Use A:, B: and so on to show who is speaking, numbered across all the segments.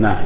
A: نعم.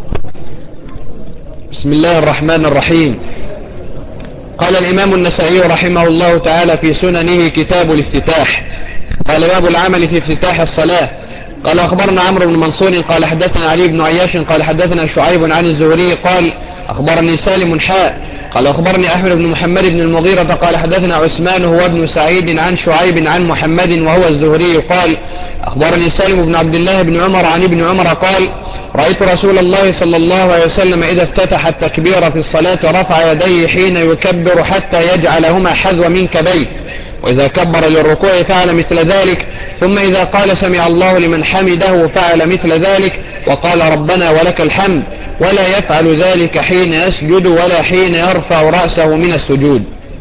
B: بسم الله الرحمن الرحيم. قال الإمام النسائي رحمه الله تعالى في سننه كتاب الافتتاح. قال باب العمل في افتتاح الصلاة. قال أخبرنا عمرو بن منصور قال حدثنا علي بن عياش قال حدثنا شعيب عن الزهري قال أخبرني سالم حاء قال أخبرني أحمد بن محمد بن المغيرة قال حدثنا عثمان هو ابن سعيد عن شعيب عن محمد وهو الزهري قال أخبرني سالم بن عبد الله بن عمر عن ابن عمر قال رأيت رسول الله صلى الله عليه وسلم إذا افتتح التكبير في الصلاة رفع يديه حين يكبر حتى يجعلهما حذو منكبيه، وإذا كبر للركوع فعل مثل ذلك، ثم إذا قال سمع الله لمن حمده فعل مثل ذلك وقال ربنا ولك الحمد، ولا يفعل ذلك حين يسجد ولا حين يرفع رأسه من السجود.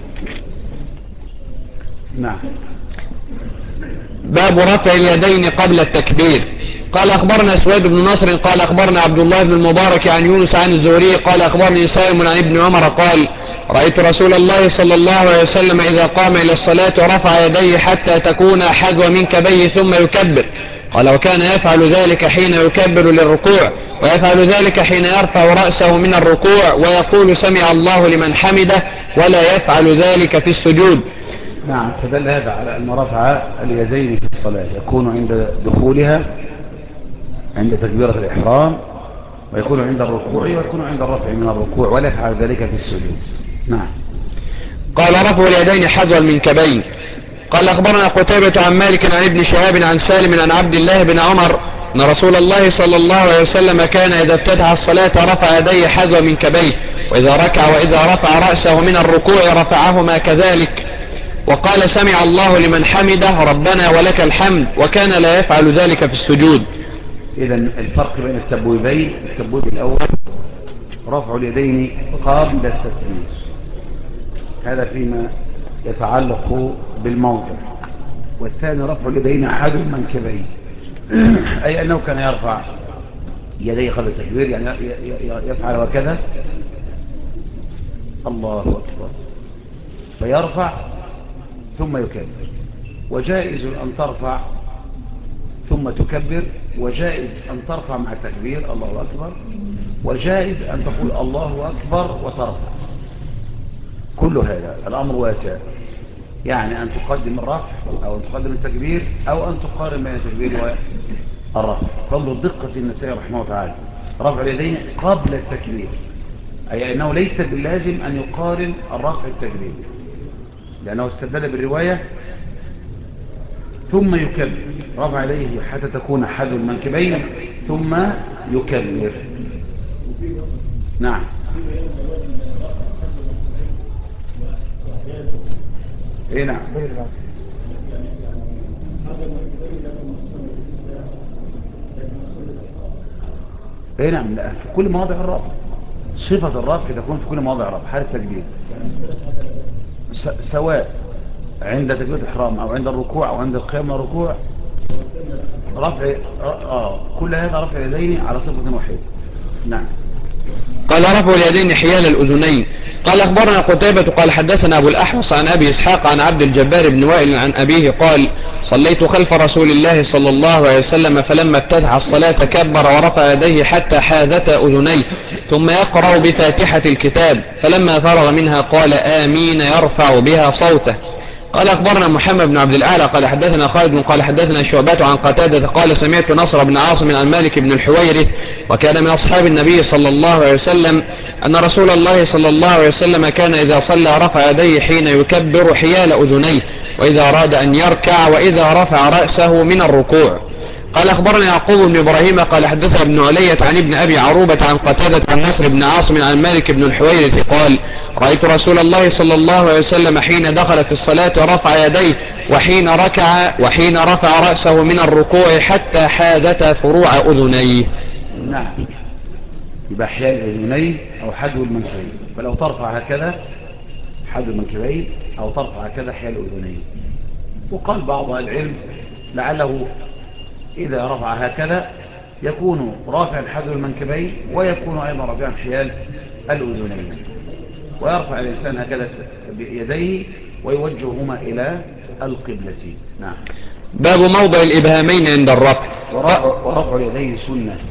A: نعم.
B: باب رفع اليدين قبل التكبير. قال أخبرنا سويد بن نصر قال أخبرنا عبد الله بن المبارك عن يونس عن الزهري قال أخبرني سالم عن ابن عمر قال رأيت رسول الله صلى الله عليه وسلم إذا قام إلى الصلاة رفع يديه حتى تكون حذو منكبيه ثم يكبر. قال وكان يفعل ذلك حين يكبر للركوع، ويفعل ذلك حين يرفع رأسه من الركوع ويقول سمع الله لمن حمده، ولا يفعل ذلك في السجود.
A: نعم. فدل هذا على أن رفع اليدين في الصلاة يكون عند دخولها عند تكبيرة الإحرام، ويكون عند الركوع، ويكون عند الرفع من الركوع، ولا يفعل ذلك في السجود. نعم.
B: قال رفع اليدين حذو المنكبين. قال أخبرنا قتيبة عن مالك عن ابن شهاب عن سالم عن عبد الله بن عمر أن رسول الله صلى الله عليه وسلم كان إذا افتتح الصلاة رفع يديه حذو منكبيه، وإذا ركع وإذا رفع رأسه من الركوع رفعهما كذلك، وقال سمع الله لمن حمده ربنا ولك الحمد، وكان لا يفعل ذلك في السجود.
A: إذن الفرق بين التبويبين: التبويب الأول رفع اليدين قبل التكبير، هذا فيما يتعلق بالموضع، والثاني رفع اليدين حذو المنكبين، أي أنه كان يرفع يديه قبل التكبير، يعني يفعل وكذا الله أكبر فيرفع ثم يكبر، وجائز أن ترفع ثم تكبر، وجائز أن ترفع مع التكبير الله أكبر، وجائز أن تقول الله أكبر وترفع. كل هذا الأمر واسع، يعني أن تقدم الرفع أو أن تقدم التكبير، أو أن تقارن بين التكبير والرفع. فانظر دقة النسائي رحمه الله تعالى: رفع اليدين قبل التكبير، أي أنه ليس باللازم أن يقارن الرفع التكبير، لأنه استدل بالرواية ثم يكبر، رفع يديه حتى تكون حذو المنكبين ثم يكبر. نعم. ايه نعم. ايه نعم. لا، في كل مواضع الرفع، صفة الرفع تكون في كل مواضع الرفع حال التكبير، سواء عند تكبيرة الإحرام أو عند الركوع أو عند القيام من الركوع، رفع كل هذا رفع اليدين على صفة واحدة. نعم.
B: قال رفع اليدين حيال الأذنين. قال أخبرنا قتيبة قال حدثنا أبو الأحوص عن أبي إسحاق عن عبد الجبار بن وائل عن أبيه قال صليت خلف رسول الله صلى الله عليه وسلم فلما افتتح الصلاة كبر ورفع يديه حتى حاذتا أذنيه، ثم يقرأ بفاتحة الكتاب، فلما فرغ منها قال آمين يرفع بها صوته. قال أخبرنا محمد بن عبد الأعلى قال حدثنا خالد قال حدثنا شعبة عن قتادة قال سمعت نصر بن عاصم عن مالك بن الحويرث وكان من أصحاب النبي صلى الله عليه وسلم أن رسول الله صلى الله عليه وسلم كان إذا صلى رفع يديه حين يكبر حيال أذنيه، وإذا أراد أن يركع، وإذا رفع رأسه من الركوع. قال أخبرنا يعقوب بن إبراهيم قال حدثنا ابن علية عن ابن أبي عروبة عن قتادة عن نصر بن عاصم عن مالك بن الحويرث قال رأيت رسول الله صلى الله عليه وسلم حين دخل في الصلاة رفع يديه وحين ركع وحين رفع رأسه من الركوع حتى حاذتا فروع أذنيه.
A: نعم. يبقى حيال الأذنين أو حذو المنكبين، فلو ترفع هكذا حذو المنكبين أو ترفع هكذا حيال الأذنين. وقال بعض العلم لعله إذا رفع هكذا يكون رافعا حذو المنكبين ويكون أيضا رافعا حيال الأذنين، ويرفع الإنسان هكذا بيديه ويوجههما إلى القبلة. نعم.
B: باب موضع الإبهامين عند الرفع.
A: ورفع اليدين سنة،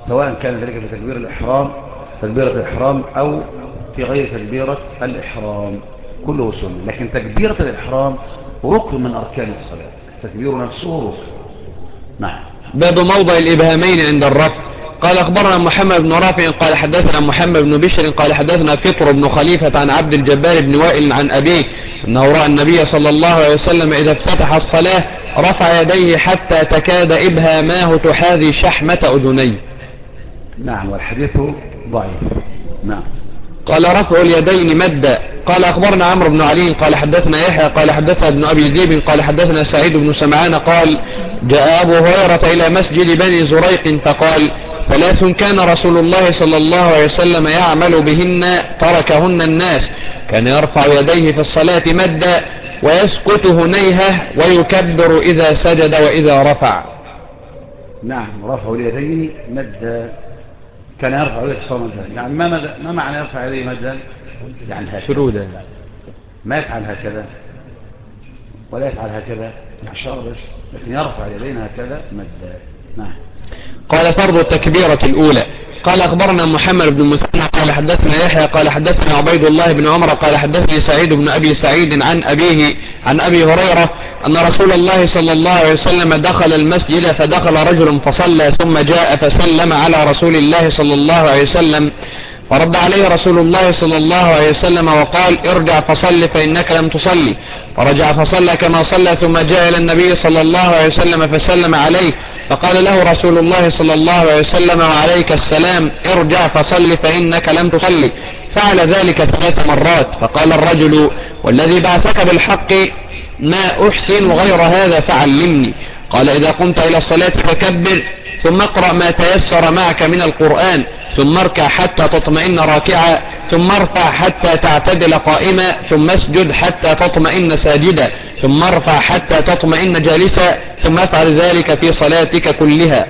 A: سواء كان ذلك في تكبير الإحرام أو في غير تكبيرة الإحرام، كله سنة. لكن تكبيرة الإحرام ركن من أركان الصلاة، تكبير نفسه ركن. نعم.
B: باب موضع الإبهامين عند الرفع. قال أخبرنا محمد بن رافع قال حدثنا محمد بن بشر قال حدثنا فطر بن خليفة عن عبد الجبار بن وائل عن أبيه أنه رأى النبي صلى الله عليه وسلم إذا افتتح الصلاة رفع يديه حتى تكاد إبهاماه تحاذي شحمة أذنيه.
A: نعم، والحديث ضعيف. نعم.
B: قال رفع اليدين مدا. قال أخبرنا عمرو بن علي قال حدثنا يحيى قال حدثنا ابن أبي ذئب قال حدثنا سعيد بن سمعان قال جاء أبو هريرة إلى مسجد بني زريق فقال 3 كان رسول الله صلى الله عليه وسلم يعمل بهن تركهن الناس، كان يرفع يديه في الصلاة مدا ويسكت هنيهة ويكبر إذا سجد وإذا رفع.
A: نعم، رفع اليدين مدا، كان يرفع يديه صمدا. يعني ما معنى يرفع يديه مدا؟ يعني هكذا
B: شرودا،
A: ما يفعل هكذا ولا يفعل هكذا عشان بس، لكن يرفع يدين هكذا مدا. نعم.
B: قال فرض التكبيرة الأولى. قال أخبرنا محمد بن مثنى قال حدثنا يحيى قال حدثنا عبيد الله بن عمر قال حدثني سعيد بن أبي سعيد عن أبيه عن أبي هريرة أن رسول الله صلى الله عليه وسلم دخل المسجد فدخل رجل فصلى ثم جاء فسلم على رسول الله صلى الله عليه وسلم فرد عليه رسول الله صلى الله عليه وسلم وقال ارجع فصل فإنك لم تصلي، فرجع فصلى كما صلى ثم جاء إلى النبي صلى الله عليه وسلم فسلم عليه فقال له رسول الله صلى الله عليه وسلم وعليك السلام ارجع فصل فإنك لم تصلي، فعل ذلك 3 مرات. فقال الرجل والذي بعثك بالحق ما أحسن غير هذا فعلمني. قال إذا قمت إلى الصلاة فكبر ثم اقرأ ما تيسر معك من القرآن ثم اركع حتى تطمئن راكعا ثم ارفع حتى تعتدل قائما ثم اسجد حتى تطمئن ساجدا ثم ارفع حتى تطمئن جالسا ثم افعل ذلك في صلاتك كلها.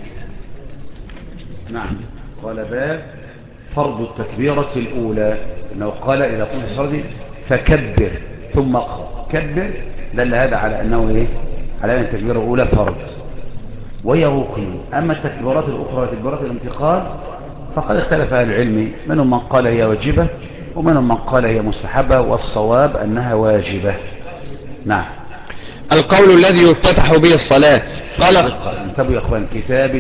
A: نعم. قال باب فرض التكبيرة الأولى، إنه قال إذا قمت الصلاة فكبر ثم اقرأ. كبر دل هذا على أنه إيه؟ على أن التكبيرة الأولى فرض وهي ركن. أما التكبيرات الأخرى تكبيرات الانتقال فقد اختلف أهل العلم، منهم من قال هي واجبة ومنهم من قال هي مستحبة، والصواب أنها واجبة. نعم.
B: القول الذي يفتتح به الصلاة. قال
A: انتبهوا يا أخوان، كتاب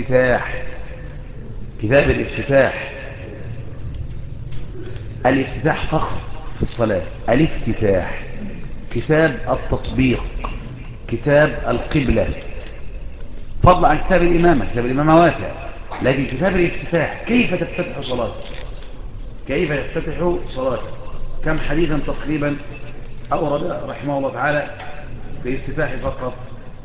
A: الافتتاح الافتتاح فخر في الصلاة، الافتتاح كتاب التطبيق، كتاب القبلة، فضل عن كتاب الإمامة. كتاب الإمامة واسع، لكن كتاب الافتتاح كيف تفتتح صلاتك، كم حديثا تقريبا أورد رحمه الله تعالى في افتتاح فقط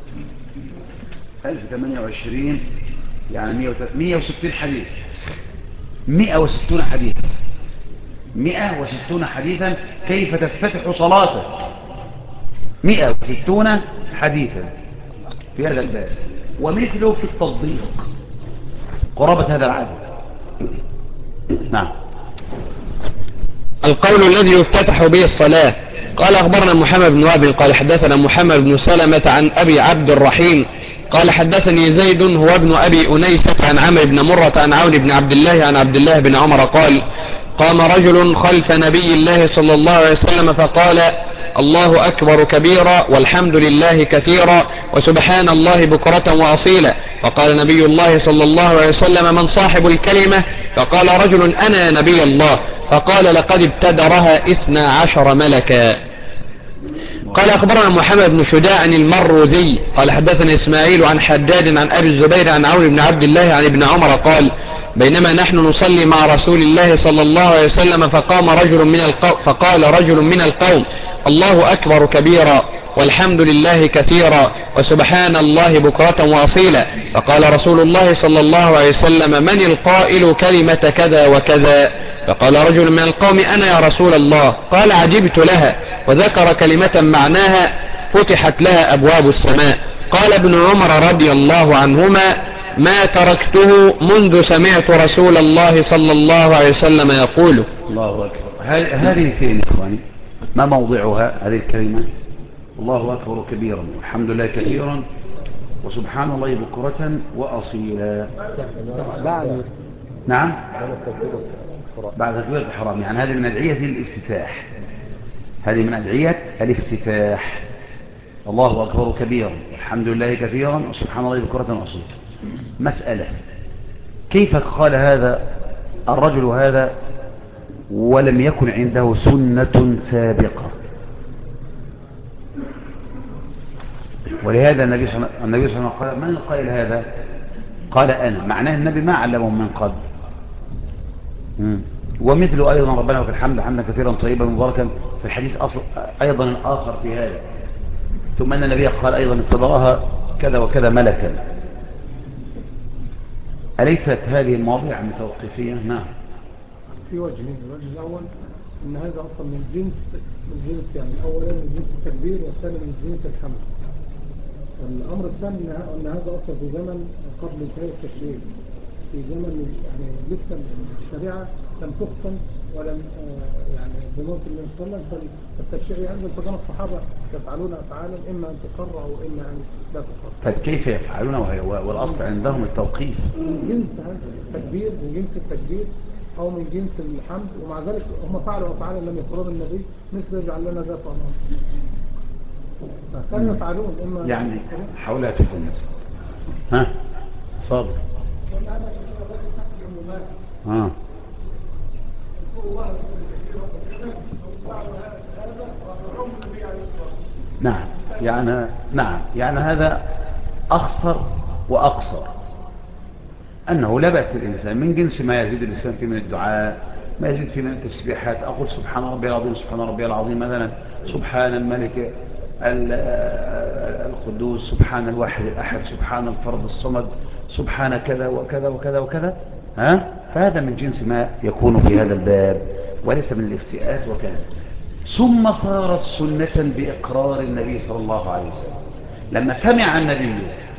A: 1028، يعني 160 حديث، 160 حديثا كيف تفتتح صلاتك، 160 حديثا في هذا الباب، ومثله في التطبيق قرابة هذا العدد. نعم.
B: القول الذي يفتتح به الصلاة. قال أخبرنا محمد بن وهب قال حدثنا محمد بن سلمة عن أبي عبد الرحيم قال حدثني زيد هو ابن أبي أنيسة عن عمرو بن مرة عن عون بن عبد الله عن عبد الله بن عمر قال قام رجل خلف نبي الله صلى الله عليه وسلم فقال الله أكبر كبيرا والحمد لله كثيرا وسبحان الله بكرة وأصيلا. فقال نبي الله صلى الله عليه وسلم من صاحب الكلمة؟ فقال رجل أنا يا نبي الله. فقال لقد ابتدرها 12 ملكا. قال أخبرنا محمد بن شجاع المروذي قال حدثنا إسماعيل عن حجاج عن أبي الزبير عن عون بن عبد الله عن ابن عمر قال بينما نحن نصلي مع رسول الله صلى الله عليه وسلم فقال رجل من القوم الله أكبر كبيرا والحمد لله كثيرا وسبحان الله بكرة وأصيلا. فقال رسول الله صلى الله عليه وسلم من القائل كلمة كذا وكذا؟ فقال رجل من القوم أنا يا رسول الله. قال عجبت لها، وذكر كلمة معناها فتحت لها أبواب السماء. قال ابن عمر رضي الله عنهما ما تركته منذ سمعت رسول الله صلى الله عليه وسلم يقول.
A: الله أكبر. هذه فين إخواني؟ ما موضعها هذه الكلمة؟ الله أكبر كبيرا والحمد لله كثيرا وسبحان الله بكرة وأصيلا.
C: بعد
A: نعم
C: تكبير الحرام.
A: بعد تكبيرة الحرام، يعني هذه من أدعية الافتتاح، هذه من أدعية الافتتاح. الله أكبر كبيرا الحمد لله كثيرا وسبحان الله بكرة وأصيلا. مسألة: كيف قال هذا الرجل هذا ولم يكن عنده سنة سابقة؟ ولهذا النبي صلى الله عليه وسلم قال: من القائل هذا؟ قال: أنا. معناه النبي ما علمهم من قبل. ومثل أيضا ربنا ولك الحمد حمدا كثيرا طيبا مباركا في الحديث أيضا الآخر في هذا. ثم أن النبي قال أيضا: اتبعها كذا وكذا ملكا. أليست هذه المواضيع توقيفية؟ نعم.
D: في وجهين: الوجه الأول أن هذا أصلا من جنس يعني أولا من جنس التكبير، والثاني من جنس الحمد. والأمر الثاني أن هذا أصلا في زمن قبل انتهاء التشريع، في زمن يعني لسه الشريعة لم تحكم ولم يعني بموت النبي صلى الله عليه وسلم، فالتشريع ينزل، فكان الصحابة يفعلون أفعالا إما أن تقر أو إما أن لا تقر.
A: طيب كيف يفعلون والأصل عندهم التوقيف؟
D: من جنس هذا التكبير، من جنس التكبير أو من جنس الحمد، ومع ذلك هم فعلوا أفعالا لم يقرر النبي، مثل يجعل لنا ذات أمام. فكانوا يفعلون إما
A: يعني حولها تكون ها صابر نعم يعني هذا أخصر وأقصر، أنه لا بأس الإنسان من جنس ما يزيد الإنسان فيه من الدعاء، ما يزيد فيه من التسبيحات. أقول سبحان ربي العظيم، سبحان ربي العظيم مثلا، سبحان الملك القدوس، سبحان الواحد الأحد، سبحان الفرد الصمد، سبحان كذا وكذا وكذا وكذا. فهذا من جنس ما يكون في هذا الباب وليس من الافتئات وكذا. ثم صارت سنة بإقرار النبي صلى الله عليه وسلم لما سمع النبي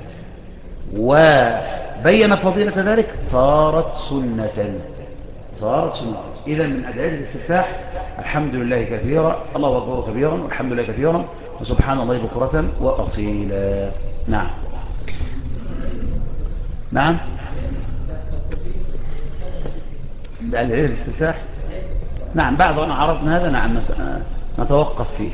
A: وبين فضيلة ذلك صارت سنة. إذا من أدعية الاستفتاح: الحمد لله كثيرا، الله أكبر كبيرا، والحمد لله كثيرا، وسبحان الله بكرة وأصيلا. نعم بأدعية الاستفتاح. نعم بعد أن عرضنا هذا نعم نتوقف فيه.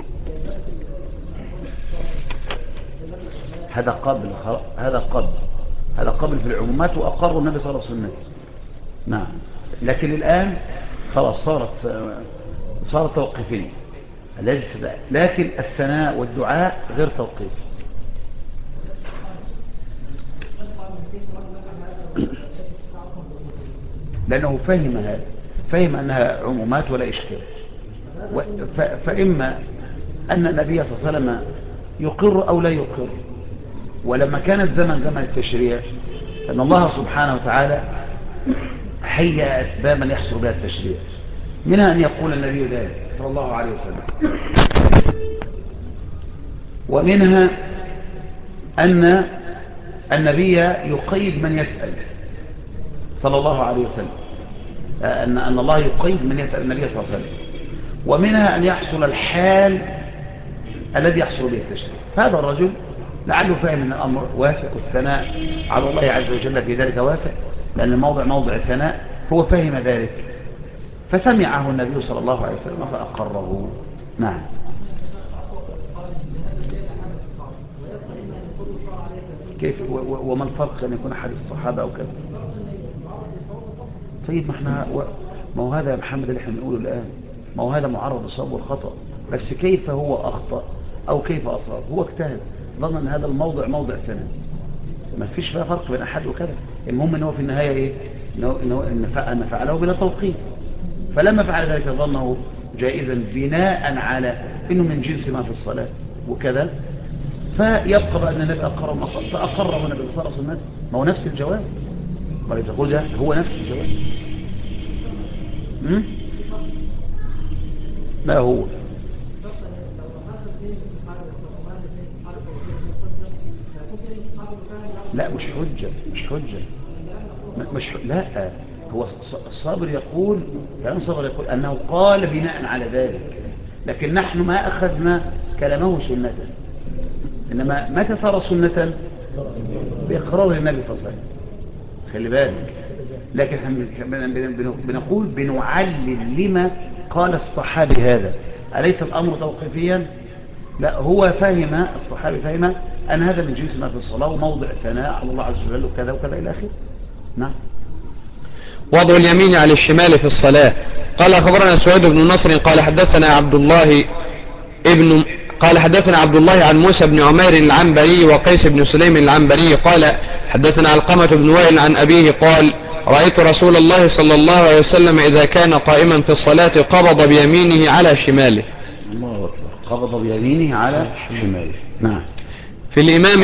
A: هذا قبل في العمومات، وأقر النبي صلى الله عليه وسلم. نعم. لكن الآن خلاص صارت توقيفية، لكن الثناء والدعاء غير توقيف. لأنه فهم أنها عمومات ولا إشكال. فإما أن النبي صلى الله عليه وسلم يقر أو لا يقر. ولما كان الزمن زمن التشريع، أن الله سبحانه وتعالى هيأ أسبابا يحصل بها التشريع، منها أن يقول النبي ذلك صلى الله عليه وسلم، ومنها أن النبي يقيد من يسأل صلى الله عليه وسلم، أن الله يقيد من يسأل النبي صلى الله عليه وسلم، ومنها أن يحصل الحال الذي يحصل به التشريع. هذا الرجل لعله فهم أن الأمر واسع، والثناء على الله عز وجل في ذلك واسع، لأن الموضع موضع ثناء، هو فهم ذلك فسمعه النبي صلى الله عليه وسلم فأقره. نعم. كيف وما الفرق أن يكون أحد الصحابة أو كذا؟ طيب ما هو هذا يا محمد اللي احنا بنقوله الآن، ما هو هذا معرض للصواب والخطأ، بس كيف هو أخطأ أو كيف أصاب، هو اجتهد ظن أن هذا الموضع موضع ثاني، ما فيش فيها فرق بين أحد وكذا. المهم أنه في النهاية إيه؟ أن فعله بلا توقيت، فلما فعل ذلك ظنه جائزا بناء على أنه من جنس ما في الصلاة وكذا، فيبقى بأن النبي أقره فأقره النبي صلى الله عليه وسلم. ما هو نفس الجواب، وليس تقول ده هو نفس الجواب. ما هو لا مش حجة لا، هو الصابر يقول كلام صابر يقول أنه قال بناء على ذلك، لكن نحن ما أخذنا كلامه سنة، إنما متى صار سنة بإقرار النبي صلى الله عليه وسلم، خلي بالك. لكن احنا بنقول بنعلل لما قال الصحابي هذا، أليس الأمر توقيفيا؟ لا، هو فهم، الصحابي فهم أن هذا من جنس ما في الصلاة وموضع ثناء على الله عز وجل وكذا وكذا إلى آخره. نعم.
B: وضع اليمين على الشمال في الصلاة. قال أخبرنا سعيد بن نصر قال حدثنا عبد الله عن موسى بن عمير العنبري وقيس بن سليم العنبري قال حدثنا علقمة بن وائل عن أبيه قال رأيت رسول الله صلى الله عليه وسلم إذا كان قائما في الصلاة قبض بيمينه على شماله.
A: الله أكبر، قبض بيمينه على شماله. نعم.
B: في الإمام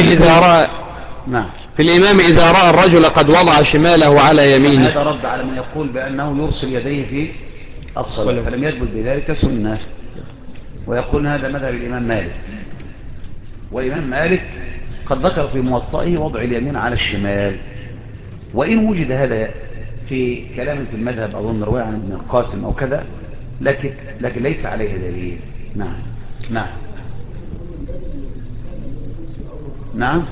B: إذا رأى الرجل قد وضع شماله على يمينه.
A: هذا رد على من يقول بأنه يرسل يديه في الصلاة فلم يثبت بذلك سنة، ويقول هذا مذهب الإمام مالك، والإمام مالك قد ذكر في موطئه وضع اليمين على الشمال، وإن وجد هذا في كلام في المذهب أظن رواه عن ابن القاسم أو كذا، لكن ليس عليه دليل. نعم. نعم. نعم.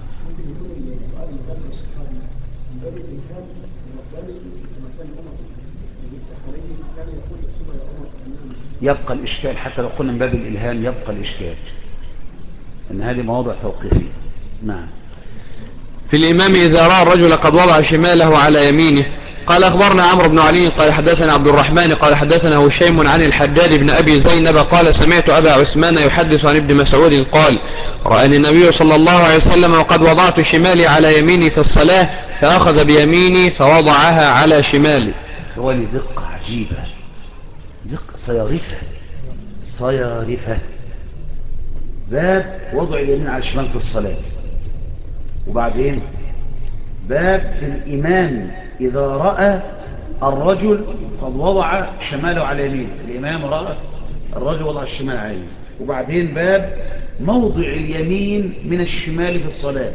A: يبقى الإشكال حتى لو قلنا من باب الإلهام، يبقى الإشكال أن هذه مواضع توقيفية. نعم.
B: في الإمام إذا رأى الرجل قد وضع شماله على يمينه. قال أخبرنا عمرو بن علي قال حدثنا عبد الرحمن قال حدثنا هشيم عن الحجاج بن أبي زينب قال سمعت أبا عثمان يحدث عن ابن مسعود قال رأني النبي صلى الله عليه وسلم وقد وضعت شمالي على يميني في الصلاة فأخذ بيميني فوضعها على شمالي.
A: هو دقة عجيبة، دقة صيارفة. باب وضع اليمين على الشمال في الصلاة، وبعدين باب في الإمام إذا رأى الرجل قد وضع شماله على يمين، الإمام رأى الرجل وضع الشمال على يمين، وبعدين باب موضع اليمين من الشمال في الصلاة،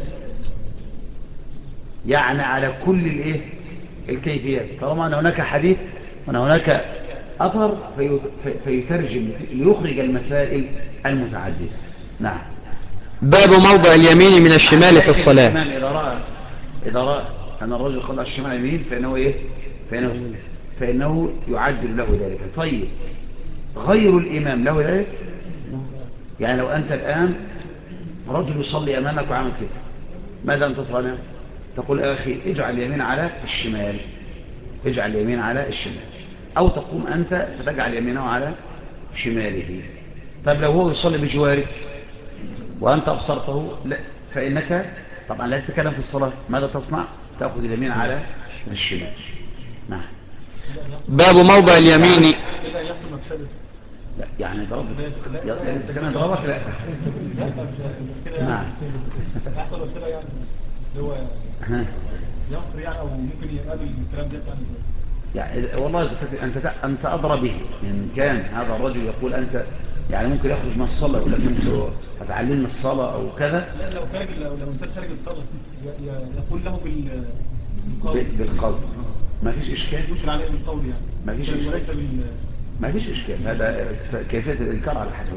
A: يعني على كل الكيفيات، طالما أن هناك حديث وأن هناك أثر فيترجم ليخرج المسائل المتعددة. نعم.
B: باب موضع اليمين من الشمال في الصلاة.
A: الإمام إذا رأى أن الرجل قد الشمال يمين فإنه يعدل له ذلك. طيب، غير الإمام له ذلك؟ يعني لو أنت الآن رجل يصلي أمامك وعمل كده، ماذا أنت تصنع؟ تقول أخي اجعل اليمين على الشمال، اجعل اليمين على الشمال، أو تقوم أنت فتجعل يمينه على شماله. طيب لو هو يصلي بجوارك وأنت أبصرته، لا، فإنك طبعا لا تتكلم في الصلاة، ماذا تصنع؟ تأخذ اليمين على الشمال. نعم.
B: باب موضع اليمين.
A: لا يعني ضرب انت كمان ضربك. لا نعم.
D: يحصل كده يعني هو ينقر يعني، او ممكن يقابل الكلام ده
A: يعني والله انت ادرى به. ان كان هذا الرجل يقول انت يعني ممكن يخرج من الصلاة يقول لك انت هتعلمنا الصلاة او كذا.
D: لا، لو انسان خارج الصلاة يقول له
A: بالقول ما فيش اشكال،
D: يشير عليه بالقول يعني
A: ما فيش اشكال، ما فيش اشكال. هذا كيفية الانكار على حسب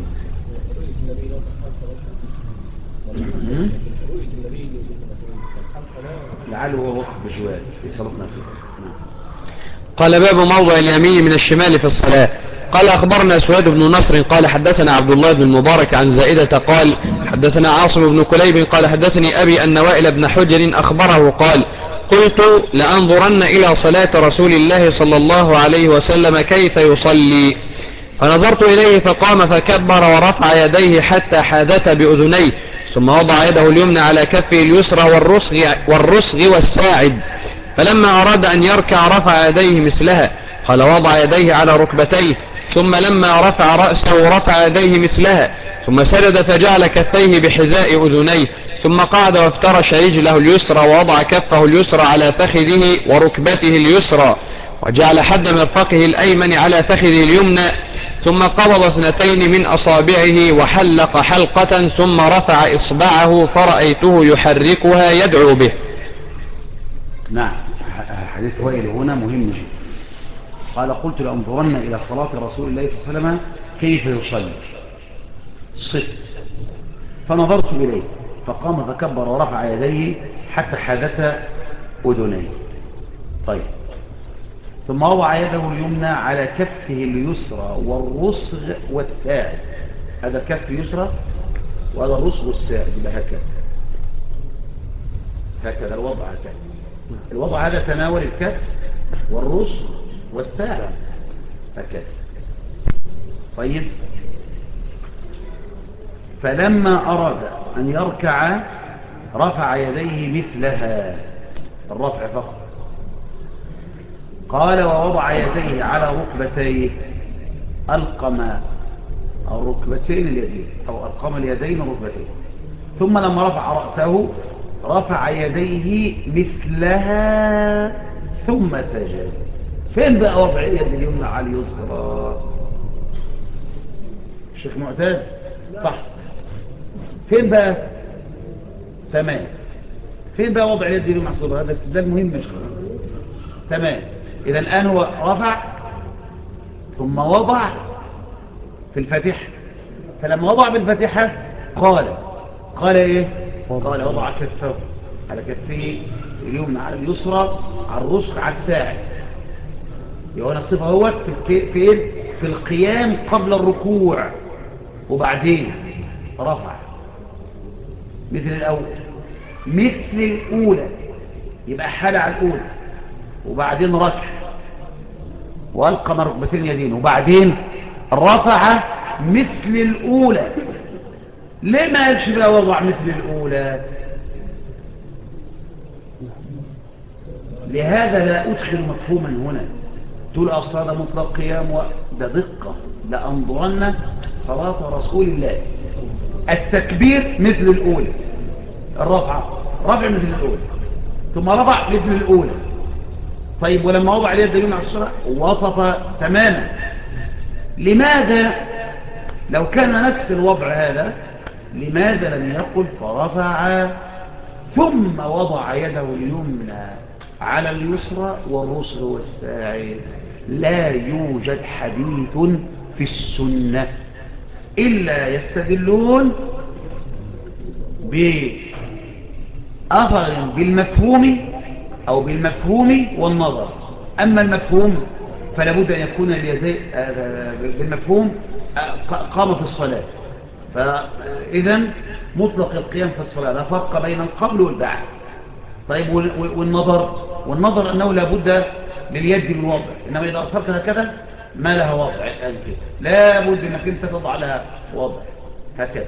A: لعله هو وقف بجوار في صلاتنا فيه.
B: قال باب موضع اليمين من الشمال في الصلاة. قال أخبرنا سويد بن نصر قال حدثنا عبد الله بن المبارك عن زائدة قال حدثنا عاصم بن كليب قال حدثني أبي أن وائل بن حجر أخبره قال قلت لأنظرن إلى صلاة رسول الله صلى الله عليه وسلم كيف يصلي، فنظرت إليه فقام فكبر ورفع يديه حتى حاذتا بأذنيه، ثم وضع يده اليمنى على كفه اليسرى والرسغ والساعد، فلما أراد أن يركع رفع يديه مثلها. قال وضع يديه على ركبتيه، ثم لما رفع رأسه رفع يديه مثلها، ثم سجد فجعل كفيه بحذاء أذنيه، ثم قعد وافترش رجله اليسرى ووضع كفه اليسرى على فخذه وركبته اليسرى، وجعل حد مرفقه الأيمن على فخذه اليمنى، ثم قبض 2 من أصابعه وحلق حلقة، ثم رفع إصبعه فرأيته يحركها يدعو به.
A: نعم. حديث وائل هنا مهم جدا. قال قلت لأنظرن إلى صلاة رسول الله صلى الله عليه وسلم كيف يصلي، صفت، فنظرت إليه فقام فكبر ورفع يديه حتى حدث أذنيه. طيب، ثم وضع يده اليمنى على كفه اليسرى والرسغ والساعد. هذا كف يسرى وهذا الرسغ والساعد، يبقى هكذا الوضع. هكذا الوضع هذا تناول الكف والرسغ والساعد هكذا. طيب، فلما أراد أن يركع رفع يديه مثلها، الرفع فقط. قال ووضع يديه على ركبتيه، ألقم الركبتين اليدين أو ألقم اليدين الركبتين. ثم لما رفع رأسه رفع يديه مثلها ثم سجد. فين بقى وضع يد اليمنى على اليسرى؟ الشيخ معتز صح، فين بقى؟ تمام، فين بقى وضع اليد اليمنى على اليسرى؟ هذا ده المهم مش خلاص. تمام، إذا الآن هو رفع ثم وضع في الفاتحة. فلما وضع بالفاتحة قال إيه؟ قال وضع كفه على كفه اليمنى على اليسرى، على الرسغ على الساعد. يبقى الصفة هو في القيام قبل الركوع، وبعدين رفع مثل الأولى، يبقى حال على الأولى، وبعدين ركع وألقم ركبتين يدين، وبعدين رفع مثل الأولى. ليه ما قالش بقى وضع مثل الأولى؟ لهذا لا أدخل مفهوما هنا تقول أصلا هذا مطلق قيام ده دقة، لأنظرن صلاة رسول الله. التكبير مثل الأولى، رفع مثل الأولى، ثم رفع مثل الأولى. طيب، ولما وضع اليد اليمنى على اليسرى وصف تماما. لماذا لو كان نفس الوضع هذا لماذا لم يقل فرفع ثم وضع يده اليمنى على اليسرى والرسغ والساعد؟ لا يوجد حديث في السنة إلا يستدلون بأثر بالمفهوم أو بالمفهوم والنظر. أما المفهوم فلا بد أن يكون اليدين بالمفهوم قام في الصلاة. فإذا مطلق القيام في الصلاة لا فرق بين القبل والبعد. طيب، والنظر أنه لا بد لليد من وضع، إنما إذا أصبت هكذا ما لها وضع الآن كده، لا بد أنك أنت تضع لها وضع هكذا.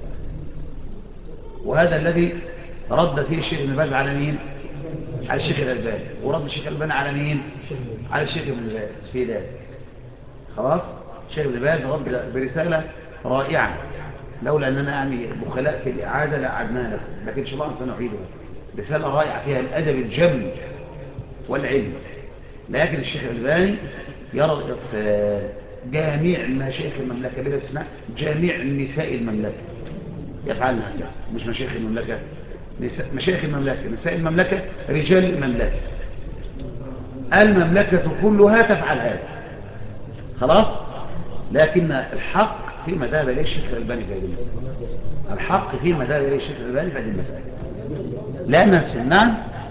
A: وهذا الذي رد فيه الشيخ ابن باز على مين؟ على الشيخ الألباني. ورد الشيخ الألباني على مين؟ على الشيخ ابن باز في ذلك. خلاص، الشيخ ابن باز رد برسالة رائعة، لولا أننا يعني بخلاء في الإعادة لأعدناها لكم، لكن إن شاء الله سنعيدها. رسالة رائعة فيها الأدب الجم والعلم. لكن الشيخ الألباني يرى الإغفال. جميع مشايخ المملكة بلا استثناء، جميع نساء المملكة يفعلن هكذا، مش مشايخ المملكة، مشايخ المملكة، نساء المملكة، رجال المملكة، المملكة كلها تفعل هذا. خلاص، لكن الحق فيما ذهب إليه الشيخ الألباني في هذه المسألة. الحق فيما ذهب إليه الشيخ الألباني في هذه المسألة، لأن نعم.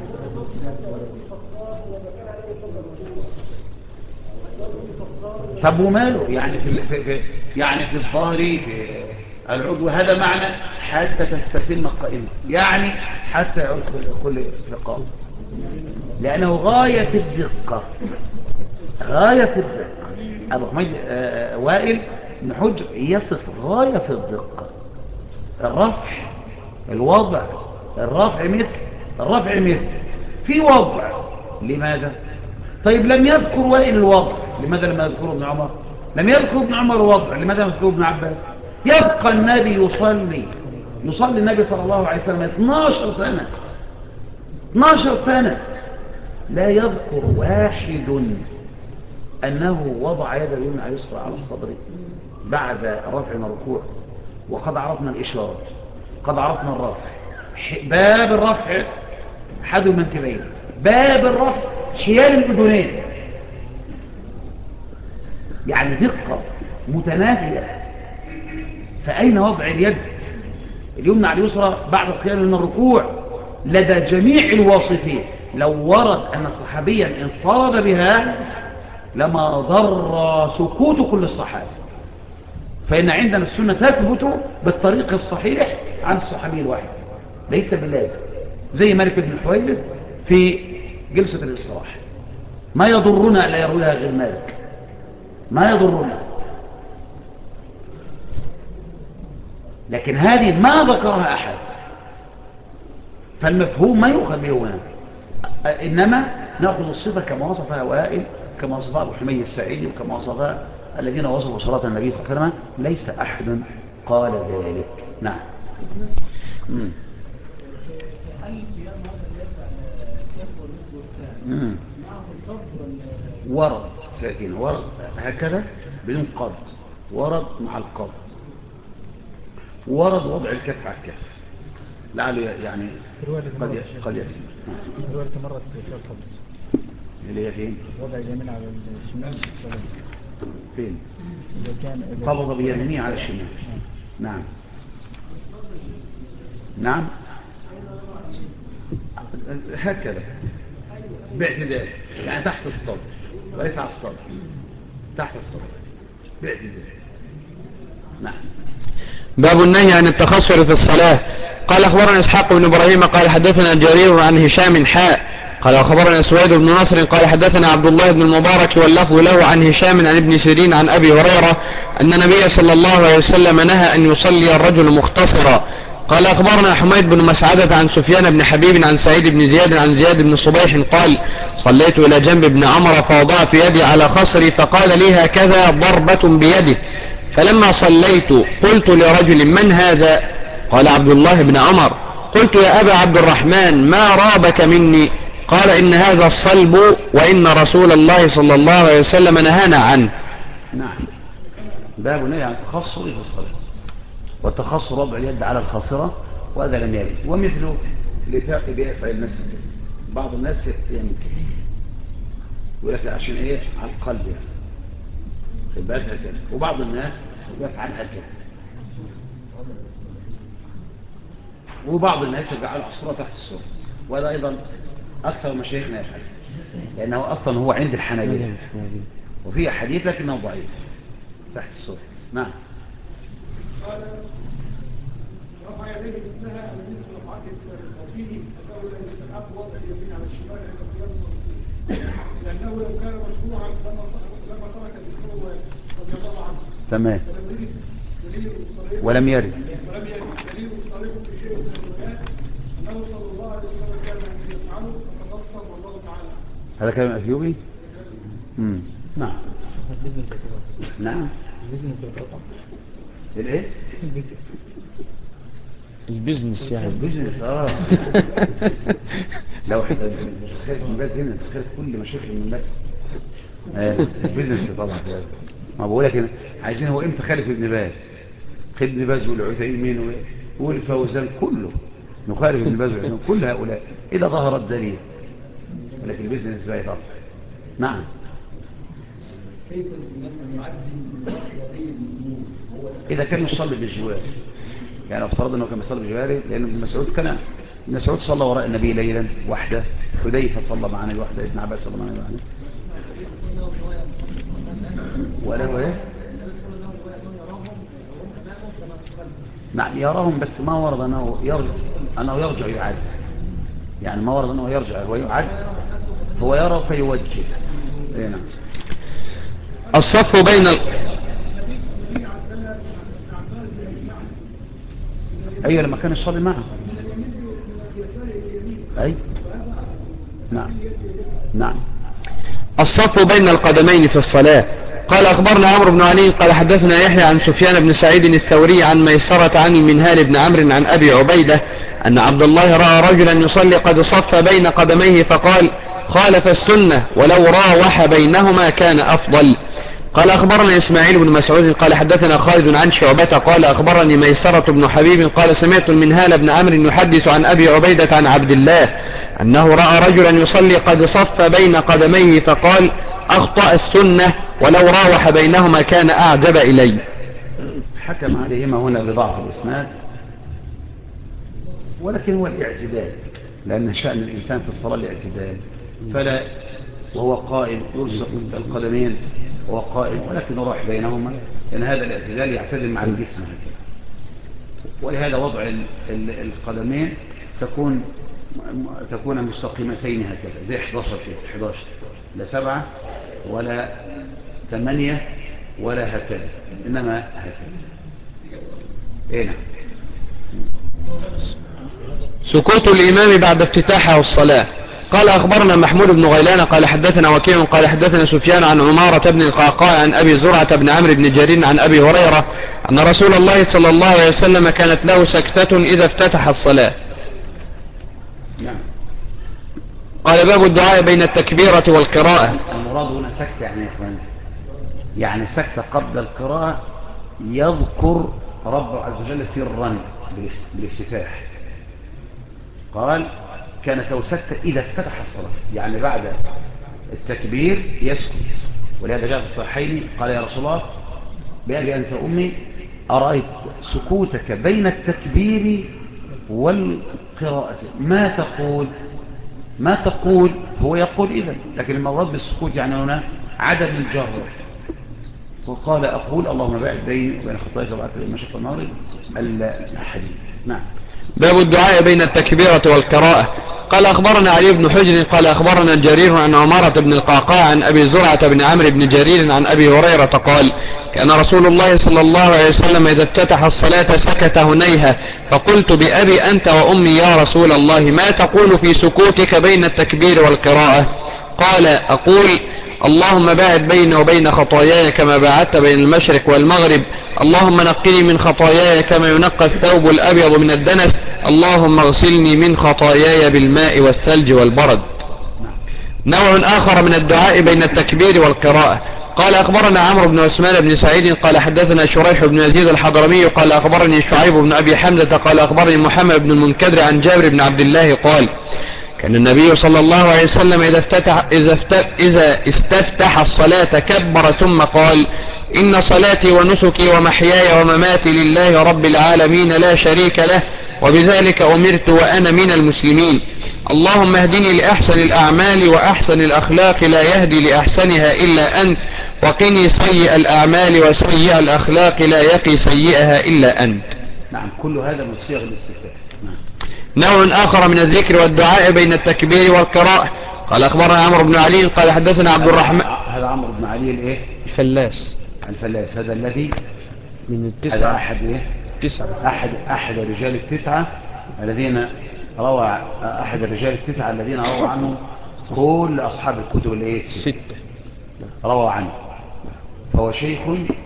A: طب وماله؟ يعني في الظاهر في العضو هذا معنى حتى تستتم القائمة، يعني حتى يعود كل استقامة، لأنه غاية الدقة. أبو حميد وائل بن حجر يصف غاية في الدقة. الرفع، الوضع، الرفع مثل في وضع. لماذا؟ طيب، لم يذكر وائل الوضع، لماذا لم يذكره ابن عمر؟ لم يذكر ابن عمر الوضع، لماذا لم يذكره ابن عباس؟ يبقى النبي يصلي النبي صلى الله عليه وسلم 12 سنة لا يذكر واحد أنه وضع يد اليمنى على اليسرى على الصدر بعد رفع من الركوع. وقد عرفنا الإشارة، قد عرفنا الرفع، باب الرفع حد المنكبين، باب الرفع حيال الأذنين، يعني دقة متناهية. فأين وضع اليد اليمنى على اليسرى بعد القيام من الركوع لدى جميع الواصفين. لو ورد أن صحابيا انفرد بها لما ضر سكوت كل الصحابة، فإن عندنا السنة تثبت بالطريق الصحيح عن الصحابي الواحد ليس باللازم، زي مالك بن الحويرث في جلسة الاستراحة، ما يضرنا لا يرويها غير مالك، ما يضرنا، لكن هذه ما ذكرها أحد، فالمفهوم ما يؤخذ به هنا، إنما نأخذ الصفة كما وصفها وائل، كما وصفها أبو حميد الساعدي، وكما وصفها الذين وصفوا صلاة النبي صلى الله عليه وسلم، ليس أحد قال ذلك. نعم. ورد لكن ورد هكذا بدون قبض، ورد مع القبض، ورد وضع الكف على الكف لعله يعني قد يأتي
C: رواية مرة في القبض
A: اللي هي فين؟
C: وضع اليمين على الشمال
A: فين؟ قبض بيمينه على الشمال. نعم نعم هكذا باعتدال، يعني تحت الصدر وليس على الصدر، تحت الصدر باعتدال. نعم.
B: باب النهي عن التخصر في الصلاة. قال أخبرنا إسحاق بن إبراهيم قال حدثنا جرير عن هشام قال أخبرنا سويد بن نصر قال حدثنا عبد الله بن المبارك واللفظ له عن هشام عن ابن سيرين عن أبي هريرة أن النبي صلى الله عليه وسلم نهى أن يصلي الرجل مختصرا. قال أخبرنا حميد بن مسعدة عن سفيان بن حبيب عن سعيد بن زياد عن زياد بن صبيح قال صليت إلى جنب ابن عمر فوضعت يدي على خصري فقال لي هكذا ضربة بيده، فلما صليت قلت لرجل من هذا؟ قال عبد الله بن عمر. قلت يا أبا عبد الرحمن ما رابك مني؟ قال إن هذا الصلب وإن رسول الله صلى الله عليه وسلم نهانا عنه.
A: نعم. باب نهي عن التخصر في الصلاة، والتخصر وضع اليد على الخاصرة وهذا لم يرد، ومثله ليفعل الناس بعض الناس يعني يقول لك عشان ايه على القلب يعني يبقى هكذا، وبعض الناس يفعل هكذا، وبعض الناس يجعل الصورة تحت الصورة، وهذا أيضا أكثر مشايخنا يفعل، لأنه أصلا هو عند الحنابلة وفيه حديث لكنه ضعيف تحت الصورة. نعم.
D: قال رفع يديه مثلها الذي رفعت وفيه الأول أن يستحق وضع اليمين على الشمال عند قيام الركوع، لأنه لو كان مرفوعا لما ترك الركوع رضي الله عنه.
A: تمام. ولم يرد
D: دليل صريح في شيء من الروايات أنه صلى الله عليه وسلم كان يفعله فتبصر والله تعالى.
A: هذا كلام أثيوبي؟ نعم. نعم. الايه؟
B: البيزنس يعني
A: البيزنس لو احنا تخيل من بس هنا تخيل كل مشاكل من بس البيزنس طبعا. ما بقول لك عايزين هو امتى خالف ابن باز؟ خالف ابن باز والعثيمين والفوزان كله نخالف ابن باز والعثيمين كل هؤلاء اذا ظهر الدليل، ولكن البيزنس بقى يطلع. نعم. إذا كان يصلي بالجوار، يعني لو افترض أنه كان يصلي بالجوار، لأن ابن مسعود صلى وراء النبي ليلا وحده، حذيفة صلى معنا وحده، ابن عباس صلى معنا وحده، ولا ايه؟ نعم يراهم، بس ما ورد أنه يرجع يعاد، يعني ما ورد أنه يرجع ويعاد، هو يرى فيوجه. ايه نعم.
B: الصف بين
A: أيوة لما كان يصلي معه. أي نعم. نعم.
B: الصف بين القدمين في الصلاة. قال أخبرنا عمرو بن علي قال حدثنا يحيى عن سفيان بن سعيد الثوري عن ميسرة عن المنهال بن عمرو عن أبي عبيدة أن عبد الله رأى رجلا يصلي قد صف بين قدميه فقال خالف السنة ولو راوح بينهما كان أفضل. قال أخبرنا إسماعيل بن مسعود قال حدثنا خالد عن شعبة قال أخبرني ميسرة بن حبيب قال سمعت المنهال بن عمرو يحدث عن أبي عبيدة عن عبد الله أنه رأى رجلا يصلي قد صف بين قدميه فقال أخطأ السنة ولو راوح بينهما كان أعجب إلي.
A: حكم عليهما هنا بضعف الإسناد ولكن هو الاعتدال، لأن شأن الإنسان في الصلاة الاعتدال، فلا وهو قائم يلصق القدمين وهو قائم، ولكن يروح بينهما، لأن هذا الاعتدال يعتدل مع الجسم هكذا. ولهذا وضع القدمين تكون مستقيمتين هكذا، زي 11 كده، 11 لا 7 ولا 8 ولا هكذا، إنما هكذا. نعم.
B: سكوت الإمام بعد افتتاحه الصلاة. قال أخبرنا محمود بن غيلان قال حدثنا وكيع قال حدثنا سفيان عن عمارة بن القعقاع عن أبي زرعة بن عمرو بن جرير عن أبي هريرة أن رسول الله صلى الله عليه وسلم كانت له سكتة إذا افتتح الصلاة.
A: نعم.
B: قال باب الدعاء بين التكبيرة والقراءة.
A: المراد هنا سكتة يعني يا إخوان، يعني سكتة قبل القراءة يذكر رب عز وجل سرا بالافتتاح. قال كانت له سكتة إذا افتتح الصلاة، يعني بعد التكبير يسكت. ولهذا جاء في الصحيحين قال يا رسول الله بأبي أنت أمي أرأيت سكوتك بين التكبير والقراءة ما تقول هو يقول إذن، لكن المراد بالسكوت يعني هنا عدم الجر. وقال أقول اللهم باعد بيني وبين خطاياي وبعث المشق والمغرب الحديث. نعم.
B: باب الدعاء بين التكبيرة والقراءة. قال أخبرنا علي بن حجر قال أخبرنا جرير عن عمارة بن القعقاع عن أبي زرعة بن عمرو بن جرير عن أبي هريرة قال كان رسول الله صلى الله عليه وسلم إذا افتتح الصلاة سكت هنيها، فقلت بأبي أنت وأمي يا رسول الله ما تقول في سكوتك بين التكبير والقراءة؟ قال أقول اللهم باعد بيني وبين خطاياي كما باعدت بين المشرق والمغرب، اللهم نقني من خطاياي كما ينقى الثوب الأبيض من الدنس، اللهم اغسلني من خطاياي بالماء والثلج والبرد. نوع آخر من الدعاء بين التكبير والقراءة. قال أخبرنا عمرو بن عثمان بن سعيد قال حدثنا شريح بن يزيد الحضرمي قال أخبرني شعيب بن أبي حمزة قال أخبرني محمد بن المنكدر عن جابر بن عبد الله قال كان النبي صلى الله عليه وسلم إذا استفتح الصلاة كبر ثم قال إن صلاتي ونسكي ومحياي ومماتي لله رب العالمين لا شريك له وبذلك أمرت وأنا من المسلمين، اللهم اهدني لأحسن الأعمال وأحسن الأخلاق لا يهدي لأحسنها إلا أنت، وقني سيء الأعمال وسيء الأخلاق لا يقي سيئها إلا أنت.
A: نعم. كل هذا من صيغ الاستفتاح. نعم.
B: نوع آخر من الذكر والدعاء بين التكبير والقراءة. قال أخبرنا عمرو بن علي قال حدثنا عبد الرحمن.
A: هذا عمرو بن علي الايه؟ الفلاس هذا الذي
B: من التسعة.
A: هذا أحد ايه؟ 9 أحد رجال التسعة الذين روى أحد الرجال التسعة الذين روى عنه كل أصحاب الكتب الايه؟ 6 روى عنه، فهو شيخ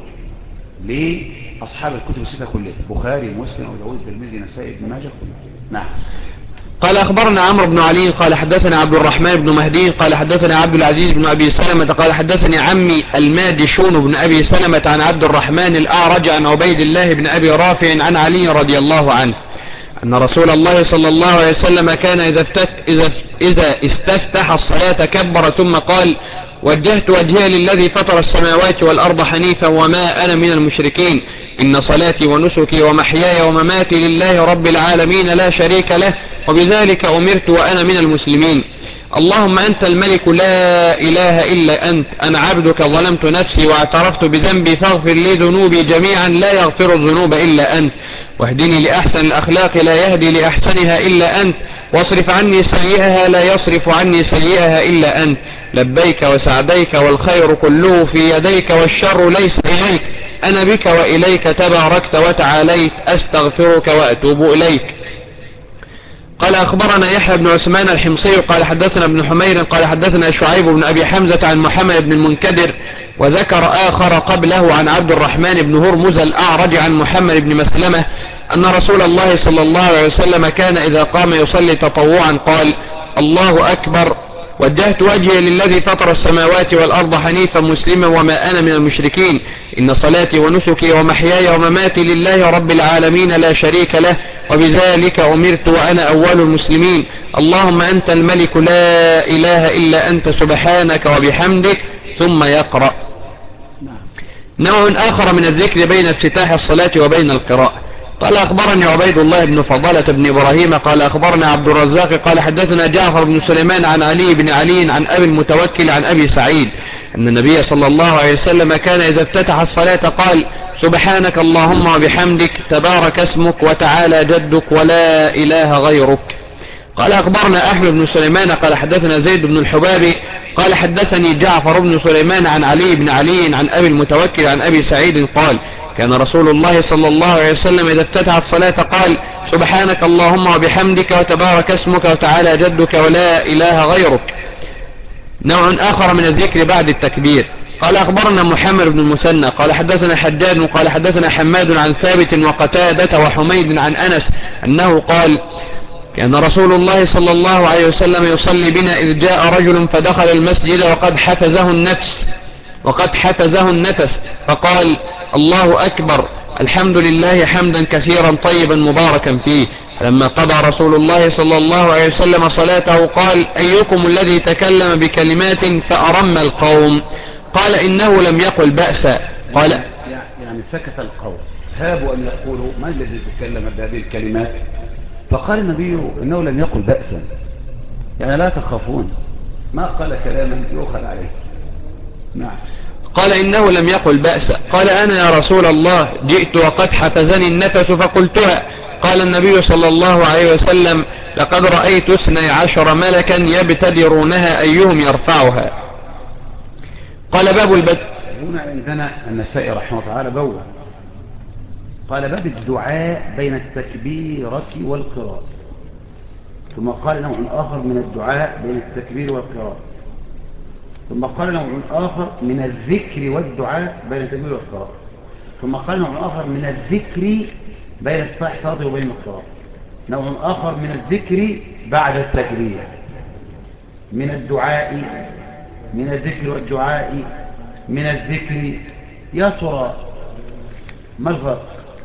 A: لأصحاب الكتب الستة كلها، بخاري مسلم وداود الترمذي نسائي ابن ماجه كلهم. نعم.
B: قال أخبرنا عمرو بن علي قال حدثنا عبد الرحمن بن مهدي قال حدثنا عبد العزيز بن أبي سلمة قال حدثني عمي المادشون بن أبي سلمة عن عبد الرحمن الأعرج عن عبيد الله بن أبي رافع عن علي رضي الله عنه أن رسول الله صلى الله عليه وسلم كان إذا استفتح الصلاة كبر ثم قال وجهت وجهي للذي فطر السماوات والأرض حنيفا وما أنا من المشركين، إن صلاتي ونسكي ومحياي ومماتي لله رب العالمين لا شريك له وبذلك أمرت وأنا من المسلمين، اللهم أنت الملك لا إله إلا أنت، أنا عبدك ظلمت نفسي واعترفت بذنبي فاغفر لي ذنوبي جميعا لا يغفر الذنوب إلا أنت، واهدني لأحسن الأخلاق لا يهدي لأحسنها إلا أنت، واصرف عني سيئها لا يصرف عني سيئها إلا أنت، لبيك وسعديك والخير كله في يديك والشر ليس إليك، أنا بك وإليك تباركت وتعاليت، أستغفرك وأتوب إليك. قال أخبرنا يحيى بن عثمان الحمصي قال حدثنا ابن حمير قال حدثنا شعيب بن أبي حمزة عن محمد بن المنكدر وذكر آخر قبله عن عبد الرحمن بن هرمز الأعرج عن محمد بن مسلمة أن رسول الله صلى الله عليه وسلم كان إذا قام يصلي تطوعا قال الله أكبر وجهت وجهي للذي فطر السماوات والأرض حنيفا مسلما وما أنا من المشركين، إن صلاتي ونسكي ومحياي ومماتي لله رب العالمين لا شريك له وبذلك أمرت وأنا أول المسلمين، اللهم أنت الملك لا إله إلا أنت سبحانك وبحمدك، ثم يقرأ. نوع آخر من الذكر بين افتتاح الصلاة وبين القراءة. قال أخبرني عبيد الله بن فضالة بن إبراهيم قال أخبرنا عبد الرزاق قال حدثنا جعفر بن سليمان عن علي بن علي عن أبي المتوكل عن أبي سعيد أن النبي صلى الله عليه وسلم كان إذا افتتح الصلاة قال سبحانك اللهم وبحمدك تبارك اسمك وتعالى جدك ولا إله غيرك. قال أخبرنا أحمد بن سليمان قال حدثنا زيد بن الحبابي قال حدثني جعفر بن سليمان عن علي بن علي عن أبي المتوكل عن أبي سعيد قال كان رسول الله صلى الله عليه وسلم إذا افتتح الصلاة قال سبحانك اللهم وبحمدك وتبارك اسمك وتعالى جدك ولا إله غيرك. نوع آخر من الذكر بعد التكبير. قال أخبرنا محمد بن المثنى قال حدثنا حجاج قال حدثنا حماد عن ثابت وقتادة وحميد عن أنس أنه قال كان رسول الله صلى الله عليه وسلم يصلي بنا إذ جاء رجل فدخل المسجد وقد حفزه النفس فقال الله أكبر الحمد لله حمدا كثيرا طيبا مباركا فيه. لما قضى رسول الله صلى الله عليه وسلم صلاته قال أيكم الذي تكلم بكلمات فأرم القوم؟ قال إنه لم يقل بأسا. قال
A: يعني سكت القوم هابوا أن يقولوا ما الذي تكلم بهذه الكلمات؟ فقال النبي إنه لم يقل بأسا، يعني لا تخافون، ما قال كلاما يؤخذ عليه. نعم.
B: قال إنه لم يقل بأسا. قال أنا يا رسول الله جئت وقد حفزني النفس فقلتها. قال النبي صلى الله عليه وسلم لقد رأيت 12 ملكا يبتدرونها أيهم يرفعها. قال باب البدء.
A: هنا عندنا النسائي رحمه الله تعالى بوّن قال باب الدعاء بين التكبيرة والقراءة، ثم قال نوع آخر من الدعاء بين التكبير والقراءة، ثم قال نوع آخر من الذكر والدعاء بين التكبير والقراءة، ثم قال نوع آخر من الذكر بين الصلاة وبين القراءة، نوع آخر من الذكر بعد التكبير، من الدعاء، من الذكر والدعاء، من الذكر. يا ترى ما الفرق؟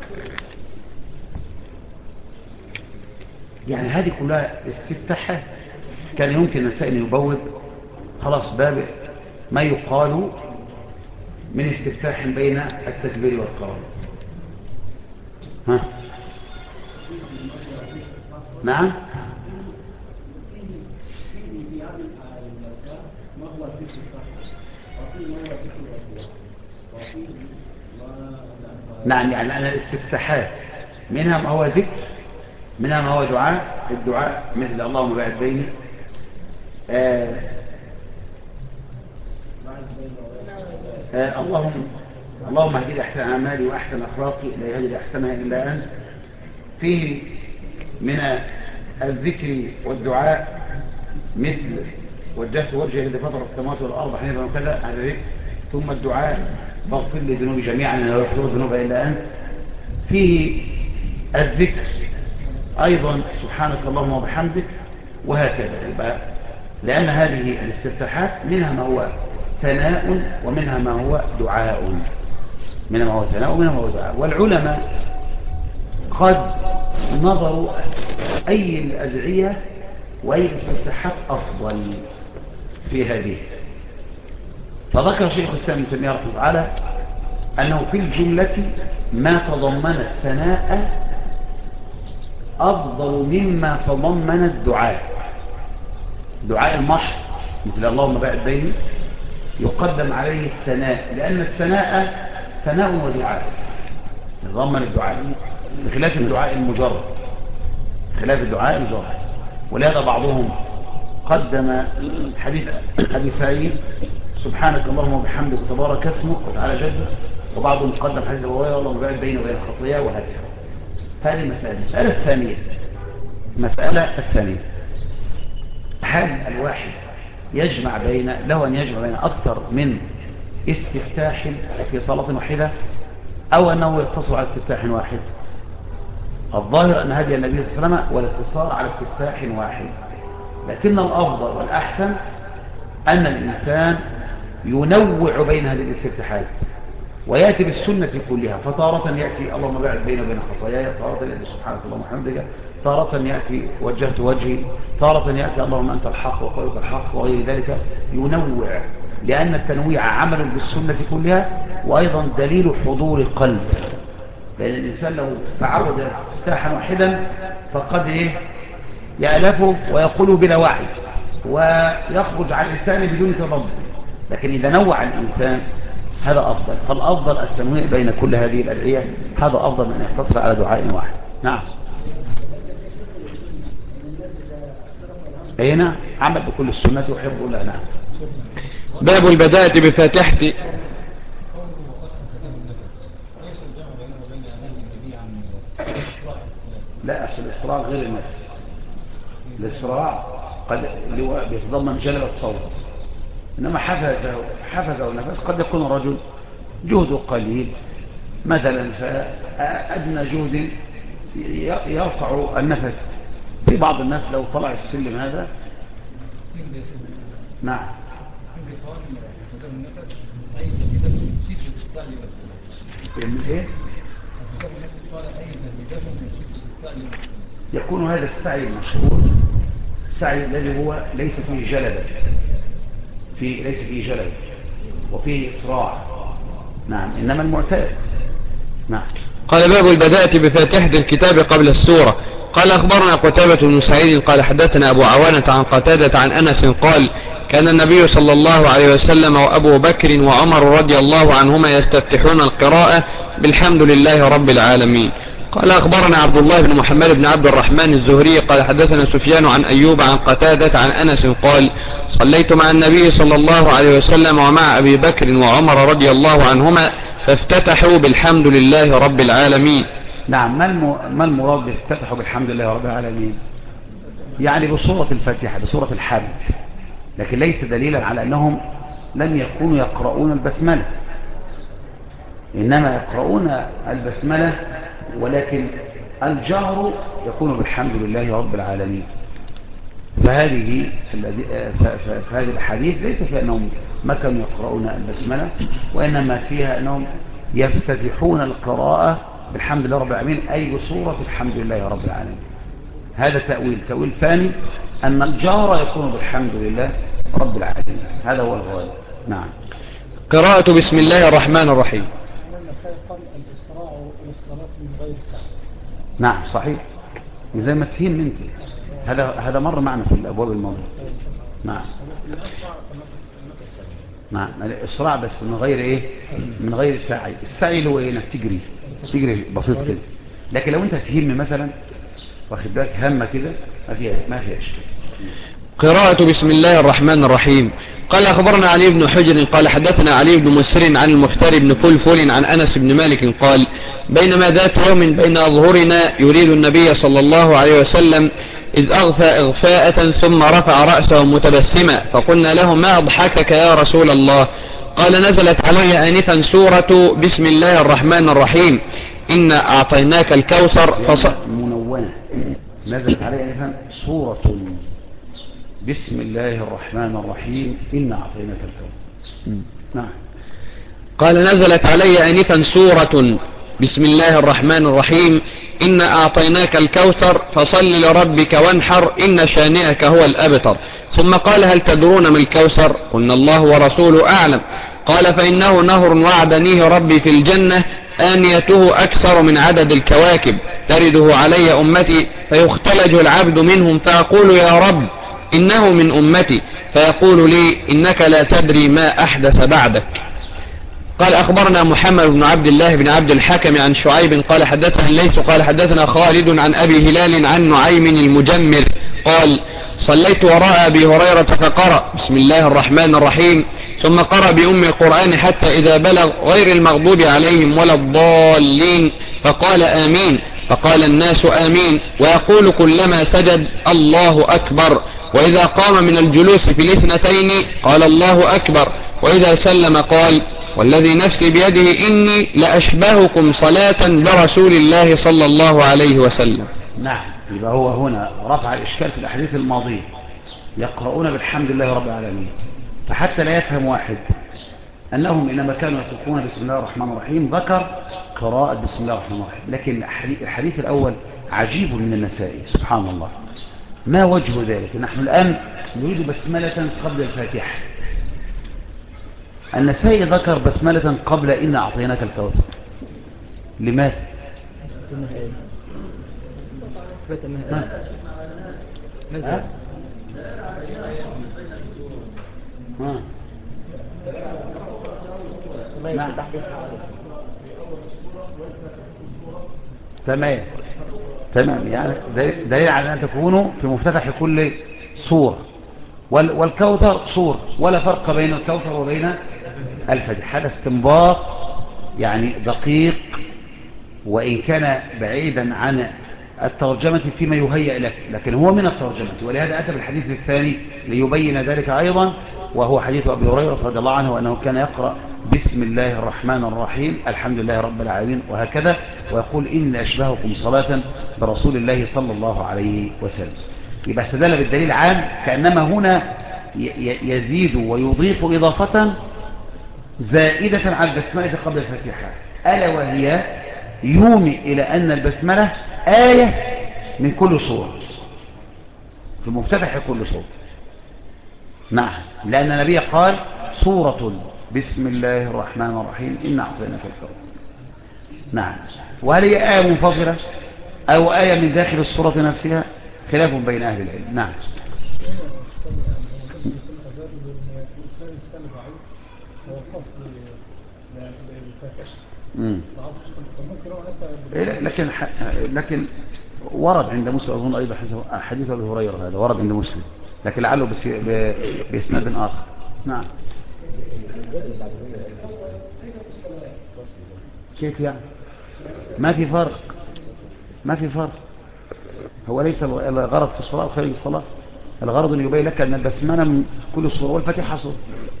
A: يعني هذه كلها استفتاحات كان يمكن الإنسان أن يبوب خلاص باب ما يقال من استفتاح بين التكبير والقراءة. ها نعم. نعم، يعني أنا الاستفتاحات منها ما هو ذكر، منها ما هو دعاء. الدعاء مثل اللهم باعد بيني، اللهم اهدني احسن اعمالي واحسن اخلاقي لا يهدي احسنها الا انت. فيه من الذكر والدعاء مثل وجهت وجهي الذي فطر السماوات والارض حنيفا وكذا، هذا ذكر. ثم الدعاء فاغفر لي ذنوبي جميعا لا يغفر الذنوب الا انت. فيه الذكر ايضا سبحانك اللهم وبحمدك وهكذا. يبقى لان هذه الاستفتاحات منها ما هو ثناء ومنها ما هو دعاء، منها ما هو ثناء ومنها ما هو دعاء. والعلماء قد نظروا أي الأدعية وأي الاستفتاحات أفضل في هذه، فذكر شيخ الإسلام ابن تيمية رحمه الله تعالى أنه في الجملة ما تضمن الثناء أفضل مما تضمن الدعاء. دعاء المحض مثل اللهم باعد بيني يقدم عليه الثناء، لأن الثناء ثناء ودعاء يتضمن الدعاء بخلاف الدعاء المجرد، خلاف الدعاء المجرد. ولهذا بعضهم قدم حديث أبي سعيد سبحانك اللهم وبحمدك وتبارك اسمك وتعالى جدك، وبعضهم قدم حديث أبي هريرة اللهم باعد بيني وبين الخطايا وهكذا. هذه المسألة الثانية. المسألة الثانية هل الواحد يجمع بين له أن يجمع بين أكثر من استفتاح في صلاة واحدة أو أنه يقتصر على استفتاح واحد؟ الظاهر أن هدي النبي صلى الله عليه وسلم والاقتصار على استفتاح واحد، لكن الأفضل والأحسن أن الإنسان ينوع بين هذه الاستفتاحات ويأتي بالسنة كلها. فتارة يأتي اللهم باعد بيني وبين خطاياي، تارة يأتي سبحانك اللهم وبحمدك، تارة يأتي وجهت وجهي، تارة يأتي اللهم أنت الحق وقولك الحق وغير ذلك. ينوع لأن التنويع عمل بالسنة كلها، وأيضا دليل حضور القلب، لأن الإنسان لو تعود افتتاحا واحدا فقد يألفه ويقوله بلا وعي ويخرج عن لسانه بدون تضبط. لكن إذا نوع الإنسان هذا أفضل، فالأفضل التنويع بين كل هذه الأدعية، هذا أفضل من أن يقتصر على دعاء واحد. نعم. هنا عمل بكل السنة وحفظ الله. نعم.
B: باب البداءة بفاتحة.
A: لا، أصل الإسراع غير النفس. الإسراع قد بيتضمن جلب الصوت، إنما حفظ ونفس قد يكون الرجل جهده قليل مثلا، فأدنى جهد يرفع النفس. في بعض الناس لو طلع السلم هذا. نعم. من ايه؟ يكون هذا السعي المشهور، السعي الذي هو ليس فيه جلد، ليس فيه جلد وفيه إسراع. نعم. إنما المعتاد. نعم.
B: قال باب البداءة بفاتحة الكتاب قبل السورة. قال أخبرنا قتيبة بن سعيد قال حدثنا أبو عوانة عن قتادة عن أنس قال كان النبي صلى الله عليه وسلم وأبو بكر وعمر رضي الله عنهما يستفتحون القراءة بالحمد لله رب العالمين. قال أخبرنا عبد الله بن محمد بن عبد الرحمن الزهري قال حدثنا سفيان عن أيوب عن قتادة عن أنس قال صليت مع النبي صلى الله عليه وسلم ومع أبي بكر وعمر رضي الله عنهما فافتتحوا بالحمد لله رب العالمين.
A: نعم. ما المراد افتتحوا بالحمد لله رب العالمين؟ يعني بصورة الفاتحة، بصورة الحمد، لكن ليس دليلا على أنهم لم يكونوا يقرؤون البسملة، إنما يقرؤون البسملة، ولكن الجهر يكون بالحمد لله رب العالمين. فهذه الحديث ليس فيها أنهم ما كانوا يقرؤون البسملة، وإنما فيها أنهم يفتتحون القراءة بالحمد لله رب العالمين، أي بصورة الحمد لله رب العالمين. هذا تأويل ثاني، أن الجهر يكون بالحمد لله رب العالمين، هذا هو الغالب. نعم.
B: قراءة بسم الله الرحمن الرحيم.
A: نعم صحيح، زي ما تفهم انت، هذا مر معنا في الأبواب الماضية. نعم. نعم. الإسراع بس من غير من غير السعي. السعي اللي هو انك تجري بسيط كده، لكن لو انت تهم مثلا واخد بالك همه كده ما فيها اشكال.
B: قراءة بسم الله الرحمن الرحيم. قال أخبرنا علي بن حجر قال حدثنا علي بن مسر عن المختار بن فلفل عن أنس بن مالك قال بينما ذات يوم بين أظهرنا يريد النبي صلى الله عليه وسلم إذ أغفى إغفاءة ثم رفع رأسه متبسما فقلنا له ما أضحكك يا رسول الله؟ قال نزلت علي آنفا سورة بسم الله الرحمن الرحيم إنا أعطيناك الكوثر
A: منونة. نزلت علي آنفا سورة بسم الله الرحمن الرحيم إنا أعطيناك الكوثر. نعم.
B: قال نزلت علي آنفا سورة بسم الله الرحمن الرحيم إنا أعطيناك الكوثر فصل لربك وانحر إن شانئك هو الأبتر. ثم قال هل تدرون ما الكوثر؟ قلنا الله ورسوله أعلم. قال فإنه نهر وعدنيه ربي في الجنة آنيته أكثر من عدد الكواكب ترده علي أمتي فيختلج العبد منهم فأقول يا رب إنه من أمتي فيقول لي إنك لا تدري ما أحدث بعدك. قال أخبرنا محمد بن عبد الله بن عبد الحكم عن شعيب قال حدثنا الليث قال حدثنا خالد عن أبي هلال عن نعيم المجمر قال صليت وراء أبي هريرة فقرأ بسم الله الرحمن الرحيم ثم قرأ بأم القرآن حتى إذا بلغ غير المغضوب عليهم ولا الضالين فقال آمين فقال الناس آمين ويقول كلما سجد الله أكبر وإذا قام من الجلوس في الاثنتين قال الله أكبر وإذا سلم قال والذي نفسي بيده إني لأشبهكم صلاة برسول الله صلى الله عليه وسلم.
A: نعم. يبقى هو هنا رفع الإشكال في الأحاديث الماضية يقرؤون بالحمد لله رب العالمين، فحتى لا يفهم واحد أنهم إنما كانوا يطلقون بسم الله الرحمن الرحيم ذكر قراءة بسم الله الرحمن الرحيم. لكن الحديث الأول عجيب من النسائي سبحان الله. ما وجه ذلك؟ نحن الآن نريد بسملة قبل الفاتحة، النسائي ذكر بسملة قبل إن أعطيناك الكوثر. لماذا؟
C: إنها إيه؟ إثبات إنها
A: ها؟
C: إيه؟
A: ها؟ ها؟
C: ما
A: نعم.
C: يفتح بها
A: تمام تمام، يعني دليل على أن تكونوا في مفتتح كل صورة، والكوثر صورة، ولا فرق بين الكوثر وبين الفجر. هذا استنباط يعني دقيق، وإن كان بعيدا عن الترجمة فيما يهيأ لك، لكن هو من الترجمة، ولهذا أتى بالحديث الثاني ليبين ذلك أيضا، وهو حديث أبي هريرة رضي الله عنه أنه كان يقرأ بسم الله الرحمن الرحيم الحمد لله رب العالمين وهكذا، ويقول إن أشبهكم صلاة برسول الله صلى الله عليه وسلم. يبقى استدل بالدليل عام، كأنما هنا يزيد ويضيف إضافة زائدة على البسملة قبل الفاتحة، ألا وهي يومي إلى أن البسملة آية من كل سورة، في مفتتح كل سورة. نعم، لأن النبي قال سورة بسم الله الرحمن الرحيم إن أعطيناك الكوثر. نعم، وهل هي آية منفصلة أو آية من داخل السورة نفسها؟ خلاف بين أهل العلم. نعم. لكن ورد عند مسلم أظن أيضا حديث أبي هريرة، هذا ورد عند مسلم، لكن لعله بإسناد آخر. نعم. كيف يعني؟ ما في فرق، ما في فرق. هو ليس الغرض في الصلاة وخارج الصلاة، الغرض أن يبين لك أن البسملة من كل الصورة والفاتحة صورة.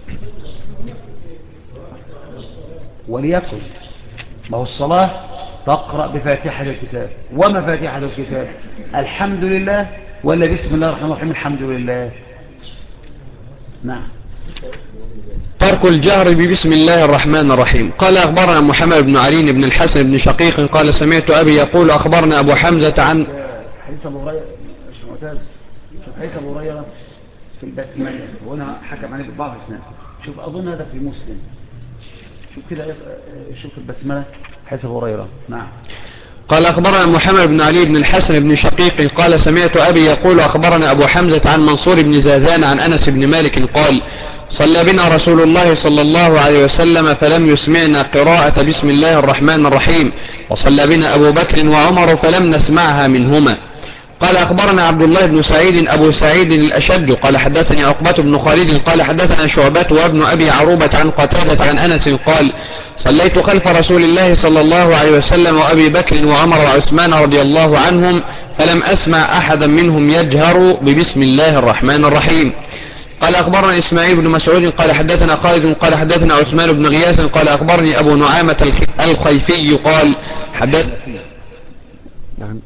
A: وليكن ما هو الصلاة تقرأ بفاتحة الكتاب، وما فاتحة الكتاب؟ الحمد لله، ولا بسم الله الرحمن الرحيم الحمد لله؟ نعم.
B: ترك الجهر ببسم الله الرحمن الرحيم. قال أخبرنا محمد بن علي بن الحسن بن شقيق قال سمعت أبي يقول أخبرنا أبو حمزة عن
A: حديث أبو هريرة. مش معتز، شوف حديث أبو هريرة في البسملة، وهنا حكم عليه ببعض الإسناد. شوف أظن هذا في مسلم، شوف كده، شوف البسملة حديث أبو هريرة. نعم.
B: قال أخبرنا محمد بن علي بن الحسن بن شقيق قال سمعت أبي يقول أخبرنا أبو حمزة عن منصور بن زازان عن أنس بن مالك قال صلى بنا رسول الله صلى الله عليه وسلم فلم يسمعنا قراءة بسم الله الرحمن الرحيم، وصلى بنا أبو بكر وعمر فلم نسمعها منهما. قال أخبرنا عبد الله بن سعيد أبو سعيد الأشد قال حدثني عقبة بن خالد قال حدثنا شعبة وابن أبي عروبة عن قتادة عن أنس قال صليت خلف رسول الله صلى الله عليه وسلم وأبي بكر وعمر وعثمان رضي الله عنهم فلم أسمع أحدا منهم يجهر ببسم الله الرحمن الرحيم. قال أخبرنا إسماعيل بن مسعود قال حدثنا خالد قال حدثنا عثمان بن غياث قال أخبرني أبو نعامة الخيفي قال حدث نعم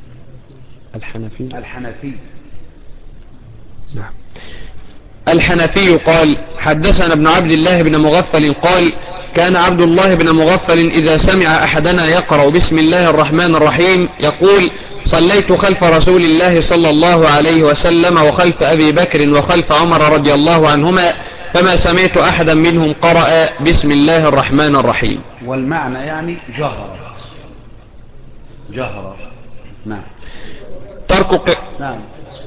A: الحنفي.
B: نعم. الحنفي قال حدثنا ابن عبد الله بن مغفل قال كان عبد الله بن مغفل إذا سمع أحدنا يقرأ بسم الله الرحمن الرحيم يقول صليت خلف رسول الله صلى الله عليه وسلم وخلف أبي بكر وخلف عمر رضي الله عنهما فما سمعت أحدا منهم قرأ بسم الله الرحمن الرحيم.
A: والمعنى يعني جهر. نعم. نعم.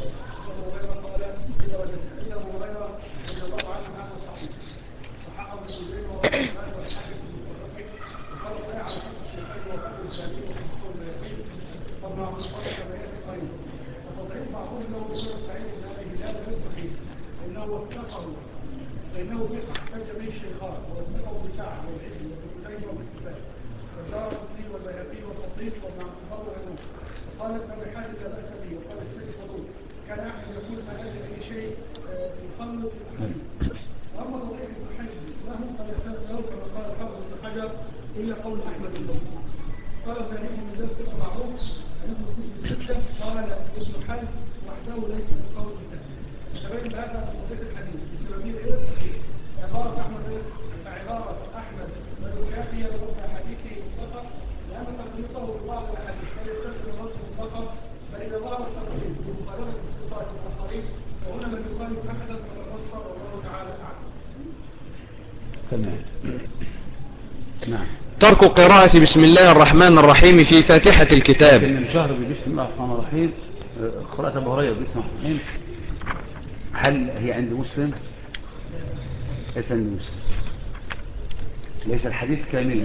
D: قالت أبي حاتم لا بأس به وقال السيد صدوق كان أحد يقول ما أجل أي شيء يخلط وأما ضعيف الحج له قد يحتاج له كما قال الحافظ بن حجر إلا قول أحمد بن قال ذلك من ذلك معروف أنه في الستة قال ابن حج وحده ليس من قول التهديد تبين هذا في ضعيف الحديث بسببين إيه صحيح عبارة أحمد والكافية لرد حديثه فقط لأن تقريبه ببعض الأحاديث قد يستلزم الرد فقط فإذا ظهر التقريب بمخالفة الصفات والآخرين وهنا من يخالف أحدا فتنصر والله تعالى أعلم.
A: تمام. نعم.
B: ترك قراءة بسم الله الرحمن الرحيم في فاتحة الكتاب.
A: إن الجهر بسم الله الرحمن الرحيم قراءة أبو هريرة بسم الله الرحمن الرحيم، هل هي عند مسلم؟ ليس عند مسلم، ليس الحديث كاملا.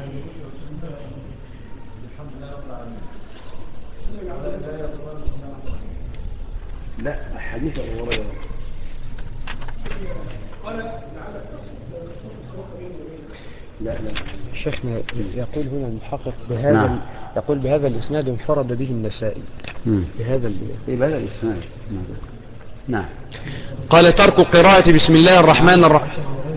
A: لا، حديث أبو هريرة. لا لا،
C: شيخنا يقول هنا المحقق بهذا
A: نعم.
C: يقول بهذا الإسناد انفرد به النسائي بهذا
A: يبقى هذا الإسناد. نعم.
B: قال ترك قراءة بسم الله الرحمن الرحيم.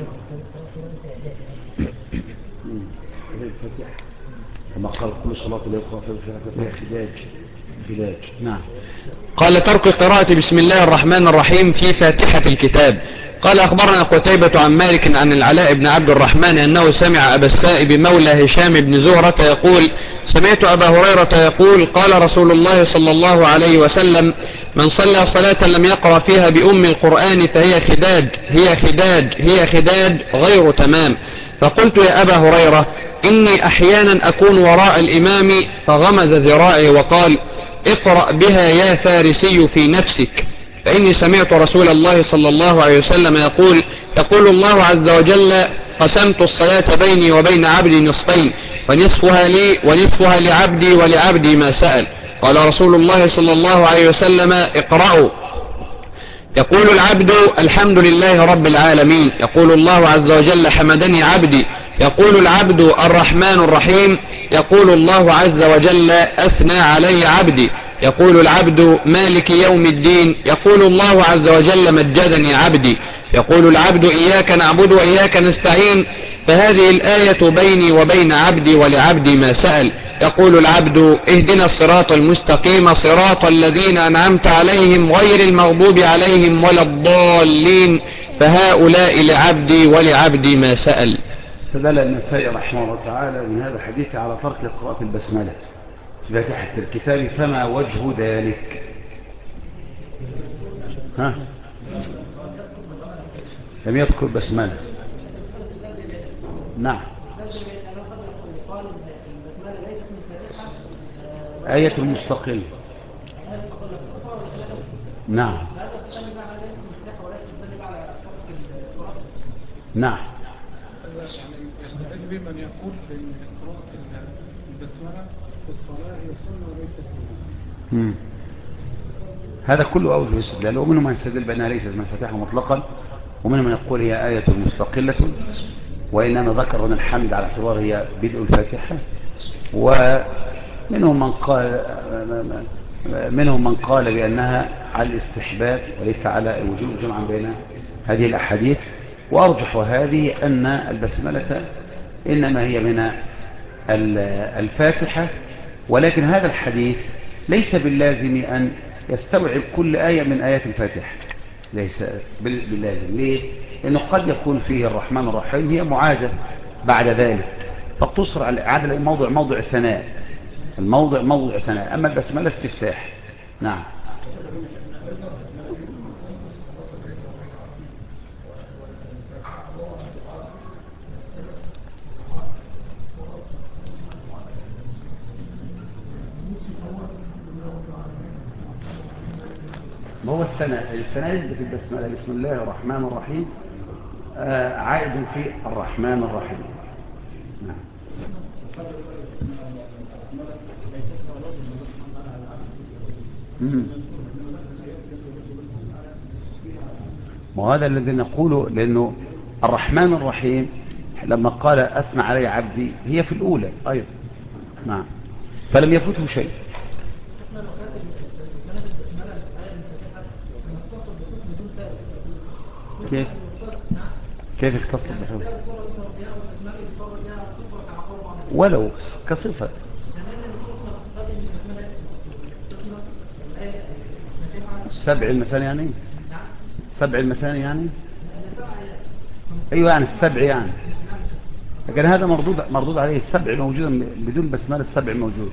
A: كما قال كل صلاة لا يقرأ فيها خلاج. نعم.
B: قال ترك قراءة بسم الله الرحمن الرحيم في فاتحة الكتاب. قال أخبرنا قتيبة عن مالك عن العلاء بن عبد الرحمن أنه سمع أبا السائب مولى هشام بن زهرة يقول سمعت أبا هريرة يقول قال رسول الله صلى الله عليه وسلم من صلى صلاة لم يقرأ فيها بأم القرآن فهي خداج غير تمام. فقلت يا أبا هريرة إني أحيانا أكون وراء الإمام، فغمز ذراعي وقال اقرأ بها يا فارسي في نفسك، فإني سمعت رسول الله صلى الله عليه وسلم يقول الله عز وجل قسمت الصلاة بيني وبين عبدي نصفين، ونصفها لي ونصفها لعبدي ولعبدي ما سأل. قال رسول الله صلى الله عليه وسلم اقرأوا. يقول العبد الحمد لله رب العالمين، يقول الله عز وجل حمدني عبدي، يقول العبد الرحمن الرحيم، يقول الله عز وجل أثنى علي عبدي، يقول العبد مالك يوم الدين، يقول الله عز وجل مجدني عبدي، يقول العبد إياك نعبد وإياك نستعين، فهذه الآية بيني وبين عبدي ولعبدي ما سأل. يقول العبد اهدنا الصراط المستقيم صراط الذين أنعمت عليهم غير المغضوب عليهم ولا الضالين، فهؤلاء لعبدي ولعبدي ما سأل.
A: استدل النسائي رحمه الله تعالى من هذا الحديث على ترك قراءة البسملة في فاتحة الكتاب، فما وجه ذلك؟ لم يذكر بسملة. نعم. آية المستقل. نعم. نعم.
D: يستدل بمن يقول بأن قراءة البسملة في الصلاة هي سنة وليست واجب.
A: هذا كله أوجه الاستدلال، ومنهم من يستدل بأنها ليست من فتحها مطلقا، ومنهم من يقول هي آية مستقلة، وإنما ذكر هنا الحمد على اعتبار هي بدء الفاتحة، منهم من قال بأنها على الاستحباب وليس على الوجوب، جمعا بين هذه الأحاديث. وأرجح هذه أن البسملة إنما هي من الفاتحة، ولكن هذا الحديث ليس باللازم أن يستوعب كل آية من آيات الفاتحة، ليس باللازم. ليه؟ لأنه قد يكون فيه الرحمن الرحيم هي معاذة بعد ذلك، فتصر على عدل الموضع موضع ثناء، الموضع موضع ثناء، أما البسملة استفتاح. نعم. ما هو الثناء يثبت البسملة بسم الله الرحمن الرحيم عائد في الرحمن الرحيم. نعم. وهذا الذي نقوله، لأنه الرحمن الرحيم لما قال أثنى علي عبدي هي في الأولى أيضا. نعم. فلم يفوته شيء. كيف اختص بحفظ ولو كصفة سبع المثاني يعني سبع المثاني يعني ايوه يعني السبع يعني، لكن هذا مردود عليه. السبع موجودا بدون بسمله، السبع موجود.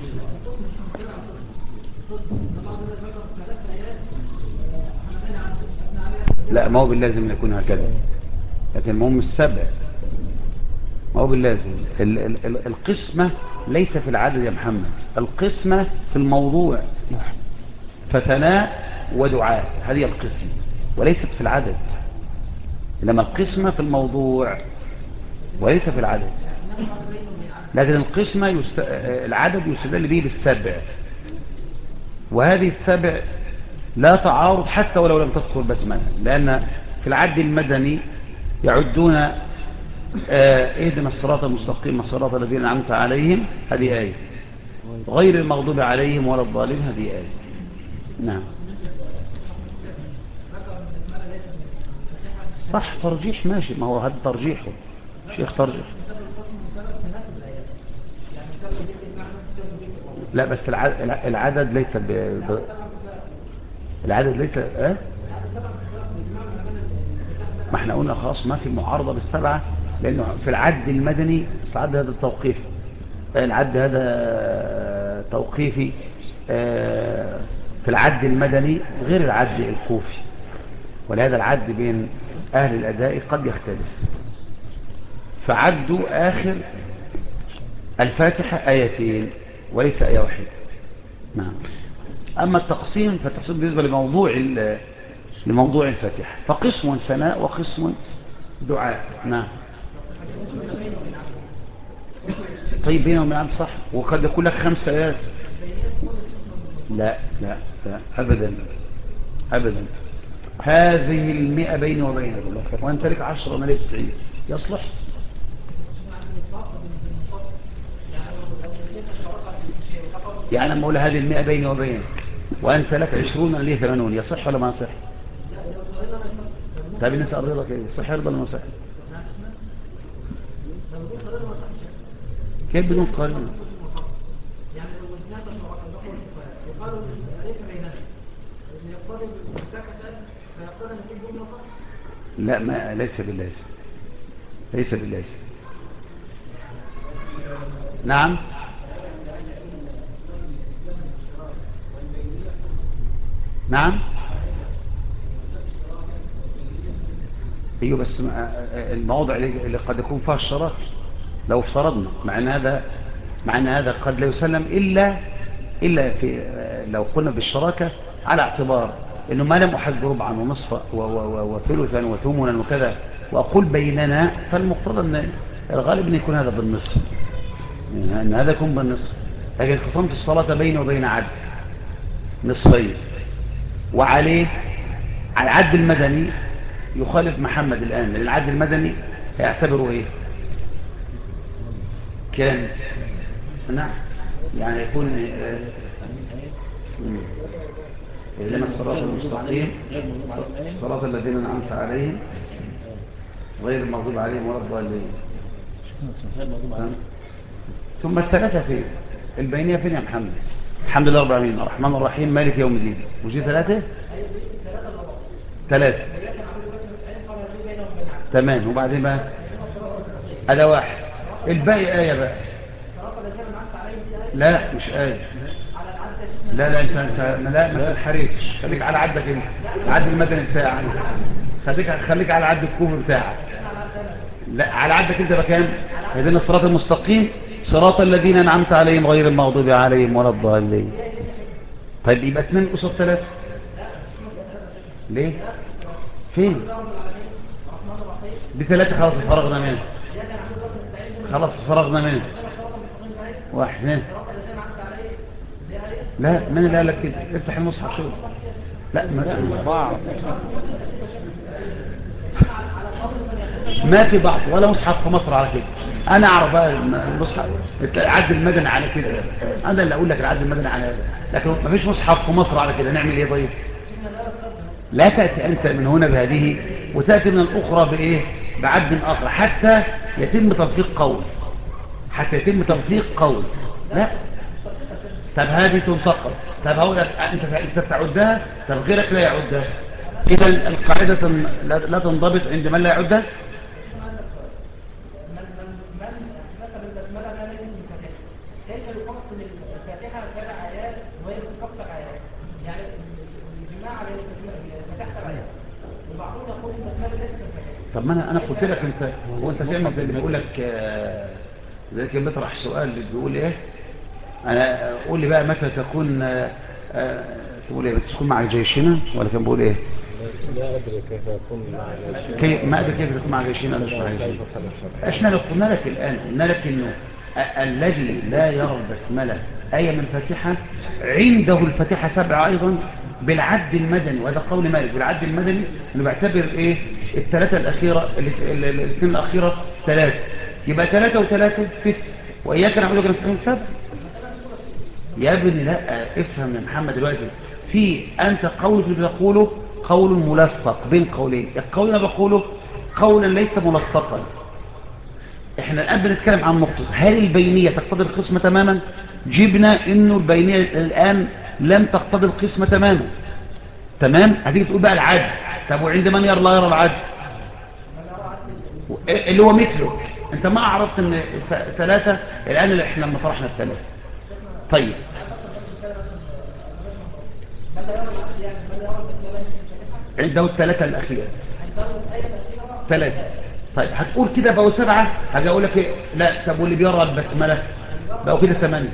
A: لا، ما هو باللازم يكون هكذا، لكن المهم السبع هو باللازم القسمة ليس في العدد يا محمد، القسمة في الموضوع. فثناء ودعاء هذه القسمة وليست في العدد، إنما القسمة في الموضوع وليس في العدد. لكن القسمة العدد يستدل به بالسبع، وهذه السبع لا تعارض حتى ولو لم تذكر بسملة، لأن في العد المدني يعدون اهدنا الصراط المستقيم صراط الذين أنعمت عليهم، هذه آية، غير المغضوب عليهم ولا الضالين، هذه آية. نعم صح، ترجيح ماشي، ما هو هذا ترجيحه شيخ ترجيح. لا بس العدد ليس العدد ليس ما احنا قلنا خلاص ما في معارضة بالسبعة، لأنه في العد المدني العد هذا التوقيفي، العد هذا توقيفي في العد المدني غير العد الكوفي، ولهذا العد بين أهل الأداء قد يختلف. فعدوا آخر الفاتحة آيتين وليس آية واحدة. نعم. أما التقسيم فالتقسيم بالنسبة لموضوع الفاتحة، فقسم ثناء وقسم دعاء. نعم. طيب بينهم العام صح، وقد يكون لك 5 آيات. لا لا لا أبدا أبدا، هذه 100 بيني وبينك، وأنت لك 10 وأنا لك 90 يصلح. يعني لما أقول هذه 100 بيني وبينك وأنت لك 20 وأنا لي 80، يصح ولا ما يصح؟ طيب نسأل رضا كيف صح، يرضى ولا ما صح؟ كيف بدون قارنة؟ يعني لو وزنات يقالوا ليس بيننا يقتضي المساكة فيقتضي أن يكون جملة فقط. لا ما ليس باللازم، ليس باللازم. نعم نعم ايوه، بس المواضع اللي قد يكون فيها الشراك لو افترضنا، مع ان هذا قد لا يسلم الا في لو قلنا بالشراكه على اعتبار انه ما لم احد ربعا ونصفا وثلثا وثمنا وكذا واقول بيننا، فالمقتضى ان الغالب ان يكون هذا بالنصف، يعني ان هذا يكون بالنصف. لكن قسمت الصلاه بيني وبين عبد نصفين، وعليه على العد المدني يخالف محمد الآن، لأن العد المدني يعتبره إيه؟ كان نعم، يعني يكون لنا الصراط المستقيم صراط الذين أنعمت عليهم غير المغضوب عليهم ولا الضالين. ثم الثلاثة فين؟ البينية فين يا محمد؟ الحمد لله رب العالمين الرحمن الرحيم مالك يوم الدين، وجي 3 تمام. وبعدين بقى هذا 1، الباقي آية بقى. لا مش آية، لا انت لا ما تنحرفش، خليك على عدك انت، العد المدني بتاعك، خليك على عد الكوفي بتاعك. لا على عدك انت بكام؟ هذين الصراط المستقيم صراط الذين انعمت عليهم غير المغضوب عليهم ولا الضالين. طيب يبقى 2 قصاد 3 ليه؟ فين؟ دي 3 خلاص فرغنا منه، خلاص فرغنا منه. 1 2 لا من اللي قال لك كده؟ افتح المصحف شوف. لا ما في بعض ولا مصحف في مصر على كده. انا اعرف بقى المصحف العد المدني على كده، انا اللي اقول لك العد المدني على كده، لكن ما فيش مصحف في مصر على كده. نعمل ايه طيب؟ لا تأتي انت من هنا بهذه وتأتي من الاخرى بايه؟ بعد اخر حتى يتم تطبيق قول، لا. طب هذه تنتقل، طب هو انت تعدها، طب غيرك لا يعدها. اذا القاعدة لا تنضبط عند من لا يعدها. كيف يفصل الفاتحة 7 آيات وهي تفصل آيات؟ يعني الجماعة الفاتحة 7 آيات، وبعضهم يقول البسملة ليست الفاتحة. طب ما انا قلت لك انت، هو انت تعمل زي اللي بيقول لك زي كده بيطرح سؤال اللي بيقول ايه، انا قول لي بقى متى تكون تقول ايه، تكون مع جيشنا ولا كان بيقول ايه؟
C: لا أدري كيف يكون مع جيشنا.
A: ما ادري كيف تكون مع جيشنا ولا مش مع جيشنا. احنا لو قلنا لك الان، قلنا لك انه الذي لا يرى البسمله ايه من الفاتحه عنده الفاتحه 7 ايضا بالعد المدني، وهذا قول مالك بالعد المدني، انه بيعتبر ايه الثلاثه الاخيره، الاثنين الاخيره 3، يبقى 3 و3 6، واياك نعبد وإياك نستعين 7. يا ابني لا، افهم يا محمد دلوقتي، في انت قولك اللي بتقوله قول ملصق بين قولين، القول اللي بقوله قولا ليس ملصقا. احنا الان بنتكلم عن نقطه، هل البينيه تقتضي القسمه تماما؟ جبنا انه البينيه الان لم تقتضي القسمه تماما. تمام، هتيجي تقول بقى العدل، طب وعند من يرى لا يرى العدل اللي هو مثله؟ انت ما عرفت ان 3 الان اللي احنا لما طرحنا 3. طيب عنده 3 الأخيرة 3. طيب هتقول كده بقوا 7، هاجي اقول لك ايه؟ لا، طب واللي بيقرا البسمله بقوا كده 8.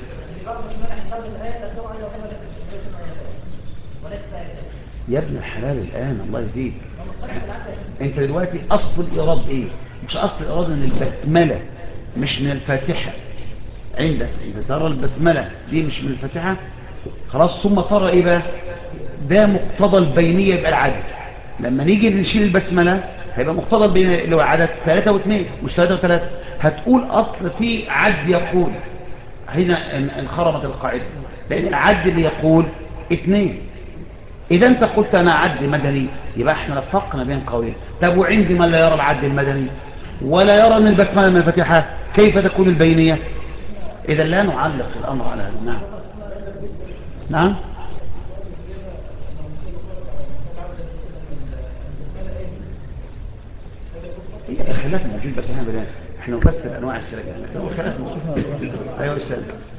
A: يا ابن الحلال الان الله يهديك، انت دلوقتي اصل الايراد ايه؟ مش اصل الايراد ان البسمله مش من الفاتحه عندك، اذا ترى البسمله دي مش من الفاتحه خلاص، ثم ترى ايه بقى؟ ده مقتضى البينيه يبقى العدد. لما نيجي نشيل البسمله هيبقى مقتضى البينيه اللي هو عدد 3 و2 مش 3 و3. هتقول اصل في عد يقول، هنا انخرمت القاعده، لان العد اللي يقول 2. اذا انت قلت انا عد مدني يبقى احنا لفقنا بين قولين. طب وعندي من لا يرى العد المدني ولا يرى ان البسمله من الفاتحه، كيف تكون البينيه؟ اذا لا نعلق الامر على هذا. نعم نعم. الخلاف موجود، بس احنا نفسر انواع الشركه، لكن هو الخلاف موجود. ايوه استاذ.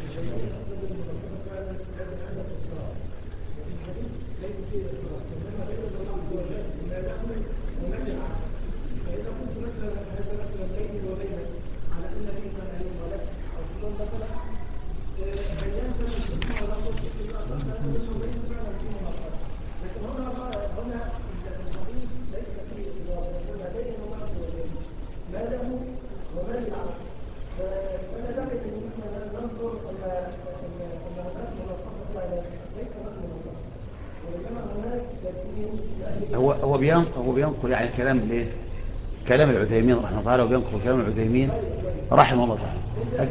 A: هو بينقل يعني كلام الايه؟ كلام العثيمين رحمه الله تعالى، وبينقل كلام العثيمين رحمه الله تعالى.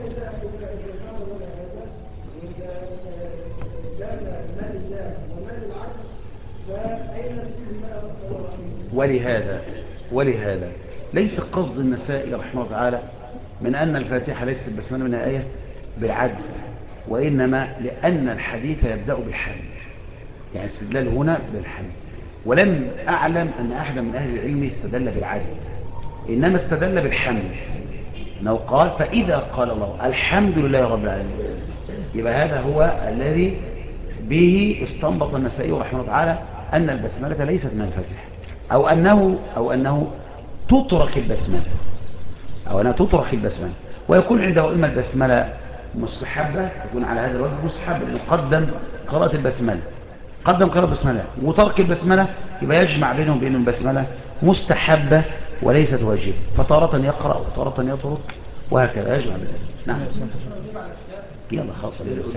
A: ولهذا ليس قصد النسائي رحمه الله تعالى من أن الفاتحة ليست البسمله منها آية بالعدل، وإنما لأن الحديث يبدأ بالحمد، يعني استدلال هنا بالحمد. ولم أعلم أن أحد من أهل العلم استدل بالعدل، إنما استدل بالحمد، أنه قال فإذا قال الله الحمد لله رب العالمين، يبقى هذا هو الذي به استنبط النسائي رحمه الله تعالى أن البسملة ليست من الفاتحة، أو أنه تترك البسملة، ويكون عنده إما البسملة مستحبة، يكون على هذا الوجه مستحبة لأنه قراءة البسملة، قدم قراءة البسملة، وترك البسملة يبقى يجمع بينهم بأن البسملة مستحبة وليست واجبة، فتارة يقرأ وتارة يترك وهكذا يجمع بينهم. نعم يلا خلاص.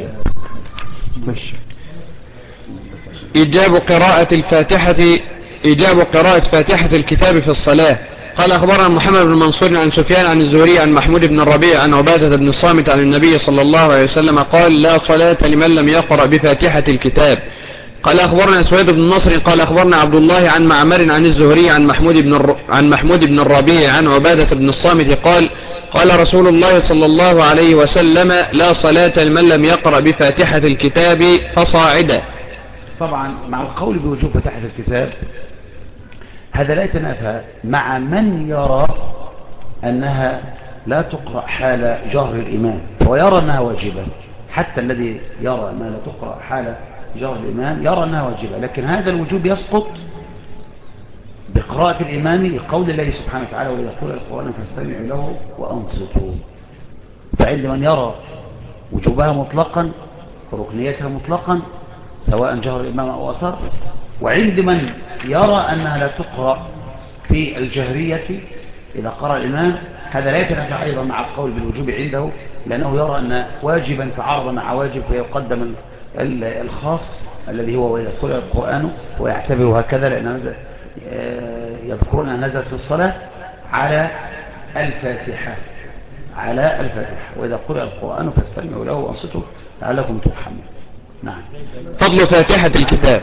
B: إيجاب قراءة فاتحة الكتاب في الصلاة. قال أخبرنا محمد بن منصور عن سفيان عن الزهري عن محمود بن الربيع عن عبادة بن الصامت عن النبي صلى الله عليه وسلم قال لا صلاة لمن لم يقرأ بفاتحة الكتاب. قال أخبرنا سويد بن نصر قال أخبرنا عبد الله عن معمر عن الزهري عن محمود بن الربيع عن عبادة بن الصامت قال قال رسول الله صلى الله عليه وسلم لا صلاة لمن لم يقرأ بفاتحة الكتاب فصاعدا.
A: طبعا مع القول بوجوب فاتحة الكتاب هذا لا يتنافى مع من يرى أنها لا تقرأ حال جهر الإمام ويرى أنها واجبة. حتى الذي يرى أنها لا تقرأ حال جهر الإمام يرى أنها واجبة، لكن هذا الوجوب يسقط بقراءة الإمام قول الله سبحانه وتعالى وإذا قرئ القرآن فاستمعوا له وأنصتوا. فعند من يرى وجوبها مطلقا وركنيتها مطلقا سواء جهر الإمام أو أسر، وعند من يرى أنها لا تقرأ في الجهرية إذا قرأ الإمام، هذا لا يتنافى أيضا مع القول بالوجوب عنده، لأنه يرى أن واجبا تعارض مع واجب فيقدم الخاص الذي هو وإذا قرأ القرآن، ويعتبر هكذا لأن يذكرون أن نزلت في الصلاة على الفاتحة وإذا قرأ القرآن فاستمعوا له وأنصتوا لعلكم ترحمون. نعم.
B: فضل فاتحة الكتاب.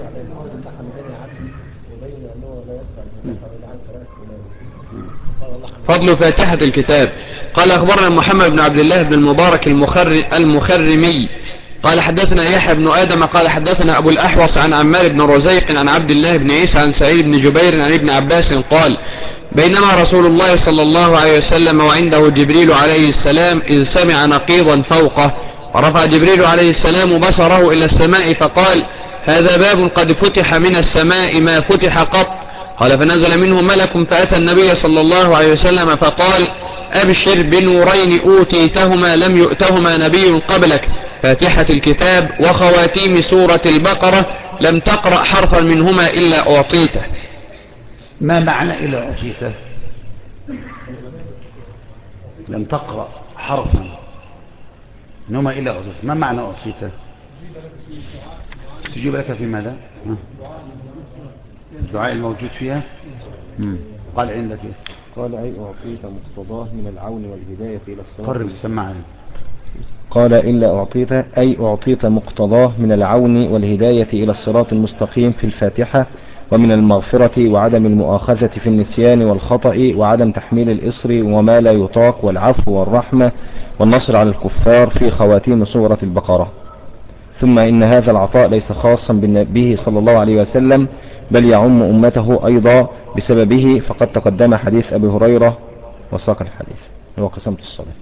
B: فضل فاتحة الكتاب. قال أخبرنا محمد بن عبد الله بن المبارك المخرمي قال حدثنا يحيى بن آدم قال حدثنا أبو الأحوص عن عمار بن رزيق عن عبد الله بن عيسى عن سعيد بن جبير عن ابن عباس قال بينما رسول الله صلى الله عليه وسلم وعنده جبريل عليه السلام إذ سمع نقيضا فوقه، ورفع جبريل عليه السلام بصره إلى السماء فقال هذا باب قد فتح من السماء ما فتح قط. قال فنزل منه ملك فأتى النبي صلى الله عليه وسلم فقال أبشر بنورين أوتيتهما لم يؤتهما نبي قبلك، فاتحة الكتاب وخواتيم سورة البقرة، لم تقرأ حرفا منهما إلا أعطيته.
A: ما معنى إلا أعطيته؟ لم تقرأ حرفا منهما إلا أعطيته، ما معنى أعطيته؟ تجيب لك في ماذا؟ الدعاء الموجود فيها. قال عندك إيه؟
C: قال أي أعطيت مقتضاه من العون والهداية إلى الصراط.
A: قرب السماعة.
C: قال إلا أعطيت أي أعطيت مقتضاه من العون والهداية إلى الصراط المستقيم في الفاتحة، ومن المغفرة وعدم المؤاخذة في النسيان والخطأ وعدم تحميل الإصر وما لا يطاق والعفو والرحمة والنصر على الكفار في خواتيم سورة البقرة. ثم إن هذا العطاء ليس خاصا به صلى الله عليه وسلم، بل يعم أمته أيضا بسببه، فقد تقدم حديث أبي هريرة وساق الحديث هو قسمة الصلاة.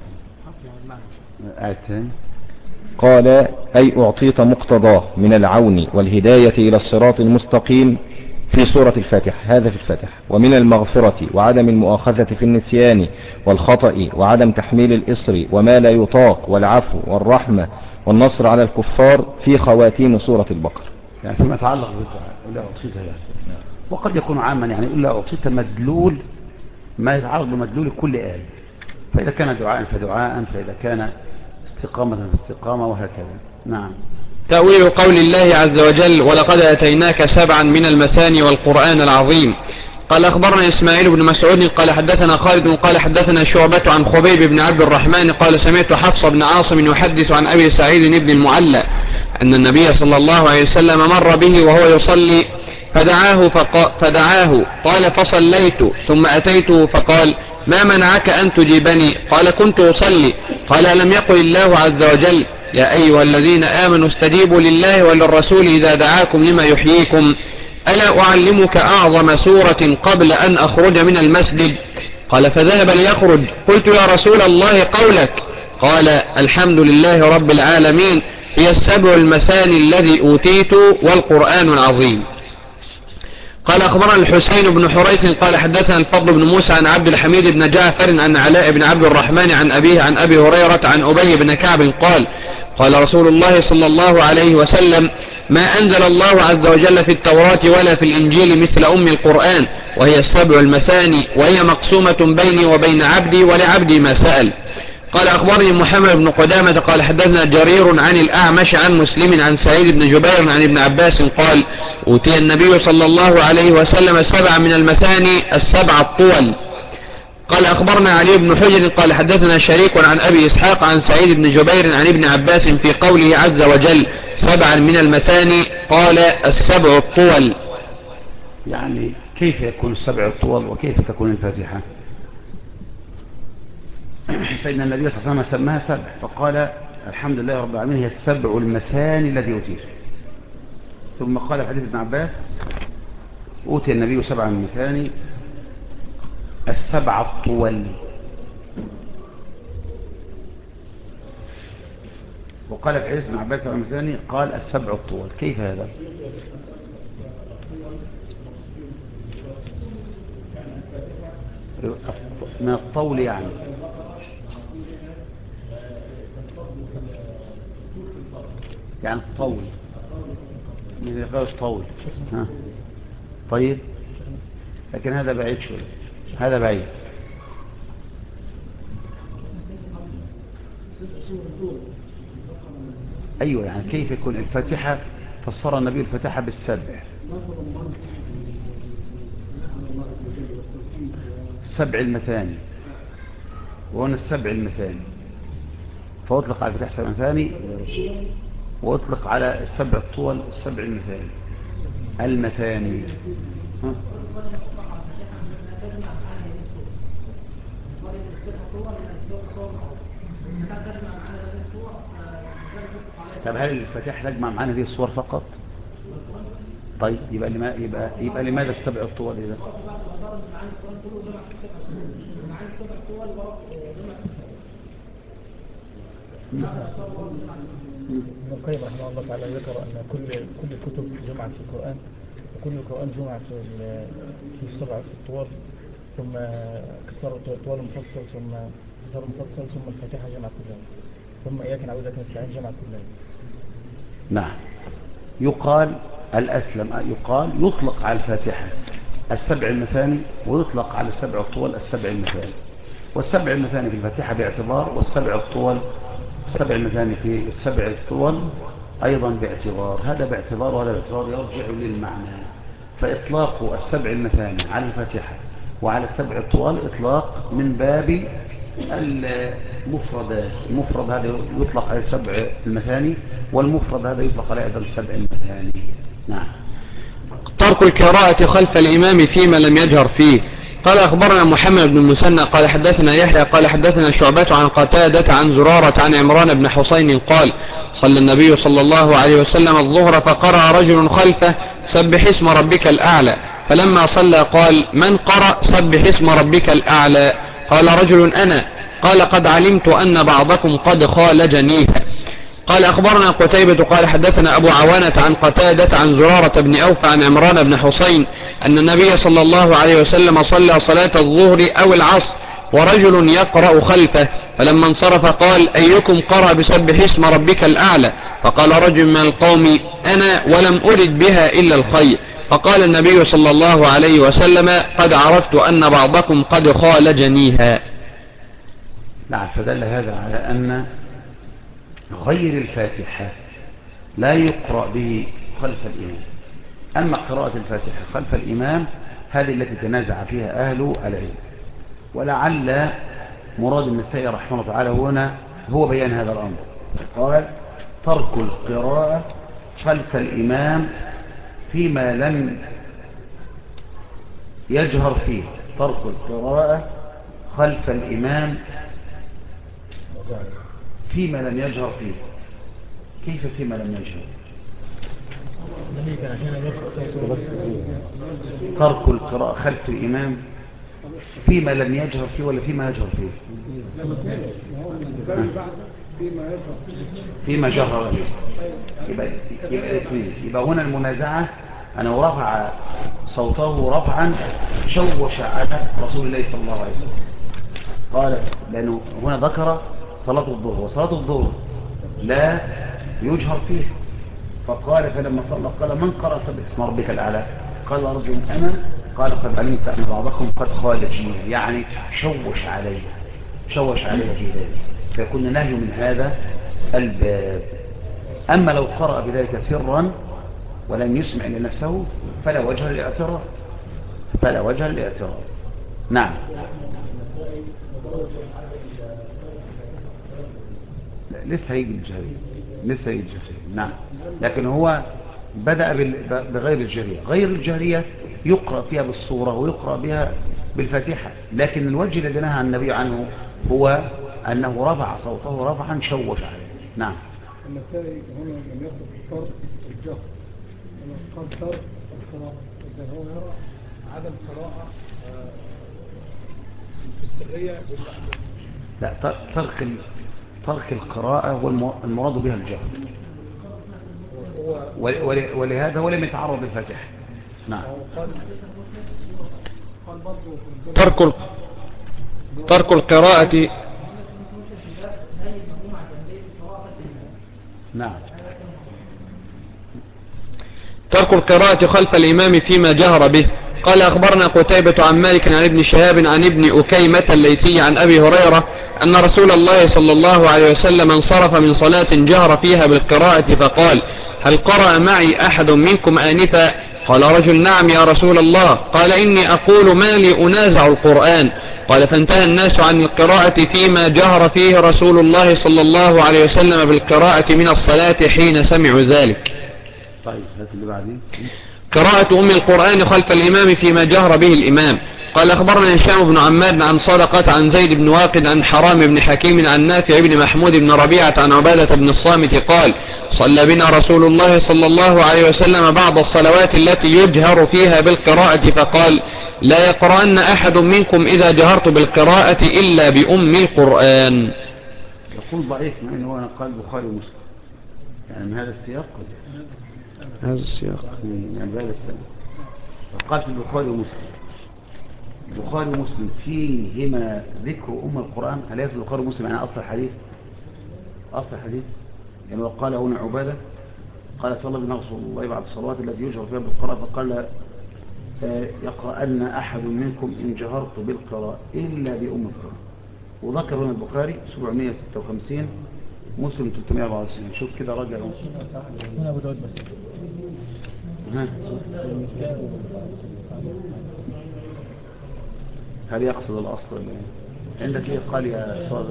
C: قال أي أعطيت مقتضاه من العون والهداية إلى الصراط المستقيم في سورة الفاتحة، هذا في الفاتحة، ومن المغفرة وعدم المؤاخذة في النسيان والخطأ وعدم تحميل الإصر وما لا يطاق والعفو والرحمة والنصر على الكفار في خواتيم سورة البقرة.
A: يعني فيما يتعلق بالدعاء إلا أعطيت يعني. وقد يكون عاما يعني إلا أعطيت مدلول ما يتعلق بمدلول كل آية، فإذا كان دعاء فدعاء، فإذا كان استقامة فاستقامة، وهكذا. نعم.
B: تأويل قول الله عز وجل ولقد أتيناك سبعا من المثاني والقرآن العظيم. قال أخبرنا إسماعيل بن مسعود قال حدثنا خالد قال حدثنا شعبة عن خبيب بن عبد الرحمن قال سمعت حفص بن عاصم يحدث عن أبي سعيد بن المعلى أن النبي صلى الله عليه وسلم مر به وهو يصلي فدعاه قال فصليت ثم أتيته فقال ما منعك أن تجيبني؟ قال كنت أصلي. قال ألم يقل الله عز وجل يا أيها الذين آمنوا استجيبوا لله وللرسول إذا دعاكم لما يحييكم؟ ألا أعلمك أعظم سورة قبل أن أخرج من المسجد؟ قال فذهب ليخرج. قلت يا رسول الله قولك. قال الحمد لله رب العالمين هي السبع المثاني الذي أوتيت والقرآن العظيم. قال أخبرنا الحسين بن حريث قال حدثنا الفضل بن موسى عن عبد الحميد بن جعفر عن علاء بن عبد الرحمن عن أبيه عن أبي هريرة عن أبي بن كعب قال قال رسول الله صلى الله عليه وسلم ما أنزل الله عز وجل في التوراة ولا في الإنجيل مثل أم القرآن، وهي السبع المثاني، وهي مقسومة بيني وبين عبدي ولعبدي ما سأل. قال أخبرني محمد بن قدامة قال حدثنا جرير عن الأعمش عن مسلم عن سعيد بن جبير عن ابن عباس قال أوتي النبي صلى الله عليه وسلم سبع من المثاني السبع الطول. قال أخبرنا علي بن حجر قال حدثنا شريك عن أبي إسحاق عن سعيد بن جبير عن ابن عباس في قوله عز وجل سبعا من المثاني قال السبع الطول.
A: يعني كيف يكون السبع الطول وكيف تكون الفاتحة؟ فإن النبي صلى الله عليه وسلم سماها سبع فقال الحمد لله رب العالمين هي السبع المثاني الذي أوتيه، ثم قال في حديث ابن عباس أوتي النبي سبع المثاني السبع الطول، وقال في حديث ابن عباس سبع المثاني قال السبع الطول. كيف هذا؟ من الطول يعني. يعني الطول من غير الطول. ها. طيب لكن هذا بعيد شوي، هذا بعيد. أيوة يعني كيف يكون الفاتحة؟ فسر النبي الفاتحة بالسبع، سبع المثاني، وهنا السبع المثاني، فأطلق على الفتح سبع مثاني وأطلق على السبع الطول السبع المثاني المثاني. ها؟ طب هل الفتح تجمع معنا هذه الصور فقط؟ طيب يبقى لماذا السبع الطول إذا؟
D: ابن القيم رحمه الله تعالى ذكر أن كل الكتب جمعت في القرآن، وكل القرآن جمع في السبع الطوال، ثم كسر طوال مفصل، ثم كسر مفصل، ثم الفاتحة جمع كلها، ثم إياك نعوذك نستعين جمع كلها.
A: نعم. يقال الأسلم يطلق على الفاتحة السبع المثاني، ويطلق على السبع الطول السبع المثاني، والسبع المثاني في الفاتحة باعتبار، والسبع الطول السبع المثاني في السبع الطول أيضا باعتبار. هذا باعتبار وهذا باعتبار يرجع للمعنى. فإطلاق السبع المثاني على الفاتحة وعلى السبع الطوال إطلاق من باب المفردات. المفرد هذا يطلق على السبع المثاني، والمفرد هذا يطلق على أيضا السبع المثاني. نعم.
B: ترك القراءة خلف الإمام فيما لم يجهر فيه. قال أخبرنا محمد بن المثنى قال حدثنا يحيى قال حدثنا شعبة عن قتادة عن زرارة عن عمران بن حسين قال صلى النبي صلى الله عليه وسلم الظهر فقرأ رجل خلفه سبح اسم ربك الأعلى، فلما صلى قال من قرأ سبح اسم ربك الأعلى؟ قال رجل أنا. قال قد علمت أن بعضكم قد خالجنيها. قال أخبرنا قتيبة قال حدثنا أبو عوانة عن قتادة عن زرارة بن أوفى عن عمران بن حسين أن النبي صلى الله عليه وسلم صلى صلاة الظهر أو العصر ورجل يقرأ خلفه، فلما انصرف قال أيكم قرأ بسبح اسم ربك الأعلى؟ فقال رجل من القوم أنا، ولم أرد بها إلا الخير. فقال النبي صلى الله عليه وسلم قد عرفت أن بعضكم قد خالجنيها.
A: نعم. فدل هذا على أن غير الفاتحة لا يقرأ به خلف الإمام. أما قراءة الفاتحة خلف الإمام هذه التي تنازع فيها أهل العلم، ولعل مراد النسائي رحمه الله تعالى هنا هو بيان هذا الأمر. قال ترك القراءة خلف الإمام فيما لم يجهر فيه. ترك القراءة خلف الإمام فيما لم يجهر فيه. كيف فيما لم يجهر؟ ترك القراءة خلف الإمام فيما لم يجهر فيه ولا فيما يجهر فيه؟ فيما جهر فيه. يبقى هنا المنازعة أنه رفع صوته رفعا شوش على رسول الله صلى الله عليه وسلم. قال لأنه هنا ذكر صلاة الظهر، وصلاة الظهر لا يجهر فيه، فقال فلما صلى قال من قرأ سبح اسم ربك الأعلى؟ قال رجل أنا. قال قد علمت أن بعضكم قد خالجنيها، يعني شوش عليها في ذلك، فيكون نهي من هذا الباب. أما لو قرأ بذلك سرا ولم يسمع لنفسه فلا وجه للاعتراض. نعم. لسه هيجي الجهرية. نعم. لكن هو بدأ بغير الجهرية. غير الجهرية يقرأ فيها بالصورة ويقرأ بها بالفاتحة، لكن الوجه الذي نهى النبي عنه هو أنه رفع صوته رفعا شوش عليه. نعم.
D: النسائي هنا لم يقل شرط الجهر، قال شرط القراءة، إذا هو يرى عدم قراءة السرية.
A: لا، ترك القراءة والمراد بها الجهر، ولهذا هو لم يتعرض للفاتحة. نعم.
D: قال برضو
B: ترك القراءة.
A: نعم.
B: ترك القراءة خلف الإمام فيما جهر به. قال أخبرنا قتيبة عن مالك عن ابن شهاب عن ابن أكيمة الليثي عن أبي هريرة أن رسول الله صلى الله عليه وسلم انصرف من صلاة جهر فيها بالقراءة فقال: هل قرأ معي أحد منكم آنفا؟ قال رجل: نعم يا رسول الله. قال: إني أقول ما لي أنازع القرآن. قال: فانتهى الناس عن القراءة فيما جهر فيه رسول الله صلى الله عليه وسلم بالقراءة من الصلاة حين سمعوا ذلك.
A: طيب هات اللي بعدين.
B: قراءة أم القرآن خلف الإمام فيما جهر به الإمام. قال أخبرنا هشام بن عماد عن صدقة عن زيد بن واقد عن حرام بن حكيم عن نافع بن محمود بن ربيعة عن عبادة بن الصامت قال: صلى بنا رسول الله صلى الله عليه وسلم بعض الصلوات التي يجهر فيها بالقراءة فقال: لا يقرأن أحد منكم إذا جهرت بالقراءة إلا بأم القرآن.
A: يقول ضعيف مع أنه هو قال البخاري ومسلم، يعني من هذا السياق
B: هذا السياق
A: يعني بهذا السياق قال في البخاري ومسلم. البخاري ومسلم فيهما ذكر أم القرآن. أليس البخاري ومسلم يعني أصل الحديث؟ أصل الحديث يعني وقال هنا عبادة قال صلى بنا رسول الله بعد الصلوات التي يجهر فيها بالقراءة فقال: يقرأن أحد منكم إن جهرت بالقراءة إلا بأم القرآن. وذكر هنا البخاري 756 مسلم 394. شوف كده راجع هنا أبو داود بس. هل يقصد الأصل عندك إيه؟ قال يا صادق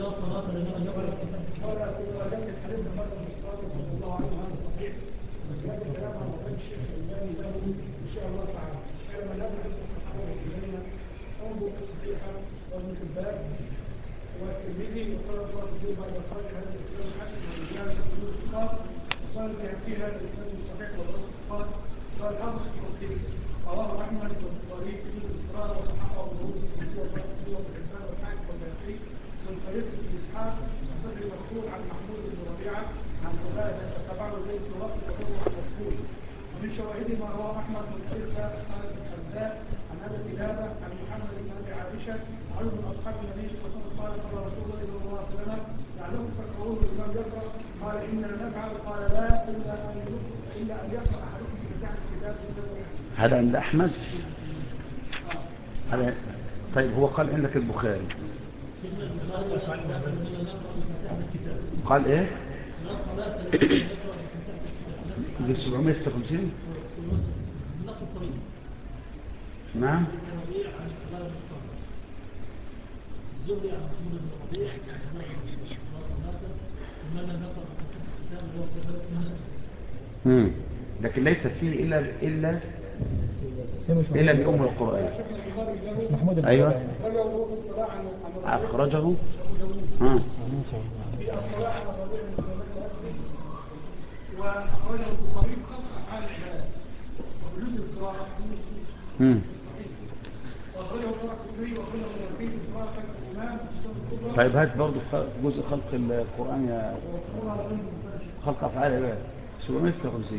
D: والترمذي وقال الله في بعض الخارج هذا الكلام حسن والرجال والصفات وقال فيها الاسناد الصحيح والصفات قال حافظ التوحيد رواه احمد والبخاري في الاقرار وصححه ابو داود في الصحيح والحسان والحاكم والبيهقي من طريق ابن اسحاق الصدر المقبول عن محمود بن ربيعه عن عباده تبعه زيد بن وقت وهو عن مقبول. ومن شواهد ما رواه احمد من طريق خالد بن حمدان عن ابي كلابه عن محمد بن ابي عائشه عن اصحاب النبي صلى الله عليه وسلم قال رسول الله صلى الله عليه وسلم: لعلهم تقرؤون الامام يقرا قال: انا نفعل قال: لا الا ان يقرا احدكم بفتحه كتاب
A: هذا عند احمد. هذا طيب هو قال عندك البخاري قال ايه؟ ب 756 نعم. لكن ليس فيه إلا بأم القرآن. أيوة أخرجه وأخرجه البخاري خمس أفعال العبادة وبجزء القراءة طيب هات برضه جزء خلق القرآن يا خلق أفعال العبادة 756.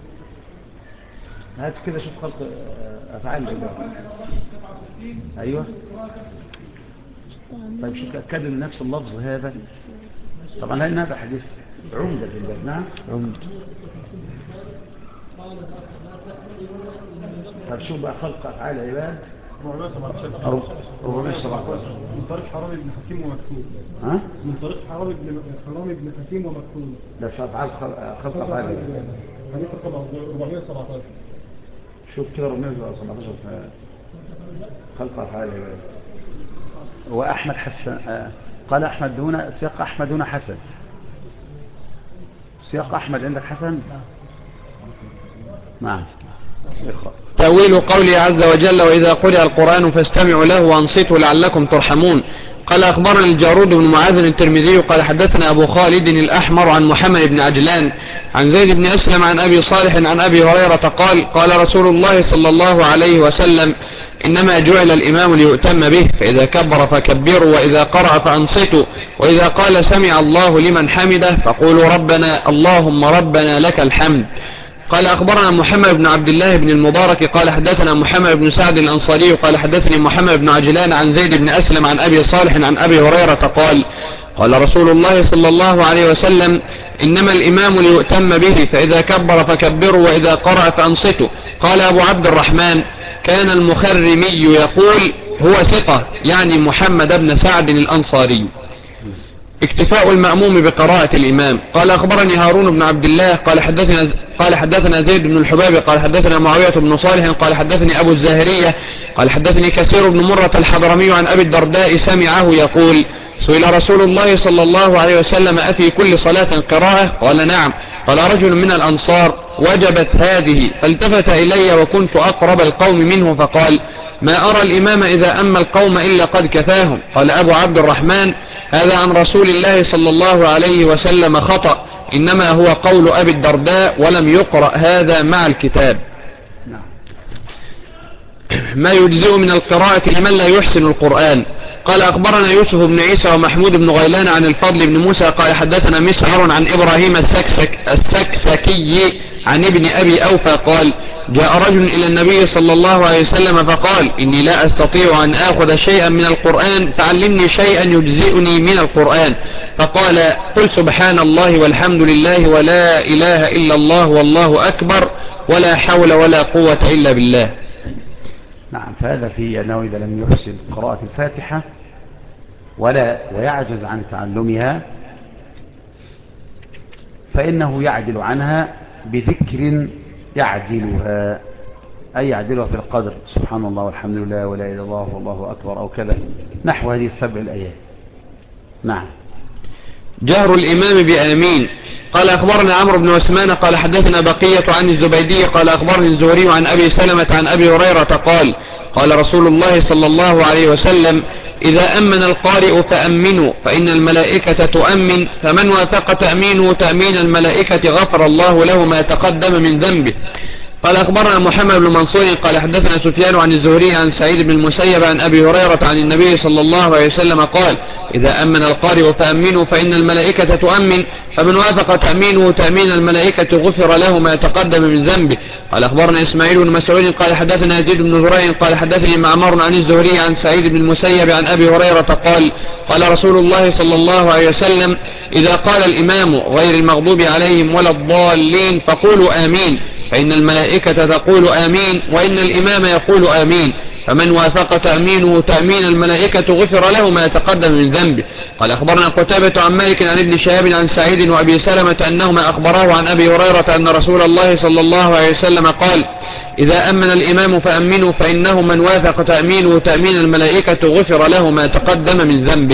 A: هات كده شوف خلق أفعال العبادة. أيوة طيب شوف تأكد من نفس اللفظ هذا طبعا لأن هذا حديث عمدة في الباب. نعم عمدة. طيب شوف بقى خلق أفعال العباد 417
D: من طريق حرام بن حكيم ومكتوب.
A: ها؟
D: من طريق حرام بن حكيم ومكتوب.
A: ده في أفعال خلق أفعال العباد
D: حديث 417.
A: شوف كده 417 في خلق أفعال العباد. وأحمد حسن قال أحمد دون سياق أحمد دون حسن. سياق أحمد عندك حسن؟ نعم.
B: تأويل قوله عز وجل: وإذا قرئ القرآن فاستمعوا له وانصتوا لعلكم ترحمون. قال أخبرنا الجارود بن معاذ الترمذي قال حدثنا أبو خالد الأحمر عن محمد بن عجلان عن زيد بن أسلم عن أبي صالح عن أبي هريرة قال: قال رسول الله صلى الله عليه وسلم: إنما جعل الإمام ليؤتم به، فإذا كبر فكبروا، وإذا قرأ فأنصتوا، وإذا قال سمع الله لمن حمده فقولوا ربنا اللهم ربنا لك الحمد. قال أخبرنا محمد بن عبد الله بن المبارك قال حدثنا محمد بن سعد الأنصاري قال حدثني محمد بن عجلان عن زيد بن أسلم عن أبي صالح عن أبي هريرة قال قال رسول الله صلى الله عليه وسلم إنما الإمام ليؤتم به فإذا كبر فكبروا وإذا قرأ فأنصتوا. قال أبو عبد الرحمن كان المخرمي يقول هو ثقة يعني محمد بن سعد الأنصاري. اكتفاء المأموم بقراءة الإمام. قال أخبرني هارون بن عبد الله قال حدثنا زيد بن الحباب قال حدثنا معاوية بن صالح قال حدثني أبو الزاهرية قال حدثني كثير بن مرة الحضرمي عن أبي الدرداء سمعه يقول سئل رسول الله صلى الله عليه وسلم أفي كل صلاة قراءة؟ قال نعم. قال رجل من الأنصار وجبت هذه فالتفت إلي وكنت أقرب القوم منه فقال ما أرى الإمام إذا أما القوم إلا قد كفاهم. قال أبو عبد الرحمن هذا عن رسول الله صلى الله عليه وسلم خطأ إنما هو قول أبي الدرداء ولم يقرأ هذا مع الكتاب. ما يجزئ من القراءة لمن لا يحسن القرآن. قال أخبرنا يوسف بن عيسى ومحمود بن غيلان عن الفضل بن موسى قال حدثنا مسعر عن إبراهيم السكسكي عن ابن أبي أوفى قال جاء رجل إلى النبي صلى الله عليه وسلم فقال إني لا أستطيع أن آخذ شيئا من القرآن فعلمني شيئا يجزئني من القرآن. فقال قل سبحان الله والحمد لله ولا إله إلا الله والله أكبر ولا حول ولا قوة إلا بالله.
A: نعم. فهذا في أنه إذا لم يحسن قراءة الفاتحة ويعجز عن تعلمها فإنه يعدل عنها بذكر يعدلها أي يعدلها في القدر سبحان الله والحمد لله ولا إله إلا الله والله أكبر أو كذا نحو هذه السبع الآيات. نعم.
B: جهر الإمام بآمين. قال أخبرنا عمرو بن عثمان قال حدثنا بقية عن الزبيدي قال أخبرني الزهري عن أبي سلمة عن أبي هريرة قال قال رسول الله صلى الله عليه وسلم إذا أمن القارئ فأمنوا فإن الملائكة تؤمن فمن وافق تأمينه تأمين الملائكة غفر الله له ما تقدم من ذنبه. قال أخبرنا محمد بن منصور قال حدثنا سفيان عن الزهري عن سعيد بن المسيب عن أبي هريرة عن النبي صلى الله عليه وسلم قال إذا أمن القارئ فأمنوا فإن الملائكة تؤمن فمن وافق تأمينه تأمين الملائكة غفر له ما تقدم من ذنبه. قال أخبرنا إسماعيل بن مسعود قال حدثنا يزيد بن زريع قال حدثني معمر عن الزهري عن سعيد بن المسيب عن أبي هريرة قال قال رسول الله صلى الله عليه وسلم إذا قال الإمام غير المغضوب عليهم ولا الضالين فقولوا آمين فإن الملائكة تقول آمين وإن الإمام يقول آمين فمن وافق تأمينه تأمين الملائكة غفر له ما يتقدم من ذنبه. قال أخبرنا قتيبة عن مالك عن ابن شهاب عن سعيد وأبي سلمة أنهما أخبراه عن أبي هريرة أن رسول الله صلى الله عليه وسلم قال إذا أمن الإمام فأمنوا فإنه من وافق تأمينه تأمين الملائكة غفر له ما تقدم من ذنبه.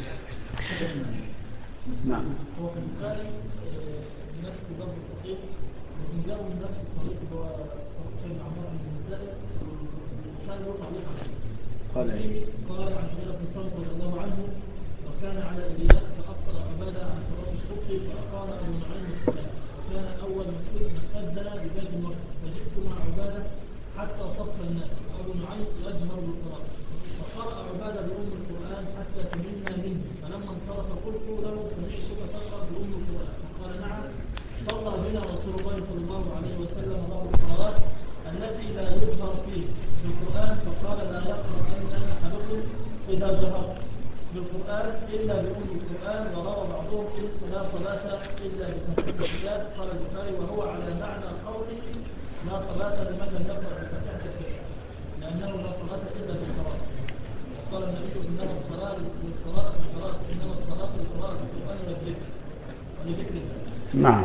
A: قال
E: عن حذيفة بن الصامت رضي الله عنه وكان على إلياس فأبطل عبادة عن صلاة الصبح فأقام أبو نعيم الصلاة وكان أول من أذن ببيت المقدس فجئت مع عبادة حتى صف الناس وأبو نعيم يجهر بالقراءة فقرأ عبادة بأم القرآن حتى تمنا منه فلما انصرف قلت له سمعتك تقرأ بأم القرآن فقال نعم صلى بنا رسول الله صلى الله عليه وسلم بعض الصلوات التي لا يجهر فيه بالقرآن فقال لا يقرأ أحدكم إذا جهر بالقرآن إلا بأم القرآن وروى بعضهم لا صلاة إلا بتفسير الكتاب. قال البخاري وهو على معنى قوله لا صلاة لمن لم يقرأ بفتحة الكتاب لأنه لا صلاة إلا بالقراءة. وقال النبي إنما الصلاة للقراءة إنما الصلاة للقراءة بالقرآن والذكر ولذكر الله.
A: نعم.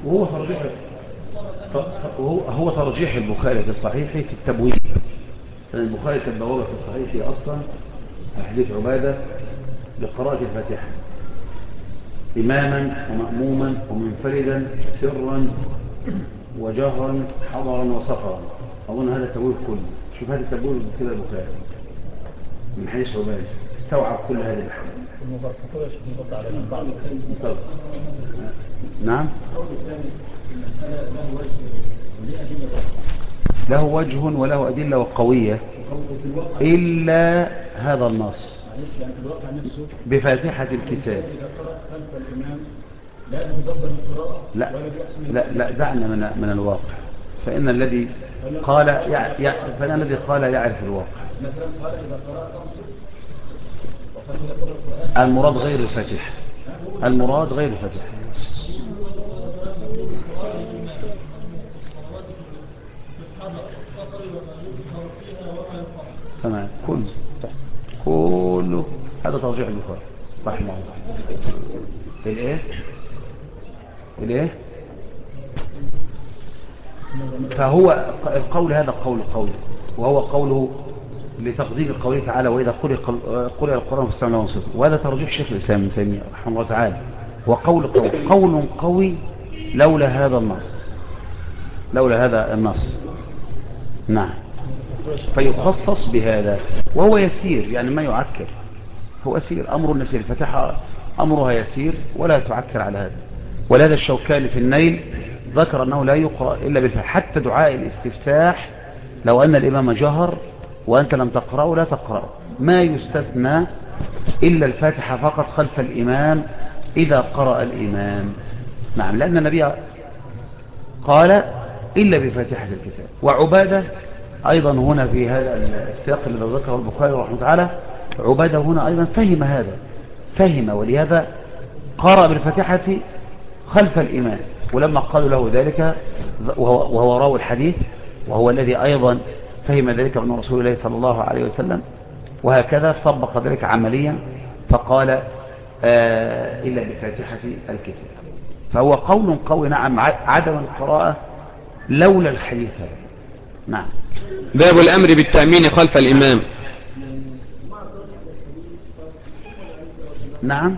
A: وهو ترجيح البخاري في الصحيح في التبويب. البخاري كان بوابة في الصحيح أصلا حديث عبادة بقراءة الفاتحة إماما ومأموما ومنفردا سرا وجهرا حضرا وسفرا. أظن هذا التبويب كله. شوف هذا التبويب كده البخاري من حديث عبادة استوعب كل هذه الأحكام. نعم. له وجه وله أدلة وقوية إلا هذا النص بفاتحة الكتاب لا لا لا، دعنا من الواقع. فإن الذي قال فإن الذي قال يعرف الواقع. المراد غير الفاتحة، المراد غير الفاتحة. تمام. كله هذا ترجيح البخاري رحمه الله. الايه فهو القول هذا قول وهو قوله لتقديم قوله تعالى وإذا قرئ القرآن فاستمعوا له وانصتوا، وهذا ترجيح شيخ الإسلام ابن تيمية رحمه الله تعالى. وقول قوي لولا هذا النص. نعم. فيخصص بهذا وهو يسير، يعني ما يعكر، هو يسير، أمر النسير. الفتحة أمرها يسير ولا تعكر على هذا. ولهذا الشوكاني في النيل ذكر أنه لا يقرأ إلا بالفتحة. حتى دعاء الاستفتاح لو أن الإمام جهر وأنت لم تقرأه لا تقرأه، ما يستثنى إلا الفاتحة فقط خلف الإمام إذا قرأ الإمام. نعم، لأن النبي قال إلا بفاتحة الكتاب. وعبادة أيضا هنا في هذا السياق الذي ذكره البخاري رحمه الله تعالى، عبادة هنا أيضا فهم هذا، ولهذا قرأ بالفاتحة خلف الإمام. ولما قالوا له ذلك وهو راوي الحديث وهو الذي أيضا فهم ذلك من رسول الله صلى الله عليه وسلم، وهكذا طبق ذلك عمليا فقال إلا بفاتحة الكتاب. فهو قول قوي. نعم، عدم القراءة لولا الحديث. نعم.
B: باب الأمر بالتأمين خلف الإمام.
A: نعم.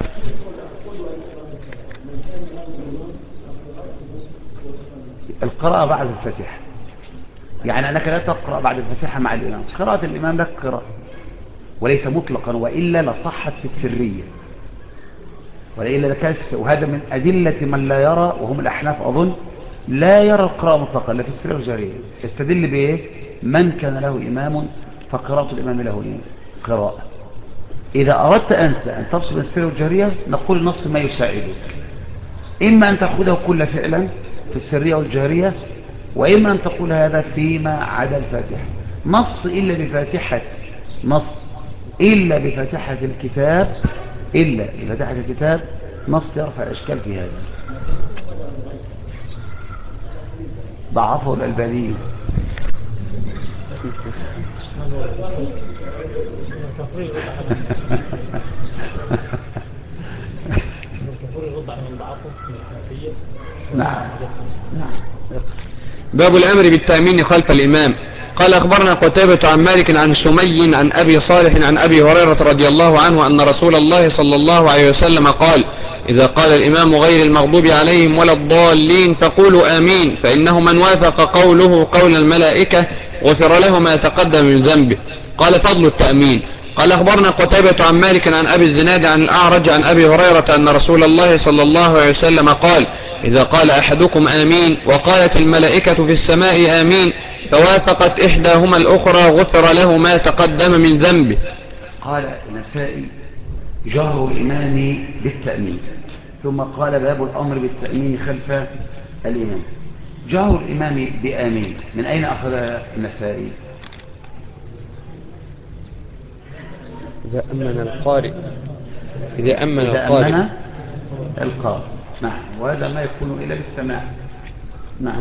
A: القراءة بعد الفاتحة، يعني أنك لا تقرأ بعد الفاتحة مع الإمام. قراءة الإمام لك قراءة وليس مطلقا، وإلا لصحت في السرية، وإلا لكاس. وهذا من أدلة من لا يرى، وهم الأحناف أظن، لا يرى القراءة مطلقا لا في السرية والجهرية. يستدل بإيه؟ من كان له إمام فقراءة الإمام له قراءة. إذا أردت أنت أن تفصل السرية والجهرية نقول نص ما يساعدك، إما أن تأخذه كل فعلا في السرية والجهرية، وإما أن تقول هذا فيما عدا الفاتحة. نص إلا بفاتحة الكتاب، نص يرفع الإشكال في هذا. ضعفه الألباني. نعم.
B: باب الأمر بالتأمين خلف الإمام. قال أخبرنا قتيبة عن مالك عن سمي عن أبي صالح عن أبي هريرة رضي الله عنه أن رسول الله صلى الله عليه وسلم قال: إذا قال الإمام غير المغضوب عليهم ولا الضالين فقولوا آمين، فإنه من وافق قوله قول الملائكة غفر له ما تقدم من ذنبه. قال: فضل التأمين. قال أخبرنا قتيبة عن مالك عن أبي الزناد عن الأعرج عن أبي هريرة أن رسول الله صلى الله عليه وسلم قال: إذا قال أحدكم آمين وقالت الملائكة في السماء آمين فوافقت إحداهما الأخرى غفر له ما تقدم من ذنبه.
A: قال النسائي: جهر الإمام بالتأمين. ثم قال: باب الأمر بالتأمين خلف الإمام. جهر الإمام بآمين من أين أخذها النسائي؟
B: إذا أمن القارئ.
A: نعم. وهذا ما يكون إلا بالسماع. نعم.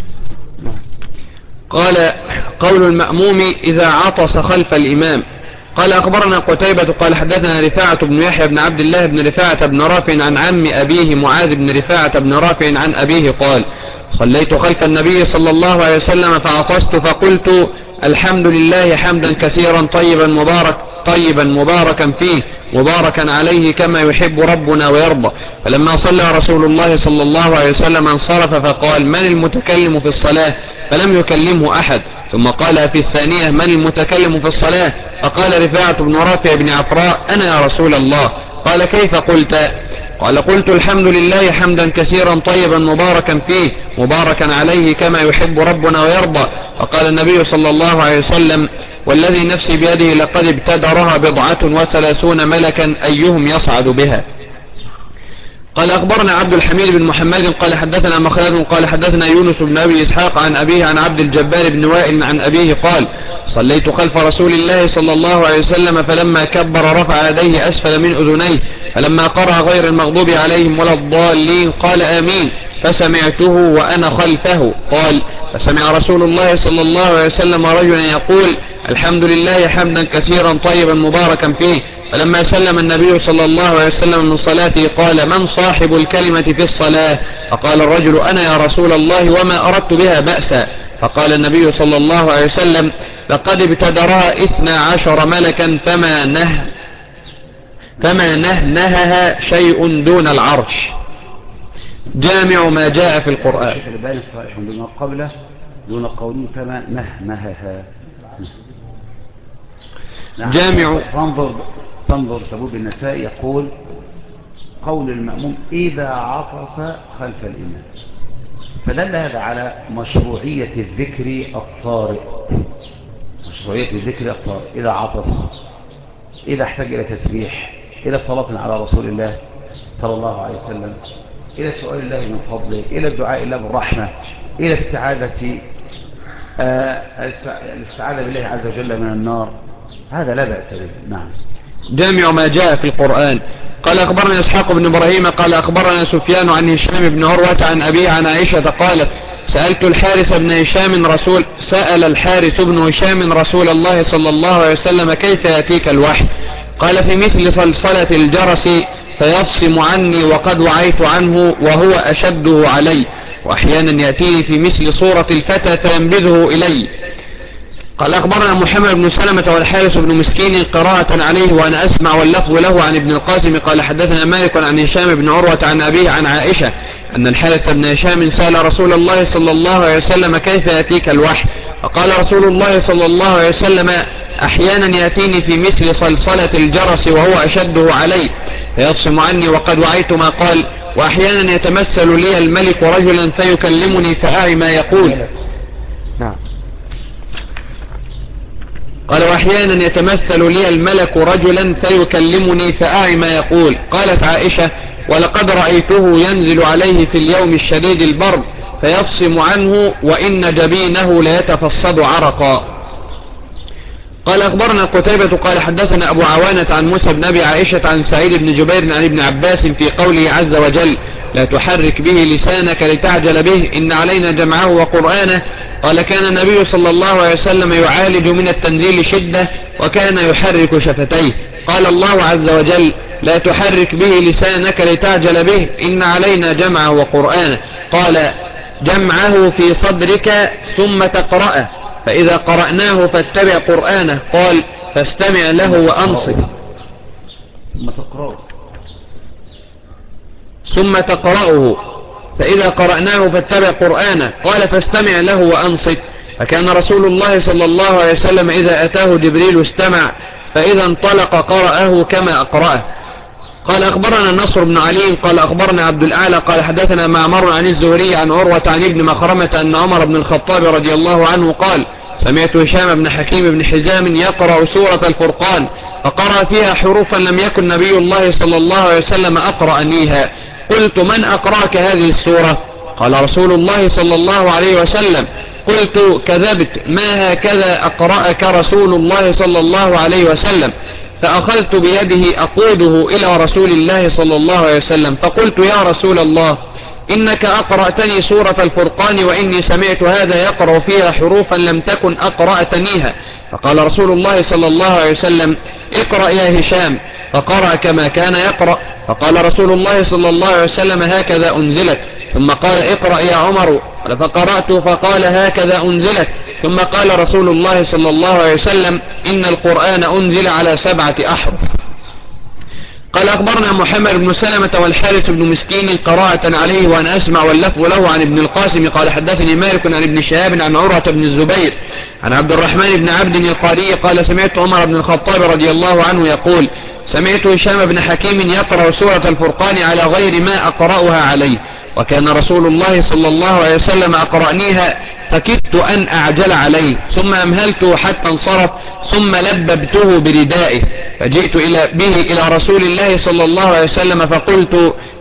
B: قال: قول المأموم إذا عطس خلف الإمام. قال أخبرنا قتيبة قال حدثنا رفاعة بن يحيى بن عبد الله بن رفاعة بن رافع عن عم أبيه معاذ بن رفاعة بن رافع عن أبيه قال: صليت خلف النبي صلى الله عليه وسلم فعطست فقلت: الحمد لله حمدا كثيرا طيبا مباركا فيه مباركا عليه كما يحب ربنا ويرضى. فلما صلى رسول الله صلى الله عليه وسلم انصرف فقال: من المتكلم في الصلاة؟ فلم يكلمه أحد. ثم قال في الثانية: من المتكلم في الصلاة؟ فقال رفاعة بن رافع بن عفراء: أنا يا رسول الله. قال: كيف قلت؟ قال: قلت: الحمد لله حمدا كثيرا طيبا مباركا فيه مباركا عليه كما يحب ربنا ويرضى. فقال النبي صلى الله عليه وسلم: والذي نفسي بيده لقد ابتدرها 37 ملكا أيهم يصعد بها. قال أخبرنا عبد الحميد بن محمد قال حدثنا مخلد قال حدثنا يونس بن أبي إسحاق عن أبيه عن عبد الجبار بن وائل عن أبيه قال صليت خلف رسول الله صلى الله عليه وسلم فلما كبر رفع يديه أسفل من أذنيه فلما قرأ غير المغضوب عليهم ولا الضالين قال آمين فسمعته وأنا خلفه قال فسمع رسول الله صلى الله عليه وسلم رجلا يقول الحمد لله حمدا كثيرا طيبا مباركا فيه فلما سلم النبي صلى الله عليه وسلم من صلاته قال من صاحب الكلمة في الصلاة فقال الرجل أنا يا رسول الله وما أردت بها بأسا فقال النبي صلى الله عليه وسلم لقد ابتدرها 12 ملكا فما نهنهها شيء دون العرش. جامع ما جاء في القرآن.
A: دون قبله دون قوله فما نهنهها.
B: جامع.
A: تنظر تبوب النساء يقول قول المأموم إذا عطف خلف الإمام، فدل هذا على مشروعية الذكر الطارئ، مشروعية الذكر الطارئ إذا عطف، إذا احتاج إلى تسبيح، إلى صلاة على رسول الله صلى الله عليه وسلم، إلى سؤال الله من فضله، إلى الدعاء الله بالرحمة، إلى الاستعاذة بالله عز وجل من النار، هذا لا بأس به. نعم.
B: جامع ما جاء في القرآن. قال أخبرنا إسحاق بن إبراهيم قال أخبرنا سفيان عن هشام بن عروة عن أبيه عن عائشة قالت سأل الحارث بن هشام رسول الله صلى الله عليه وسلم كيف يأتيك الوحي قال في مثل صلصلة الجرس فيفصم عني وقد وعيت عنه وهو أشده علي وأحيانا يأتيني في مثل صورة الفتى فينبذه إلي. قال أخبرنا محمد بن سلمة والحارث بن مسكين قراءة عليه وأنا أسمع واللفظ له عن ابن القاسم قال حدثنا مالك عن هشام بن عروة عن أبيه عن عائشة أن الحارث بن هشام سأل رسول الله صلى الله عليه وسلم كيف يأتيك الوحي فقال رسول الله صلى الله عليه وسلم أحيانا يأتيني في مثل صلصلة الجرس وهو أشده علي فيفصم عني وقد وعيت ما قال وأحيانا يتمثل لي الملك رجلا فيكلمني فأعي ما يقول.
C: نعم.
B: قال وأحيانا يتمثل لي الملك رجلا فيكلمني فأعي ما يقول. قالت عائشة ولقد رأيته ينزل عليه في اليوم الشديد البرد فيفصم عنه وإن جبينه ليتفصد عرقا. قال أخبرنا قتيبة قال حدثنا أبو عوانة عن موسى بن أبي عائشة عن سعيد بن جبير عن ابن عباس في قوله عز وجل لا تحرك به لسانك لتعجل به إن علينا جمعه وقرآنه. قال كان النبي صلى الله عليه وسلم يعالج من التنزيل شدة وكان يحرك شفتيه. قال الله عز وجل لا تحرك به لسانك لتعجل به إن علينا جمعه وقرآنه. قال جمعه في صدرك ثم تقرأه فإذا قرأناه فاتبع قرآنه. قال فاستمع له وأنصت ثم تقرأه فإذا قرأناه فاتبع قرآنه. قال فاستمع له وأنصت. فكان رسول الله صلى الله عليه وسلم إذا أتاه جبريل استمع فإذا انطلق قرأه كما أقرأه. قال أخبرنا نصر بن علي قال أخبرنا عبد الأعلى قال حدثنا معمر عن الزهري عن عروة عن ابن مخرمة أن عمر بن الخطاب رضي الله عنه قال سمعت هشام بن حكيم بن حزام يقرأ سورة الفرقان فقرأ فيها حروفا لم يكن نبي الله صلى الله عليه وسلم أقرأنيها. قلت من أقرأك هذه السورة؟ قال رسول الله صلى الله عليه وسلم. قلت كذبت ما هكذا أقرأك رسول الله صلى الله عليه وسلم. فأخذت بيده أقوده إلى رسول الله صلى الله عليه وسلم فقلت يا رسول الله إنك أقرأتني سورة الفرقان وإني سمعت هذا يقرأ فيها حروفا لم تكن أقرأتنيها. فقال رسول الله صلى الله عليه وسلم اقرأ يا هشام. فقرأ كما كان يقرأ. فقال رسول الله صلى الله عليه وسلم هكذا أنزلت. ثم قال اقرأ يا عمر. فقرأت فقال هكذا أنزلت. ثم قال رسول الله صلى الله عليه وسلم إن القرآن أنزل على 7 أحرف. قال أخبرنا محمد بن سلمة والحارث بن مسكين قراءة عليه وأنا أسمع واللفظ له عن ابن القاسم قال حدثني مالك عن ابن شهاب عن عروة بن الزبير عن عبد الرحمن بن عبد القاري قال سمعت عمر بن الخطاب رضي الله عنه يقول سمعت هشام بن حكيم يقرأ سورة الفرقان على غير ما أقرأها عليه وكان رسول الله صلى الله عليه وسلم أقرأنيها فكدت أن أعجل عليه ثم أمهلته حتى انصرف ثم لببته بردائه فجئت به إلى رسول الله صلى الله عليه وسلم فقلت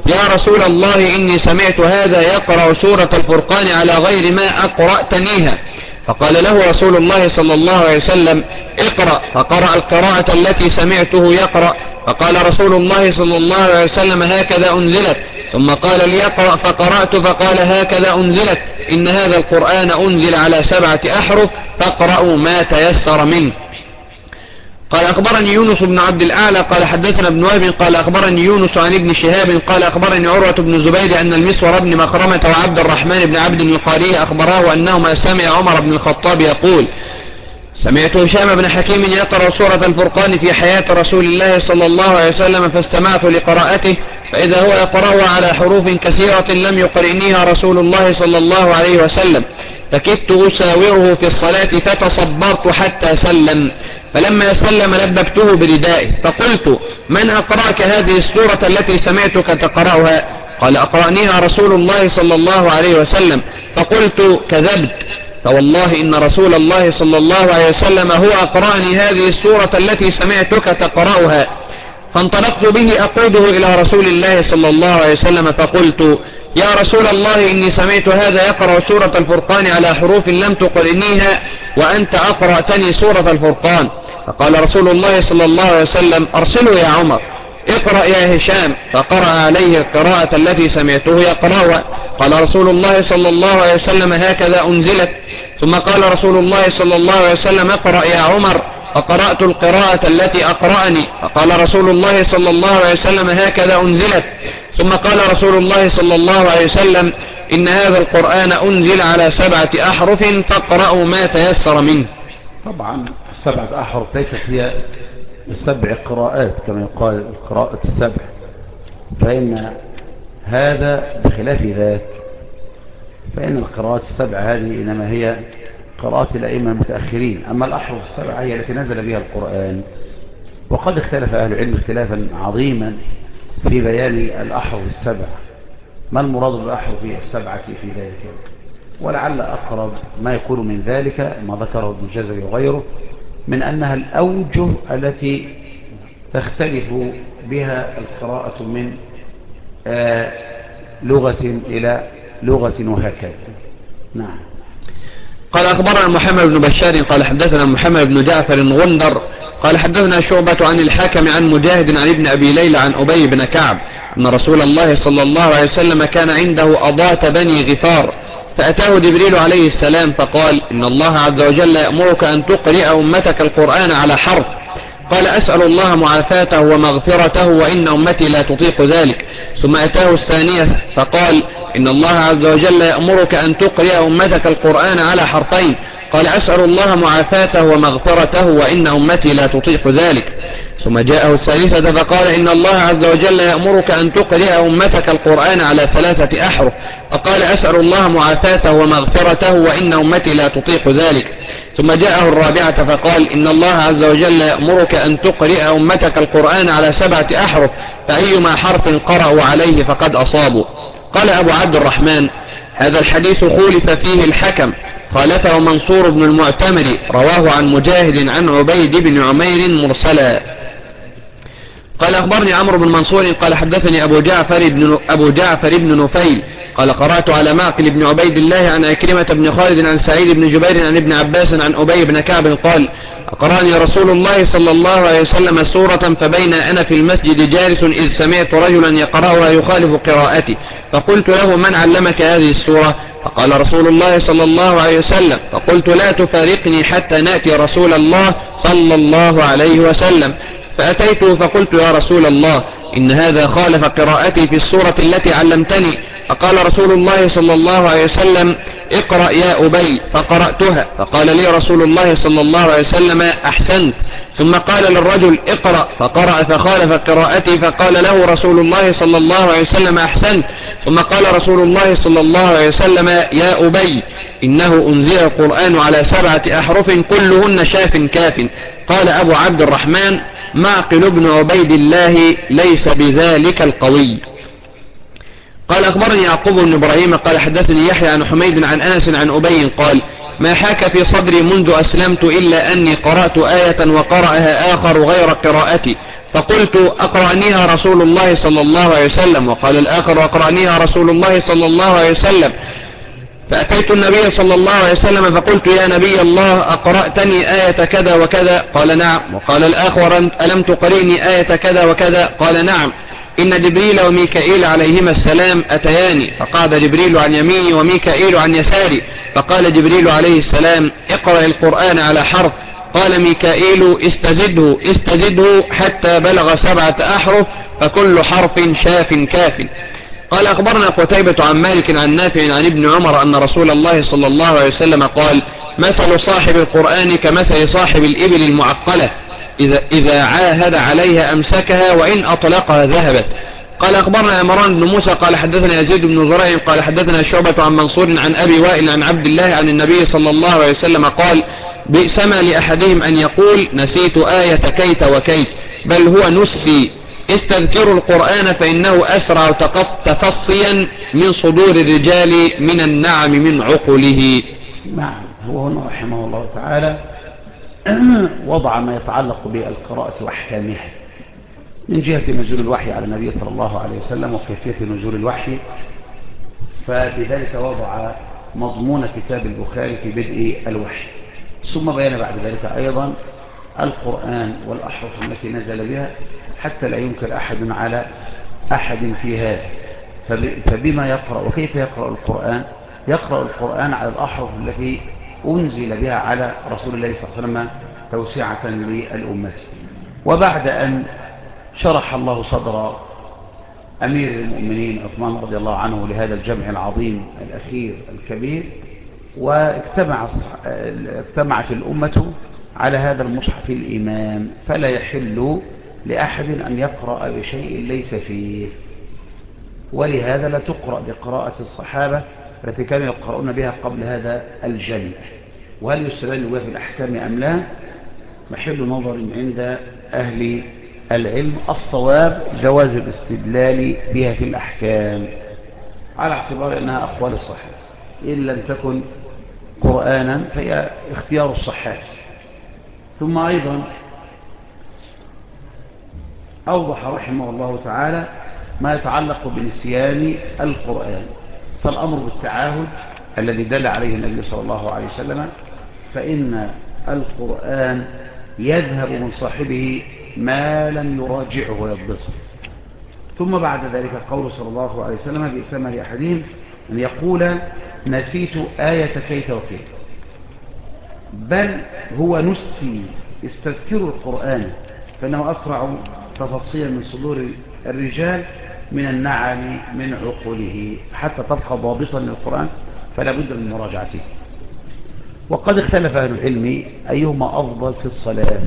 B: يا رسول الله إني سمعت هذا يقرأ سورة الفرقان على غير ما أقرأتنيها. فقال له رسول الله صلى الله عليه وسلم اقرأ. فقرأ القراءة التي سمعته يقرأ. فقال رسول الله صلى الله عليه وسلم هكذا أنزلت. ثم قال ليقرأ فقرأت فقال هكذا أنزلت إن هذا القرآن أنزل على 7 أحرف فاقرأوا ما تيسر منه. قال أخبرني يونس بن عبد الأعلى قال حدثنا ابن وهب قال أخبرني يونس عن ابن شهاب قال أخبرني عروة بن الزبير أن المسور بن مخرمة وعبد الرحمن بن عبد القاري أخبراه أنهما سمع عمر بن الخطاب يقول سمعت هشام بن حكيم يقرأ سورة الفرقان في حياة رسول الله صلى الله عليه وسلم فاستمعت لقراءته فإذا هو يقرأها على حروف كثيرة لم يقرئنيها رسول الله صلى الله عليه وسلم فكدت أساوره في الصلاة فتصبرت حتى سلم فلما سلم لببته بردائه فقلت من أقرأك هذه السورة التي سمعتك تقرأها؟ قال أقرأنيها رسول الله صلى الله عليه وسلم. فقلت كذبت فوالله إن رسول الله صلى الله عليه وسلم هو أقرأني هذه السورة التي سمعتك تقرأها. فانطلقت به أقوده إلى رسول الله صلى الله عليه وسلم فقلت يا رسول الله إني سمعت هذا يقرأ سورة الفرقان على حروف لم تقرئنيها وأنت أقرأتني سورة الفرقان. فقال رسول الله صلى الله عليه وسلم أرسله يا عمر اقرأ يا هشام. فقرأ عليه القراءة التي سمعته يقرأها. قال رسول الله صلى الله عليه وسلم هكذا أنزلت. ثم قال رسول الله صلى الله عليه وسلم اقرأ يا عمر. فقرأت القراءة التي أقرأني. فقال رسول الله صلى الله عليه وسلم هكذا أنزلت. ثم قال رسول الله صلى الله عليه وسلم إن هذا القرآن أنزل على 7 أحرف فاقرأوا ما تيسر منه.
A: طبعا 7 أحرف ليست هي 7 قراءات كما يقال القراءة 7 فإن هذا بخلاف ذاك فإن القراءات 7 هذه إنما هي قراءات الأئمة المتأخرين. أما الأحرف 7 هي التي نزل بها القرآن. وقد اختلف أهل العلم اختلافا عظيما في بيان الأحرف 7 ما المراد بالأحرف 7 في ذلك ولعل أقرب ما يكون من ذلك ما ذكره ابن الجزري وغيره من أنها الأوجه التي تختلف بها القراءة من لغة إلى لغة وهكذا. نعم.
B: قال أخبرنا محمد بن بشار قال حدثنا محمد بن جعفر غندر قال حدثنا شعبة عن الحكم عن مجاهد عن ابن أبي ليلى عن أبي بن كعب أن رسول الله صلى الله عليه وسلم كان عنده أضاة بني غفار فأتاه جبريل عليه السلام فقال إن الله عز وجل يأمرك أن تقرئ أمتك القرآن على حرف. قال أسأل الله معافاته ومغفرته وإن أمتي لا تطيق ذلك. ثم أتاه الثانية فقال إن الله عز وجل يأمرك أن تقرئ أمتك القرآن على حرفين. قال أسأل الله معافاته ومغفرته وإن أمتي لا تطيق ذلك. ثم جاءه الثالثة فقال إن الله عز وجل يأمرك أن تقرئ أمتك القرآن على 3 أحرف. فقال أسأل الله معافاته ومغفرته وإن أمتي لا تطيق ذلك. ثم جاءه الرابعة فقال إن الله عز وجل يأمرك أن تقرئ أمتك القرآن على 7 أحرف فأيما حرف قرأوا عليه فقد أصابوا. قال أبو عبد الرحمن هذا الحديث خولف فيه الحكم خالفه منصور بن المعتمر رواه عن مجاهد عن عبيد بن عمير مرسلا. قال أخبرني عمرو بن منصور قال حدثني أبو جعفر بن نفيل قال قرأت على معقل بن عبيد الله عن عكرمة بن خالد عن سعيد بن جبير عن ابن عباس عن أبي بن كعب قال أقرأني رسول الله صلى الله عليه وسلم سورة فبين أنا في المسجد جالس إذ سمعت رجلا يقرأها يخالف قراءتي فقلت له من علمك هذه السورة؟ فقال رسول الله صلى الله عليه وسلم. فقلت لا تفارقني حتى نأتي رسول الله صلى الله عليه وسلم. فأتيته فقلت يا رسول الله إن هذا خالف قراءتي في السورة التي علمتني. فقال رسول الله صلى الله عليه وسلم اقرأ يا أبي. فقرأتها فقال لي رسول الله صلى الله عليه وسلم أحسنت. ثم قال للرجل اقرأ فقرأ فخالف قراءتي فقال له رسول الله صلى الله عليه وسلم أحسنت. ثم قال رسول الله صلى الله عليه وسلم يا أبي إنه أنزل القرآن على 7 أحرف كلهن شاف كاف. قال أبو عبد الرحمن معقل بن عبيد الله ليس بذلك القوي. قال أخبرني يعقوب بن إبراهيم قال حدثني يحيى عن حميد عن أنس عن أبي قال ما حاك في صدري منذ أسلمت إلا أني قرأت آية وقرأها آخر غير قراءتي فقلت أقرأنيها رسول الله صلى الله عليه وسلم. وقال الآخر أقرأنيها رسول الله صلى الله عليه وسلم. فأتيت النبي صلى الله عليه وسلم فقلت يا نبي الله أقرأتني آية كذا وكذا؟ قال نعم. وقال الآخر ألم تقرئني آية كذا وكذا؟ قال نعم. إن جبريل وميكائيل عليهما السلام أتياني، فقعد جبريل عن يميني وميكائيل عن يساري، فقال جبريل عليه السلام اقرأ القرآن على حرف. قال ميكائيل استزده حتى بلغ 7 أحرف، فكل حرف شاف كاف. قال أخبرنا قتيبة عن مالك عن نافع عن ابن عمر أن رسول الله صلى الله عليه وسلم قال مثل صاحب القرآن كمثل صاحب الإبل المعقلة، إذا عاهد عليها أمسكها وإن أطلقها ذهبت. قال أخبرنا عمران بن موسى قال حدثنا يزيد بن زريع قال حدثنا شعبة عن منصور عن أبي وائل عن عبد الله عن النبي صلى الله عليه وسلم قال بئس ما لأحدهم أن يقول نسيت آية كيت وكيت، بل هو نسي. استذكروا القرآن فإنه أسرع تفصيا من صدور الرجال من النعم من عقله.
A: نعم. هو هنا رحمه الله تعالى وضع ما يتعلق بالقراءة وأحكامها من جهة نزول الوحي على النبي صلى الله عليه وسلم وكيفية نزول الوحي، فبذلك وضع مضمون كتاب البخاري في بدء الوحي، ثم بيان بعد ذلك أيضا القرآن والأحرف التي نزل بها حتى لا ينكر أحد على أحد في هذا. فبما يقرأ وكيف يقرأ القرآن؟ يقرأ القرآن على الأحرف التي أنزل بها على رسول الله صلى الله عليه وسلم توسعة للأمة. وبعد أن شرح الله صدر أمير المؤمنين عثمان رضي الله عنه لهذا الجمع العظيم الأخير الكبير، واجتمعت الأمة على هذا المصحف الإمام، فلا يحل لأحد أن يقرأ بشيء ليس فيه، ولهذا لا تقرأ بقراءة الصحابة التي كانوا يقرؤون بها قبل هذا الجمع. وهل يستدل بها في الأحكام أم لا؟ محل نظر عند أهل العلم. الصواب جواز الاستدلال بها في الأحكام على اعتبار أنها أقوال الصحابة، إن لم تكن قرآنا فهي اختيار الصحابة. ثم أيضا أوضح رحمه الله تعالى ما يتعلق بنسيان القرآن، فالأمر بالتعاهد الذي دل عليه النبي صلى الله عليه وسلم، فإن القرآن يذهب من صاحبه ما لم يراجعه ويضبطه. ثم بعد ذلك قول صلى الله عليه وسلم بئس ما لأحدهم أن يقول نسيت آية كيت وكيت، بل هو نسي. استذكروا القرآن فإنه أسرع تفصيلا من صدور الرجال من النعم من عقله، حتى تبقى ضابطا للقرآن فلا بد من مراجعته. وقد اختلف أهل العلم أيهما أفضل في الصلاة،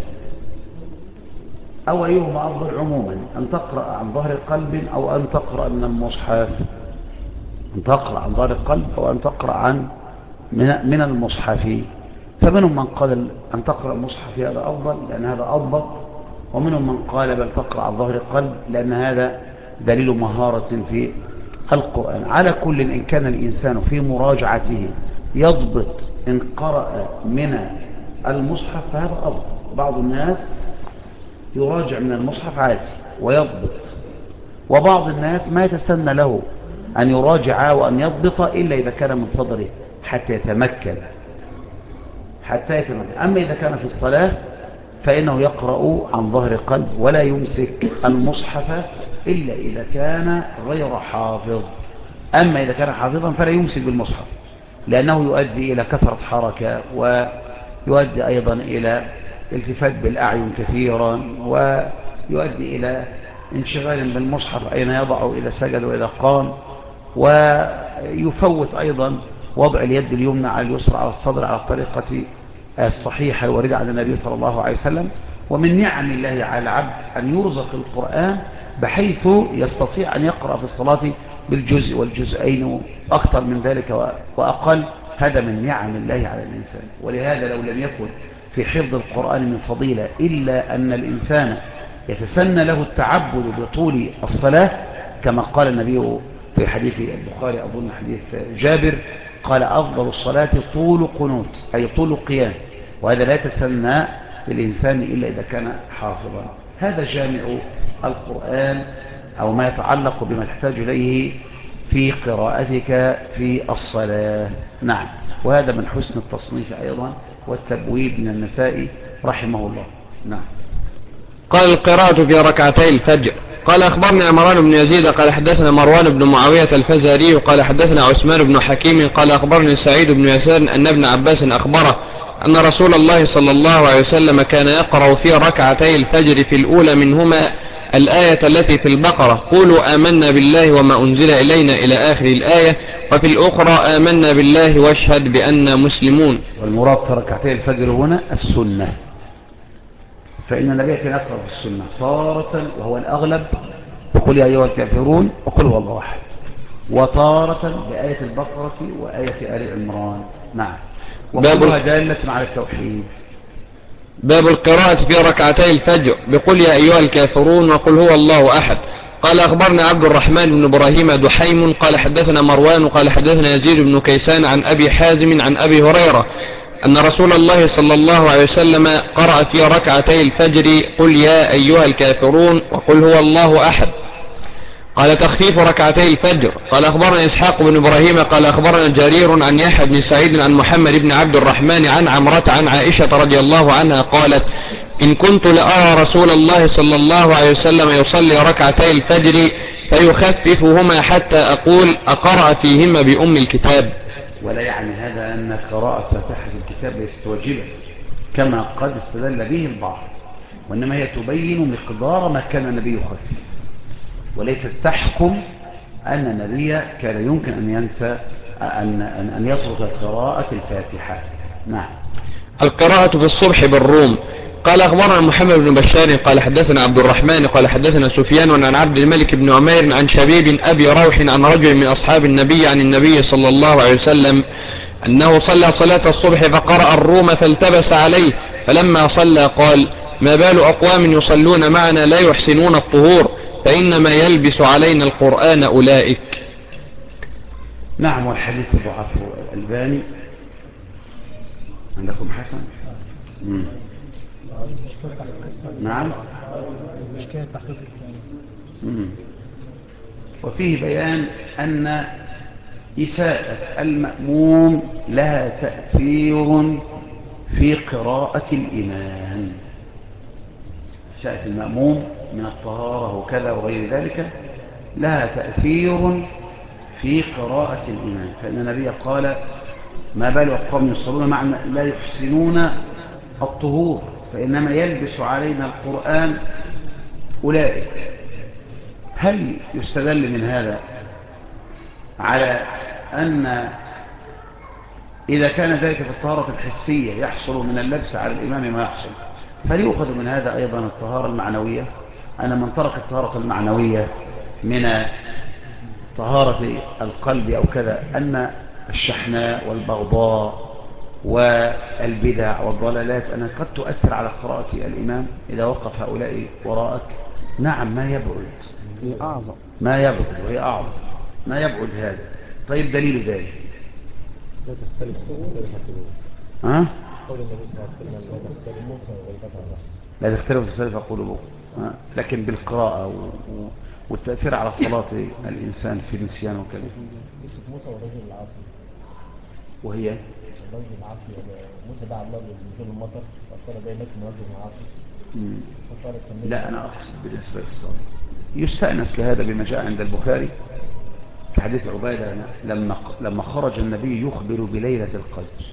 A: أو أيهما أفضل عموما، أن تقرأ عن ظهر قلب أو أن تقرأ من المصحف، أن تقرأ عن ظهر القلب أو أن تقرأ من المصحف. فمنهم من قال أن تقرأ المصحف هذا أفضل لأن هذا أضبط، ومنهم من قال بل تقرأ عن ظهر القلب لأن هذا دليل مهارة في القرآن. على كل إن كان الإنسان في مراجعته يضبط إن قرأ من المصحف فهذا أفضل. بعض الناس يراجع من المصحف عادي ويضبط، وبعض الناس ما يتسنى له أن يراجع وأن يضبط إلا إذا كان من صدره حتى يتمكن. أما إذا كان في الصلاة فإنه يقرأ عن ظهر قلب ولا يمسك المصحف إلا إذا كان غير حافظ. أما إذا كان حافظا فلا يمسك بالمصحف، لأنه يؤدي إلى كثرة حركة، ويؤدي أيضا إلى التفات بالأعين كثيرا، ويؤدي إلى انشغال بالمصحف أين يضع إذا سجد وإذا قام، ويفوت أيضا وضع اليد اليمنى على اليسرى على الصدر على الطريقة الصحيحة الواردة عن النبي صلى الله عليه وسلم. ومن نعم الله على العبد أن يرزق القرآن بحيث يستطيع أن يقرأ في الصلاة بالجزء والجزئين أكثر من ذلك وأقل. هذا من نعم الله على الإنسان. ولهذا لو لم يكن في حفظ القرآن من فضيلة إلا أن الإنسان يتسنى له التعبد بطول الصلاة، كما قال النبي في حديث البخاري أظن حديث جابر قال أفضل الصلاة طول قنوت، أي طول قيام، وهذا لا يتسنى للإنسان إلا إذا كان حافظا. هذا جامع القرآن أو ما يتعلق بما تحتاج إليه في قراءتك في الصلاة. نعم، وهذا من حسن التصنيف أيضا والتبويب من النسائي رحمه الله. نعم.
B: قال القراءة في ركعتي الفجر. قال أخبرنا عمران بن يزيد قال حدثنا مروان بن معاوية الفزاري قال حدثنا عثمان بن حكيم قال أخبرني سعيد بن يسار أن ابن عباس أخبره أن رسول الله صلى الله عليه وسلم كان يقرأ في ركعتي الفجر في الأولى منهما الآية التي في البقرة قولوا آمنا بالله وما أنزل إلينا إلى آخر الآية، وفي الأخرى آمنا بالله واشهد بأننا مسلمون.
A: والمراد في ركعتي الفجر هنا السنة، فإن النبي كان يقرأ في السنة تارة وهو الأغلب وقل يا أيها الكافرون وقل هو الله أحد، وتارة بآية البقرة وآية آل عمران. نعم، وكلها دالة على التوحيد.
B: باب القراءة في ركعتي الفجر بقل يا أيها الكافرون وقل هو الله أحد. قال أخبرنا عبد الرحمن بن إبراهيم دحيم قال حدثنا مروان قال حدثنا يزيد بن كيسان عن أبي حازم عن أبي هريرة أن رسول الله صلى الله عليه وسلم قرأ في ركعتي الفجر قل يا أيها الكافرون وقل هو الله أحد. قال تخفيف ركعتي الفجر. قال أخبرنا إسحاق بن إبراهيم قال أخبرنا جرير عن يحيى بن سعيد عن محمد بن عبد الرحمن عن عمرة عن عائشة رضي الله عنها قالت إن كنت لأرى رسول الله صلى الله عليه وسلم يصلي ركعتي الفجر فيخففهما حتى أقول أقرأ فيهما بأم الكتاب.
A: ولا يعني هذا أن قراءة فاتحة الكتاب ليست واجبة كما قد استدل به البعض، وإنما هي تبين مقدار ما كان النبي يخفف، وليست تحكم أن النبي كان يمكن أن ينسى أن يترك قراءة الفاتحة. نعم.
B: القراءة في الصبح بالروم. قال أخبرنا محمد بن بشار قال حدثنا عبد الرحمن قال حدثنا سفيان عن عبد الملك بن عمير عن شبيب أبي روح عن رجل من أصحاب النبي عن النبي صلى الله عليه وسلم أنه صلى صلاة الصبح فقرأ الروم فالتبس عليه، فلما صلى قال ما بال أقوام يصلون معنا لا يحسنون الطهور فإنما يلبس علينا القرآن أولئك.
A: نعم، والحديث ضعفه الألباني. عندكم حسن؟ نعم. وفيه بيان أن إساءة المأموم لها تأثير في قراءة الإمام. إساءة المأموم من الطهارة وكذا وغير ذلك لها تأثير في قراءة الإمام، فإن النبي قال ما بال أقوام يصلون معنا لا يحسنون الطهور فإنما يلبس علينا القرآن أولئك. هل يستدل من هذا على أن إذا كان ذلك في الطهارة الحسية يحصل من اللبس على الإمام ما يحصل، فليؤخذ من هذا أيضا الطهارة المعنوية، أن من ترك الطهارة المعنوية من طهارة القلب أو كذا أن الشحناء والبغضاء والبدع والضلالات أنها قد تؤثر على قراءة الإمام إذا وقف هؤلاء وراءك. نعم، ما يبعد ما يبعد وهي أعظم ما يبعد هذا. طيب دليل ذلك لا تختلف في السلف قلوبهم، لكن بالقراءة والتأثير على صلاة الإنسان في النسيان وكذا. وهي
F: الرجل العاصي موسى دعا الله بنزول المطر فقال ده لك الرجل العاصي.
A: لا، أنا أقصد بالنسبة للصلاة يستأنس لهذا بما جاء عند البخاري في حديث عبادة لما خرج النبي يخبر بليلة القدر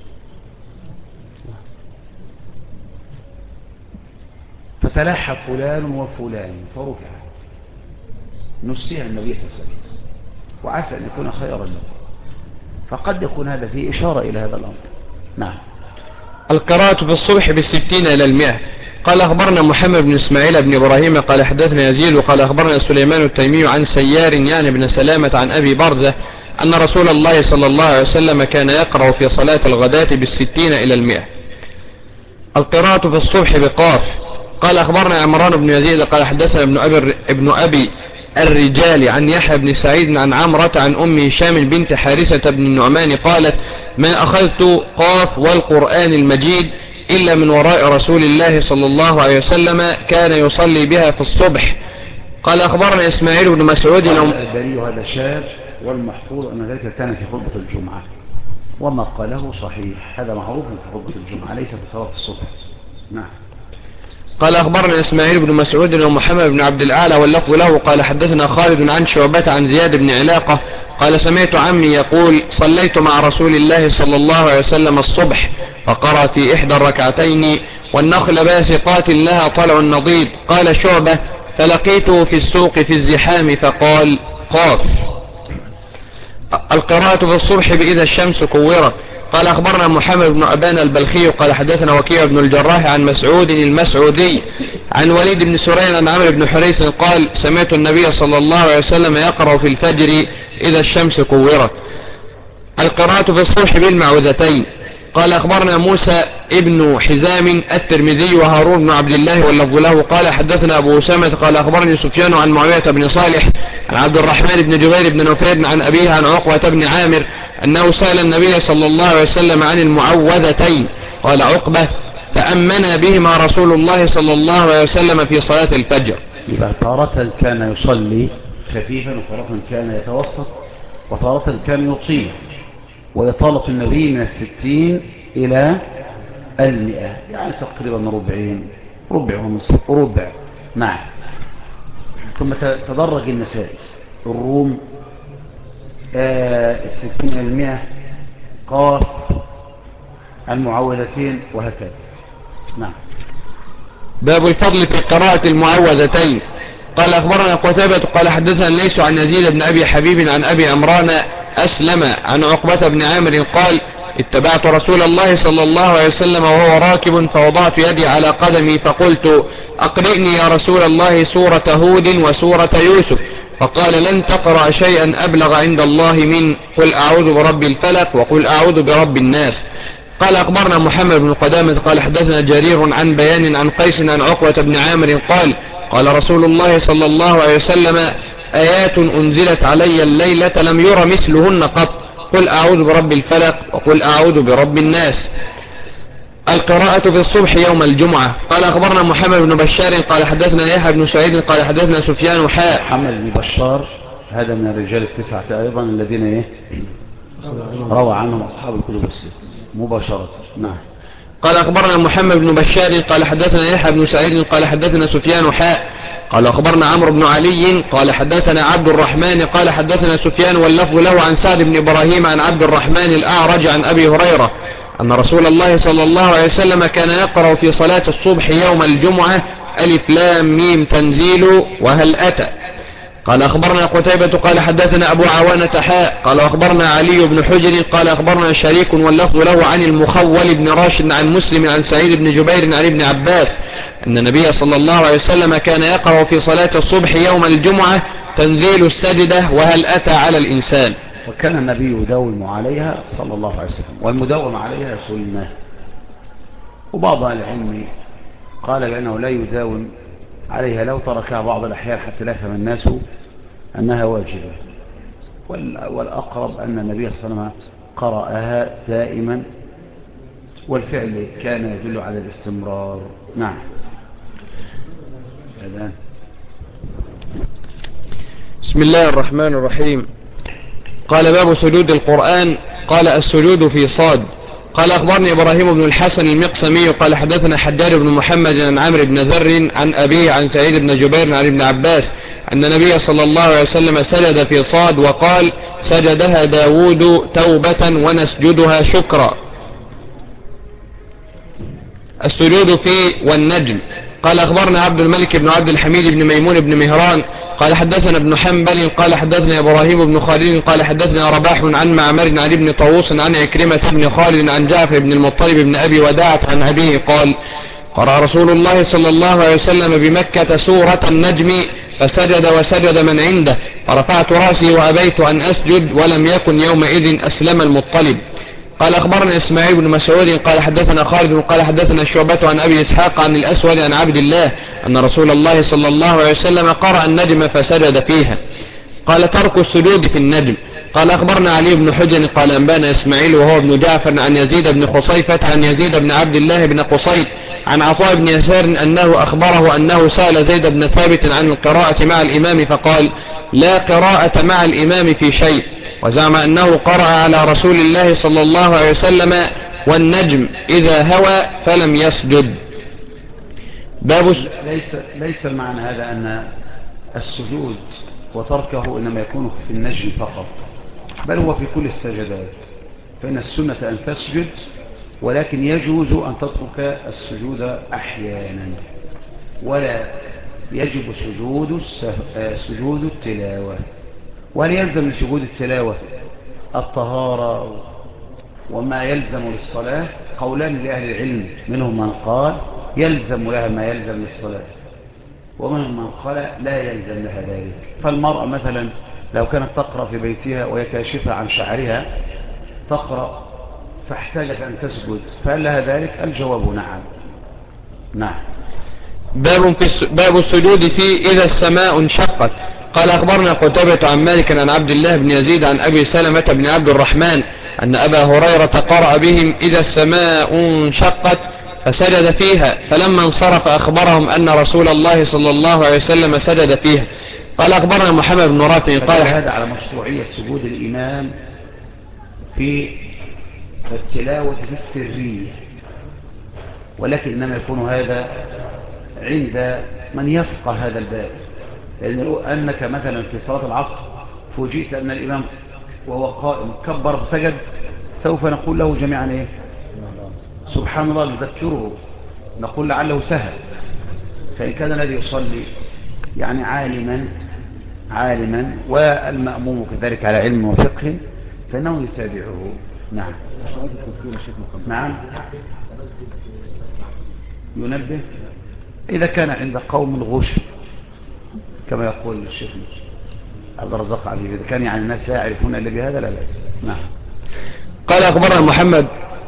A: فتلاحى فلان وفلان فرفع نسيها النبي صلى الله عليه وسلم وعسى أن يكون خيرا له، فقد يكون هذا فيه إشارة إلى هذا الأمر. نعم.
B: القراءة في الصبح بالستين إلى 100. قال أخبرنا محمد بن إسماعيل بن إبراهيم قال حدثنا يزيد وقال أخبرنا سليمان التيمي عن سيار يعني بن سلامة عن أبي برزة أن رسول الله صلى الله عليه وسلم كان يقرأ في صلاة الغداة بالستين إلى 100. القراءة في الصبح بقاف. قال أخبرنا عمران بن يزيد قال حدثنا ابن أبي الرجال عن يحيى بن سعيد عن عمرة عن أم هشام بنت حارثة بن النعمان قالت ما أخذت قاف والقرآن المجيد إلا من وراء رسول الله صلى الله عليه وسلم كان يصلي بها في الصبح. قال أخبرنا إسماعيل بن مسعود
A: الألباني هذا شاذ، والمحفوظ أن ذلك كان في خطبة الجمعة، وما قاله صحيح، هذا معروف في خطبة الجمعة ليس في صلاة الصبح. نعم.
B: قال أخبرنا إسماعيل بن مسعود ومحمد بن عبد الأعلى واللفظ له قال حدثنا خالد عن شعبة عن زياد بن علاقة قال سمعت عمي يقول صليت مع رسول الله صلى الله عليه وسلم الصبح فقرأ في إحدى الركعتين والنخل باسقات لها طلع نضيد. قال شعبة فلقيته في السوق في الزحام فقال قاف. القراءة في الصبح بإذا الشمس كورت. قال أخبرنا محمد بن أبان البلخي قال حدثنا وكيع بن الجراح عن مسعود المسعودي عن وليد بن سرين عن عمرو بن حريث قال سمعت النبي صلى الله عليه وسلم يقرأ في الفجر إذا الشمس كورت. القراءة في الصبح بالمعوذتين. قال أخبرنا موسى ابن حزام الترمذي وهارون بن عبد الله واللفظ له قال حدثنا أبو أسامة قال أخبرني سفيان عن معاوية بن صالح عن عبد الرحمن بن جبير بن نفير عن أبيه عن عقبة بن عامر أنه سأل النبي صلى الله عليه وسلم عن المعوذتين. قال عقبة فأمنا بهما رسول الله صلى الله عليه وسلم في صلاة الفجر.
A: يبقى تارة كان يصلي خفيفا وتارة كان يتوسط وتارة كان يطيل، وإطالة النبي من 60 إلى 100 يعني تقريبا ربع ونصف ربع. نعم. ثم تدرج النسائي الروم 60 إلى 100 قاف المعوذتين وهكذا. نعم.
B: باب الفضل في قراءة المعوذتين. قال أخبرنا قتيبة قال حدثنا ليس عن يزيد بن أبي حبيب عن أبي عمران أسلم عن عقبة بن عامر قال اتبعت رسول الله صلى الله عليه وسلم وهو راكب فوضعت يدي على قدمي فقلت أقرئني يا رسول الله سورة هود وسورة يوسف فقال لن تقرأ شيئا أبلغ عند الله من قل أعوذ برب الفلق وقل أعوذ برب الناس. قال أخبرنا محمد بن قدامة قال حدثنا جرير عن بيان عن قيس عن عقبة بن عامر قال قال رسول الله صلى الله عليه وسلم آيات أنزلت علي الليلة لم ير مثلهن قط قل أعوذ برب الفلق وقل أعوذ برب الناس. القراءة في الصبح يوم الجمعة. قال أخبرنا محمد بن بشار قال حدثنا يحيى بن سعيد قال حدثنا سفيان
A: محمد بن بشار هذا من الرجال التسعة أيضا الذين روى عنهم أصحاب الكتب الستة مباشرة. نعم.
B: قال أخبرنا محمد بن بشار قال حدثنا يحيى بن سعيد قال حدثنا سفيان قال أخبرنا عمرو بن علي قال حدثنا عبد الرحمن قال حدثنا سفيان واللفظ له عن سعد بن إبراهيم عن عبد الرحمن الأعرج عن أبي هريرة أن رسول الله صلى الله عليه وسلم كان يقرأ في صلاة الصبح يوم الجمعة ألف لام ميم تنزيل وهل أتى. قال أخبرنا قتيبة قال حدثنا أبو عوانة قال أخبرنا علي بن حجر قال أخبرنا شريك واللفظ له عن المخول بن راشد عن مسلم عن سعيد بن جبير عن ابن عباس أن النبي صلى الله عليه وسلم كان يقرأ في صلاة الصبح يوم الجمعة تنزيل السجدة وهل أتى على الإنسان.
A: وكان النبي يداوم عليها صلى الله عليه وسلم والمداوم عليها سنة. وبعض العلم قال بأنه لا يداوم عليها لو تركها بعض الأحيان حتى لا يفهم الناس أنها واجبة، والأقرب أن النبي صلى الله عليه وسلم قرأها دائما والفعل كان يدل على الاستمرار. نعم.
B: بسم الله الرحمن الرحيم. قال باب سجود القرآن. قال السجود في صاد. قال أخبرني إبراهيم بن الحسن المقسمي قال حدثنا حداد بن محمد عن عمرو بن ذر عن أبيه عن سعيد بن جبير عن ابن عباس أن النبي صلى الله عليه وسلم سجد في صاد وقال سجدها داود توبة ونسجدها شكرا. السجود في والنجم. قال أخبرنا عبد الملك بن عبد الحميد بن ميمون بن مهران قال حدثنا ابن حنبل قال حدثنا إبراهيم بن خالد قال حدثنا رباح عن معمر عن ابن طاووس عن عكرمة بن خالد عن جعفر بن المطلب بن أبي وداعة عن أبيه قال قرأ رسول الله صلى الله عليه وسلم بمكة سورة النجم فسجد وسجد من عنده فرفعت رأسي وأبيت أن أسجد ولم يكن يومئذ أسلم المطلب. قال أخبرنا إسماعيل بن مسعود قال حدثنا خالد قال حدثنا شعبة عن أبي إسحاق عن الأسود عن عبد الله أن رسول الله صلى الله عليه وسلم قرأ النجم فسجد فيها. قال ترك السجود في النجم. قال أخبرنا علي بن حجر قال أنبانا إسماعيل وهو ابن جعفر عن يزيد بن خصيفة عن يزيد بن عبد الله بن قصيد عن عطاء بن يسار أنه أخبره أنه سأل زيد بن ثابت عن القراءة مع الإمام فقال لا قراءة مع الإمام في شيء، وزعم أنه قرأ على رسول الله صلى الله عليه وسلم والنجم إذا هوى فلم يسجد.
A: ليس المعنى هذا أن السجود وتركه إنما يكون في النجم فقط، بل هو في كل السجدات، فإن السنة أن تسجد، ولكن يجوز أن تترك السجود أحيانا، ولا يجب سجود التلاوة. وهل يلزم من سجود التلاوة الطهارة وما يلزم للصلاة؟ قولان لأهل العلم، منهم من قال يلزم لها ما يلزم للصلاة، ومنهم من قال لا يلزم لها ذلك. فالمرأة مثلا لو كانت تقرأ في بيتها وهي كاشفة عن شعرها تقرأ فاحتاجت أن تسجد، فهل لها ذلك؟ الجواب نعم. نعم.
B: باب السجود في إذا السماء انشقت. قال أخبرنا قتيبة عن مالك عن عبد الله بن يزيد عن أبي سلمة بن عبد الرحمن أن أبا هريرة قرأ بهم إذا السماء انشقت فسجد فيها، فلما انصرف أخبرهم أن رسول الله صلى الله عليه وسلم سجد فيها. قال أخبرنا محمد بن رافع قال
A: هذا على مشروعية سجود الإمام في التلاوة في السرية، ولكن إنما يكون هذا عند من يفقه هذا الباب، لأن أنك مثلا في صلاة العصر فوجئت أن الإمام وهو قائم كبر فسجد، سوف نقول له جميعا إيه؟ سبحان الله، نذكره، نقول لعله سهل. فإن كان الذي يصلي يعني عالما والمأموم كذلك على علم وفقه فإنه يتابعه. نعم. نعم. ينبه إذا كان عند قوم الغش كما يقول الشيخ عبد الرزاق عليه، إذا كان يعني الناس لا يعرفون إلا بهذا لا بأس. نعم.
B: قال أخبرنا محمد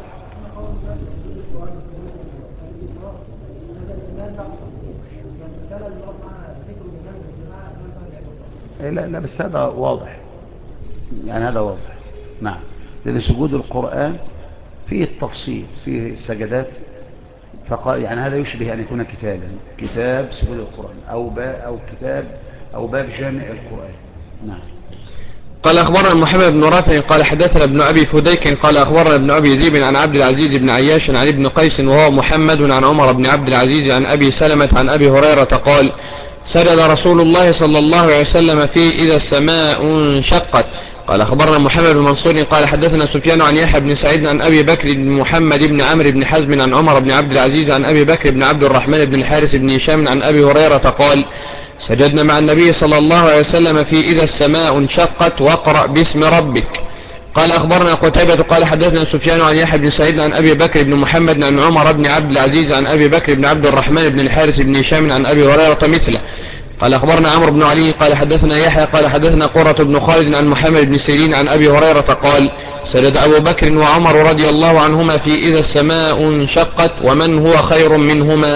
A: لا بس هذا واضح، يعني هذا واضح. نعم. لأن سجود القرآن فيه التفصيل، فيه السجدات، فقال يعني هذا يشبه أن يكون كتاب سجود القرآن أو باب جامع القرآن. نعم.
B: قال أخبرنا محمد بن رافع قال حدثنا ابن أبي فديك قال أخبرنا ابن أبي ذئب عن عبد العزيز بن عياش عن ابن قيس وهو محمد عن عمر بن عبد العزيز عن أبي سلمة عن أبي هريرة قال سجد رسول الله صلى الله عليه وسلم في إذا السماء انشقت. قال أخبرنا محمد بن منصور قال حدثنا سفيان عن يحيى بن سعيد عن أبي بكر بن محمد بن عمرو بن حزم عن عمر بن عبد العزيز عن أبي بكر بن عبد الرحمن بن الحارث بن هشام عن أبي هريرة قال سجدنا مع النبي صلى الله عليه وسلم في إذا السماء انشقت واقرأ باسم ربك. قال أخبرنا قتيبة قال حدثنا سفيان عن يحيى بن سعيد عن أبي بكر بن محمد عن عمر بن عبد العزيز عن أبي بكر بن عبد الرحمن بن الحارث بن هشام عن أبي هريرة مثله. قال أخبرنا عمرو بن علي قال حدثنا يحيى قال حدثنا قرة بن خالد عن محمد بن سيرين عن أبي هريرة قال سجد أبو بكر وعمر رضي الله عنهما في إذا السماء انشقت ومن هو خير منهما.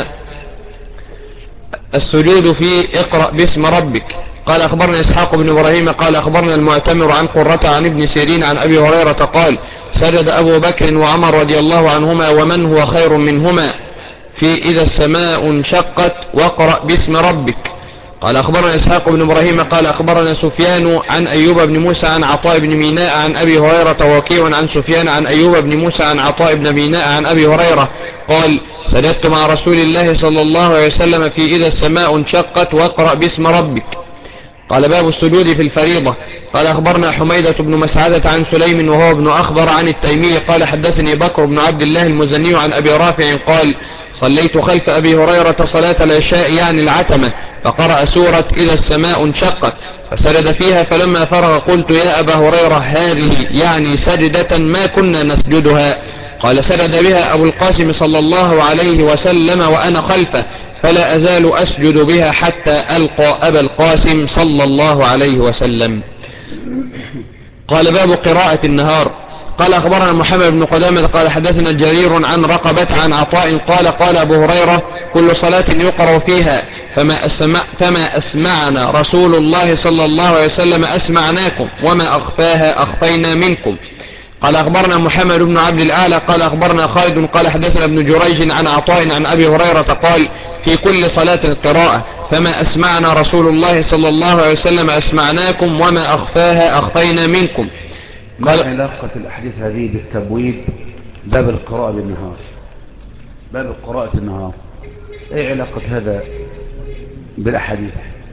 B: السجود في اقرأ باسم ربك. قال أخبرنا إسحاق بن إبراهيم قال أخبرنا المعتمر عن قرة عن ابن سيرين عن أبي هريرة قال سجد أبو بكر وعمر رضي الله عنهما ومن هو خير منهما في إذا السماء انشقت واقرأ باسم ربك. قال أخبرنا إسحاق بن إبراهيم قال أخبرنا سفيان عن أيوب بن موسى عن عطاء بن ميناء عن أبي هريرة وكيع عن سفيان عن أيوب بن موسى عن عطاء بن ميناء عن أبي هريرة قال سجدت مع رسول الله صلى الله عليه وسلم في إذا السماء انشقت واقرأ باسم ربك. قال باب السجود في الفريضة. قال أخبرنا حميدة بن مسعدة عن سليم وهو ابن أخضر عن التيمي قال حدثني بكر بن عبد الله المزني عن أبي رافع قال صليت خلف أبي هريرة صلاة العشاء يعني العتمة فقرأ سورة إذا السماء انشقت فسجد فيها فلما فرغ قلت يا أبا هريرة هذه يعني سجدة ما كنا نسجدها. قال سجد بها أبو القاسم صلى الله عليه وسلم وأنا خلفه فلا أزال أسجد بها حتى ألقى أبا القاسم صلى الله عليه وسلم. قال باب قراءة النهار. قال أخبرنا محمد بن قدامة قال حدثنا جرير عن رقبة عن عطاء قال قال أبو هريرة كل صلاة يقرأ فيها فما أسمعنا رسول الله صلى الله عليه وسلم أسمعناكم وما أخفاها أخفينا منكم. قال أخبرنا محمد بن عبد الأعلى قال أخبرنا خالد قال حدثنا ابن جريج عن عطاء عن أبي هريرة قال في كل صلاة قراءة فما أسمعنا رسول الله صلى الله عليه وسلم أسمعناكم وما أخفاها أخفينا منكم.
A: ما علاقة الأحاديث هذه بالتبويب باب القراءة بالنهار؟ باب قراءة النهار ايه علاقة هذا بالأحاديث؟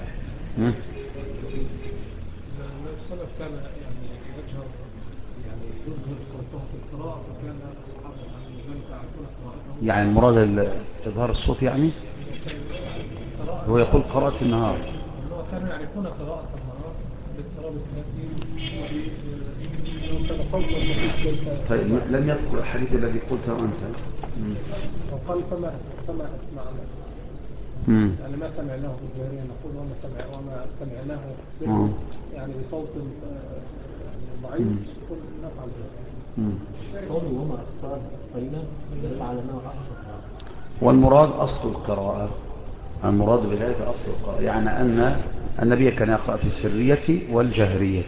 D: السلف كان يعني يجهر يعني يظهر صوته في القراءة فكان أصحابه عن ذلك يعرفون قراءته.
A: يعني المراد إظهار الصوت يعني هو يقول قراءة النهار.
D: هو كانوا يعرفون قراءة النهار باضطراب التأثير كان صوته خفيف.
A: طيب لم يذكر الحديث الذي قلته أنت.
D: وقال فما أسمعنا يعني ما سمعناه بالجهرية نقول وما سمعناه يعني بصوت ضعيف يقول نفعل ذلك.
F: قوله وما أخفينا يدل على أنه أخفى.
A: والمراد أصل القراءة. المراد بذلك أصل القراءة يعني أن النبي كان يقرأ في السرية والجهرية.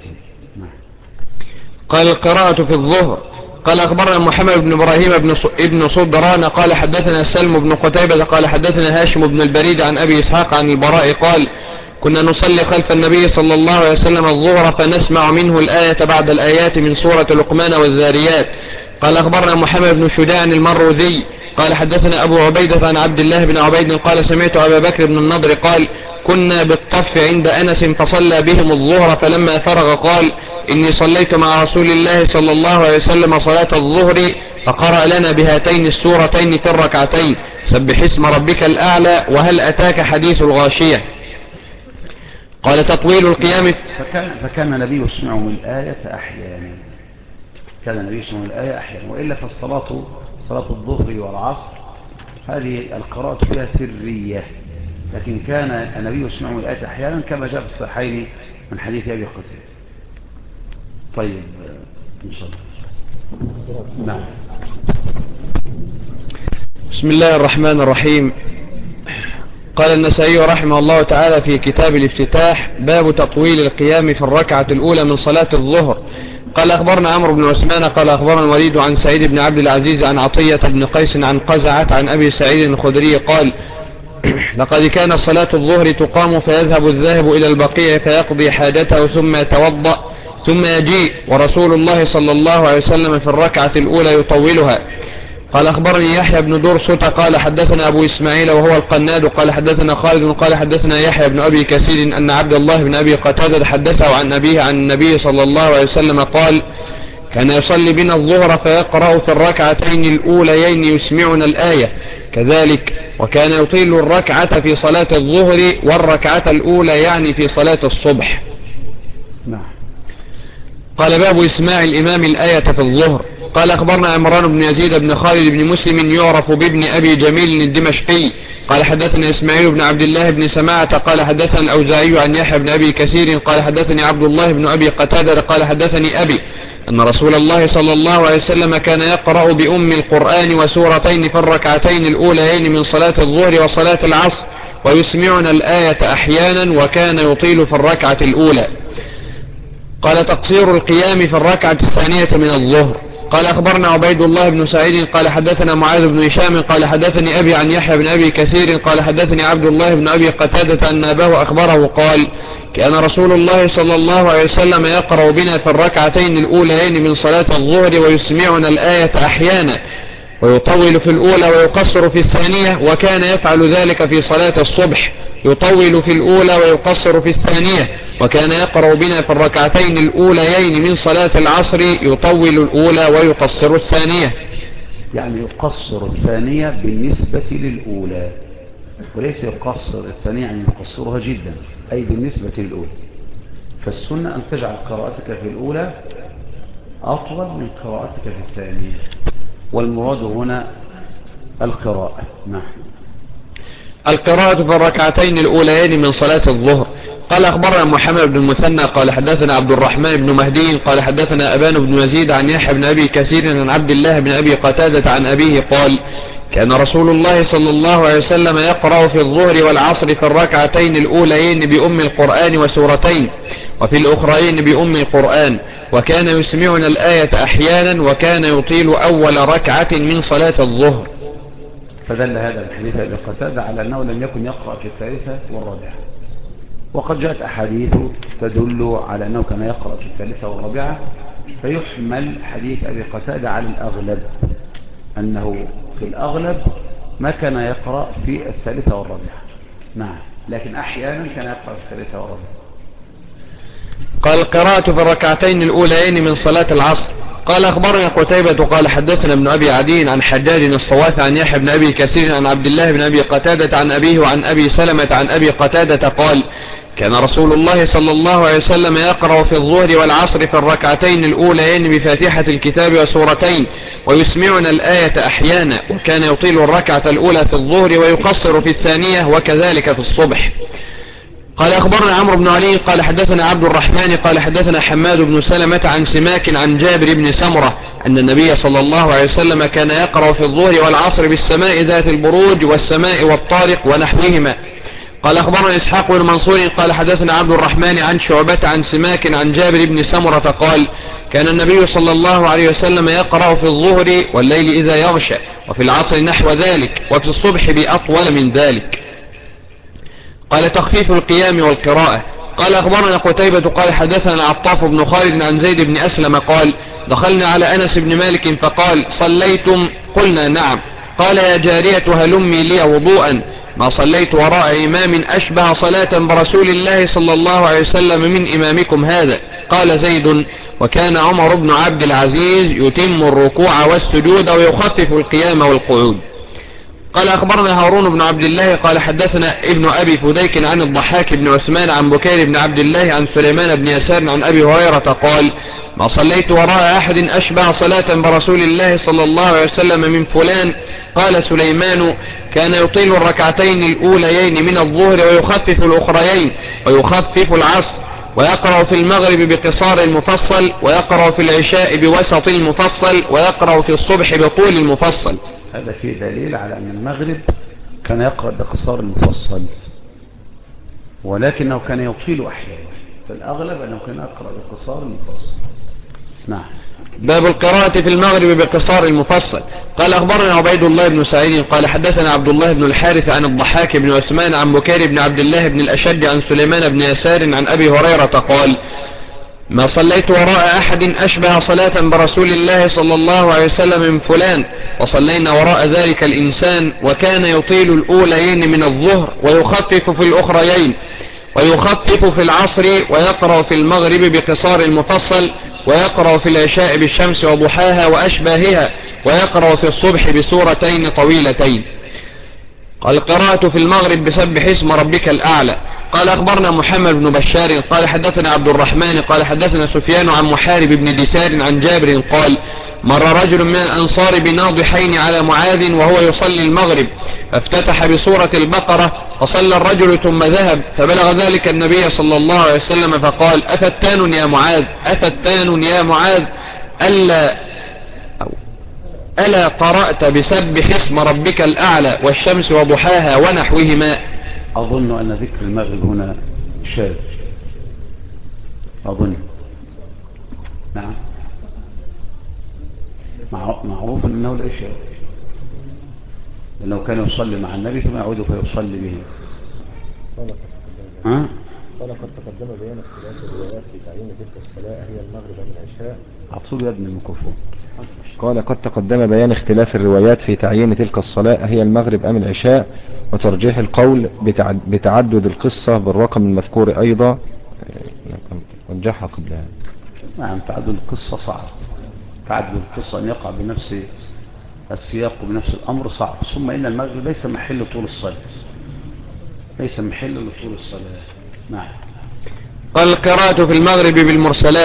B: قال القراءة في الظهر. قال أخبرنا محمد بن إبراهيم ابن صدران قال حدثنا سلم بن قتيبة قال حدثنا هاشم بن البريد عن أبي إسحاق عن البراء قال كنا نصلي خلف النبي صلى الله عليه وسلم الظهر فنسمع منه الآية بعد الآيات من سورة لقمان والذاريات. قال أخبرنا محمد بن شجاع المروذي قال حدثنا أبو عبيدة عن عبد الله بن عبيد قال سمعت أبا بكر بن النضر قال كنا بالطف عند أنس فصلى بهم الظهر فلما فرغ قال إني صليت مع رسول الله صلى الله عليه وسلم صلاة الظهر فقرأ لنا بهاتين السورتين في الركعتين سبح اسم ربك الأعلى وهل أتاك حديث الغاشية. قال تطويل القيام
A: فكان النبي يسمعهم الآية أحيانا. كان النبي يسمعهم الآية أحيانا وإلا فالصلاة صلاة الظهر والعصر هذه القراءة فيها سرية لكن كان النبي يسمعهم الآية أحيانا كما جاء في الصحيحين من حديث أبي قتادة. طيب إن شاء الله. نعم.
B: بسم الله الرحمن الرحيم. قال النسائي رحمه الله تعالى في كتاب الافتتاح باب تطويل القيام في الركعة الأولى من صلاة الظهر. قال أخبرنا عمرو بن عثمان قال أخبرنا الوليد عن سعيد بن عبد العزيز عن عطية بن قيس عن قزعة عن أبي سعيد الخدري قال لقد كان صلاة الظهر تقام فيذهب الذاهب إلى البقيع فيقضي حاجته ثم يتوضأ ثم يجيء ورسول الله صلى الله عليه وسلم في الركعة الأولى يطولها. قال أخبرني يحيى بن درسة قال حدثنا أبو إسماعيل وهو القناد قال حدثنا خالد قال حدثنا يحيى بن أبي كثير أن عبد الله بن أبي قتادة حدثه عن أبيه عن النبي صلى الله عليه وسلم قال كان يصلي بنا الظهر فيقرأ في الركعتين الأوليين يسمعنا الآية كذلك وكان يطيل الركعة في صلاة الظهر والركعة الأولى يعني في صلاة الصبح. قال باب إسماع الإمام الآية في الظهر. قال أخبرنا عمران بن يزيد بن خالد بن مسلم يعرف بابن أبي جميل الدمشقي قال حدثنا إسماعيل بن عبد الله بن سماعة قال حدثنا الأوزاعي عن يحيى بن أبي كثير قال حدثني عبد الله بن أبي قتادة قال حدثني أبي أن رسول الله صلى الله عليه وسلم كان يقرأ بأم القرآن وسورتين في الركعتين الأوليين من صلاة الظهر وصلاة العصر ويسمعنا الآية أحيانا وكان يطيل في الركعة الأولى. قال تقصير القيام في الركعة الثانية من الظهر. قال أخبرنا عبيد الله بن سعيد قال حدثنا معاذ بن هشام قال حدثني أبي عن يحيى بن أبي كثير قال حدثني عبد الله بن أبي قتادة أن أباه أخبره قال كان رسول الله صلى الله عليه وسلم يقرأ بنا في الركعتين الأوليين من صلاة الظهر ويسمعنا الآية أحيانا ويطول في الأولى ويقصر في الثانية وكان يفعل ذلك في صلاة الصبح يطول في الأولى ويقصر في الثانية وكان يقرأ بنا في الركعتين الأوليين من صلاة العصر يطول الأولى ويقصر الثانية.
A: يعني يقصر الثانية بالنسبة للأولى وليس يقصر الثانية يعني يقصرها جدا أي بالنسبة للأولى. فالسنة أن تجعل قراءتك في الأولى أطول من قراءتك في الثانية والمراد هنا القراءة. نعم.
B: القراءة في الركعتين الأوليين من صلاة الظهر. قال أخبرنا محمد بن المثنى قال حدثنا عبد الرحمن بن مهدي قال حدثنا أبان بن يزيد عن يحيى بن أبي كثير عن عبد الله بن أبي قتادة عن أبيه قال كان رسول الله صلى الله عليه وسلم يقرأ في الظهر والعصر في الركعتين الأوليين بأم القرآن وسورتين وفي الأخرين بأم القرآن وكان يسمعنا الآية أحيانا وكان يطيل أول ركعة من صلاة الظهر.
A: فدل هذا الحديث أبي قتادة على أنه لم يكن يقرأ في الثالثة والرابعة، وقد جاءت أحاديث تدل على أنه كان يقرأ في الثالثة والرابعة، فيحمل حديث أبي قتادة على الأغلب أنه في الأغلب ما كان يقرأ في الثالثة والرابعة. نعم، لكن أحيانا كان يقرأ في الثالثة والرابعة.
B: قال القراءة في الركعتين الأوليين من صلاة العصر. قال أخبرنا قتيبة قال حدثنا ابن أبي عدي عن حجاج الصوافي عن يحيى بن أبي كثير عن عبد الله بن أبي قتادة عن أبيه وعن أبي سلمة عن أبي قتادة قال كان رسول الله صلى الله عليه وسلم يقرأ في الظهر والعصر في الركعتين الأوليين بفاتحة الكتاب وسورتين ويسمعنا الآية أحيانا وكان يطيل الركعة الأولى في الظهر ويقصر في الثانية وكذلك في الصبح. قال أخبرنا عمرو بن علي قال حدثنا عبد الرحمن قال حدثنا حماد بن سلمة عن سماك عن جابر بن سمرة أن النبي صلى الله عليه وسلم كان يقرأ في الظهر والعصر بالسماء ذات البروج والسماء والطارق ونحوهما. قال أخبرنا إسحاق بن منصور قال حدثنا عبد الرحمن عن شعبة عن سماك عن جابر بن سمرة قال كان النبي صلى الله عليه وسلم يقرأ في الظهر والليل إذا يغشى وفي العصر نحو ذلك وفي الصبح بأطول من ذلك. قال تخفيف القيام والقراءة. قال أخبرنا قتيبة قال حدثنا عطاف بن خالد عن زيد بن أسلم قال دخلنا على أنس بن مالك فقال صليتم؟ قلنا نعم. قال يا جارية هلمي لي وضوءا ما صليت وراء إمام أشبه صلاة برسول الله صلى الله عليه وسلم من إمامكم هذا. قال زيد وكان عمر بن عبد العزيز يتم الركوع والسجود ويخفف القيام والقعود. قال أخبرنا هارون بن عبد الله قال حدثنا ابن أبي فديك عن الضحاك بن عثمان عن بكير بن عبد الله عن سليمان بن يسار عن أبي هريرة قال ما صليت وراء أحد أشبه صلاة برسول الله صلى الله عليه وسلم من فلان. قال سليمان كان يطيل الركعتين الأوليين من الظهر ويخفف الأخريين ويخفف العصر ويقرأ في المغرب بقصار المفصل ويقرأ في العشاء بوسط المفصل ويقرأ في الصبح بطول المفصل.
A: هذا فيه دليل على أن المغرب كان يقرأ بقصار المفصل ولكنه كان يطيل أحيانا، فالأغلب أنه كان يقرأ بقصار المفصل. نعم.
B: باب القراءة في المغرب بقصار المفصل. قال أخبرنا عبيد الله بن سعيد قال حدثنا عبد الله بن الحارث عن الضحاك بن عثمان عن بكير بن عبد الله بن الأشج عن سليمان بن يسار عن أبي هريرة قال ما صليت وراء أحد أشبه صلاة برسول الله صلى الله عليه وسلم من فلان وصلينا وراء ذلك الإنسان وكان يطيل الأوليين من الظهر ويخفف في الأخريين ويخفف في العصر ويقرأ في المغرب بقصار المفصل ويقرأ في العشاء بالشمس وضحاها وأشباهها ويقرأ في الصبح بسورتين طويلتين. قال قراءة في المغرب بسبح اسم ربك الأعلى. قال أخبرنا محمد بن بشار قال حدثنا عبد الرحمن قال حدثنا سفيان عن محارب بن دثار عن جابر قال مر رجل من الأنصار بناضحين على معاذ وهو يصلي المغرب فافتتح بسورة البقرة فصلى الرجل ثم ذهب فبلغ ذلك النبي صلى الله عليه وسلم فقال أفتان يا معاذ أفتان يا معاذ ألا قرأت بسبح اسم ربك الأعلى والشمس وضحاها ونحوهما.
A: أظن أن ذكر المغرب هنا شاذ، أظن. نعم، معروف أنه العشاء لأنه كان يصلي مع النبي ثم يعود فيصلي به.
F: قال قد تقدم بيان اختلاف الروايات في تعيين تلك الصلاة هي المغرب أم العشاء.
A: أقصد يا ابن الميكروفون.
C: قال قد تقدم بيان اختلاف الروايات في تعيين تلك الصلاة هي المغرب أم العشاء وترجيح القول بتعدد القصة بالرقم المذكور أيضا رجحها قبلها.
A: نعم، تعدد القصة صعب، تعدد القصة أن يقع بنفس السياق وبنفس الأمر صعب. ثم إن المغرب ليس محل طول الصلاة، ليس محل لطول الصلاة. نعم.
B: قال القراءة في المغرب بالمرسلات.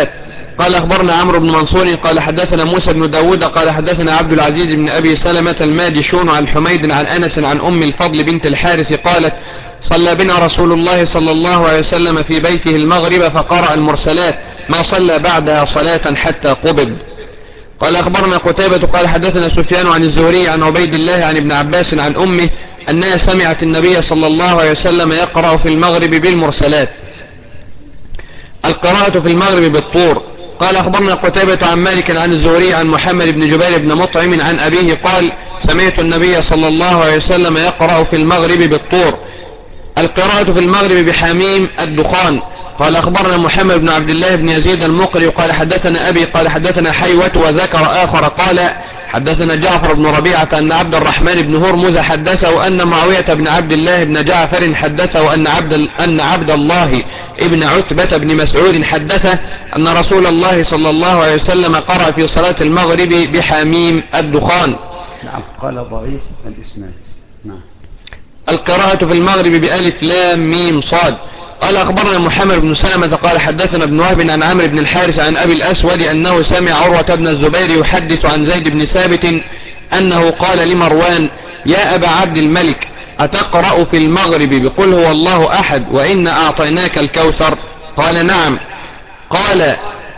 B: قال أخبرنا عمرو بن منصور قال حدثنا موسى بن داود قال حدثنا عبد العزيز بن أبي سلمة الماجشون عن حميد عن أنس عن أم الفضل بنت الحارث قالت صلى بنا رسول الله صلى الله عليه وسلم في بيته المغرب فقرأ المرسلات ما صلى بعدها صلاة حتى قبض. قال أخبرنا قتيبة قال حدثنا سفيان عن الزهري عن عبيد الله عن ابن عباس عن أمه أنها سمعت النبي صلى الله عليه وسلم يقرأ في المغرب بالمرسلات. القراءة في المغرب بالطور. قال أخبرنا قتيبة عن مالك عن الزهري عن محمد بن جبير بن مطعم عن أبيه قال سمعت النبي صلى الله عليه وسلم يقرأ في المغرب بالطور. القراءة في المغرب بحميم الدخان. قال أخبرنا محمد بن عبد الله بن يزيد المقري قال حدثنا أبي قال حدثنا حيوة وذكر آخر قال حدثنا جعفر بن ربيعة أن عبد الرحمن بن هرمز حدثه أن معاوية بن عبد الله بن جعفر حدثه أن عبد الله ابن عتبة بن مسعود حدثه أن رسول الله صلى الله عليه وسلم قرأ في صلاة المغرب بحميم الدخان.
A: نعم. قال ضعيف الإسناد. نعم.
B: القراءة في المغرب بألف لام ميم صاد. قال أخبرنا محمد بن سلمة قال حدثنا ابن وهب عن عمرو بن الحارث عن أبي الأسود أنه سمع عروة بن الزبير يحدث عن زيد بن ثابت أنه قال لمروان يا أبا عبد الملك أتقرأ في المغرب بقل هو الله أحد وإنا أعطيناك الكوثر؟ قال نعم. قال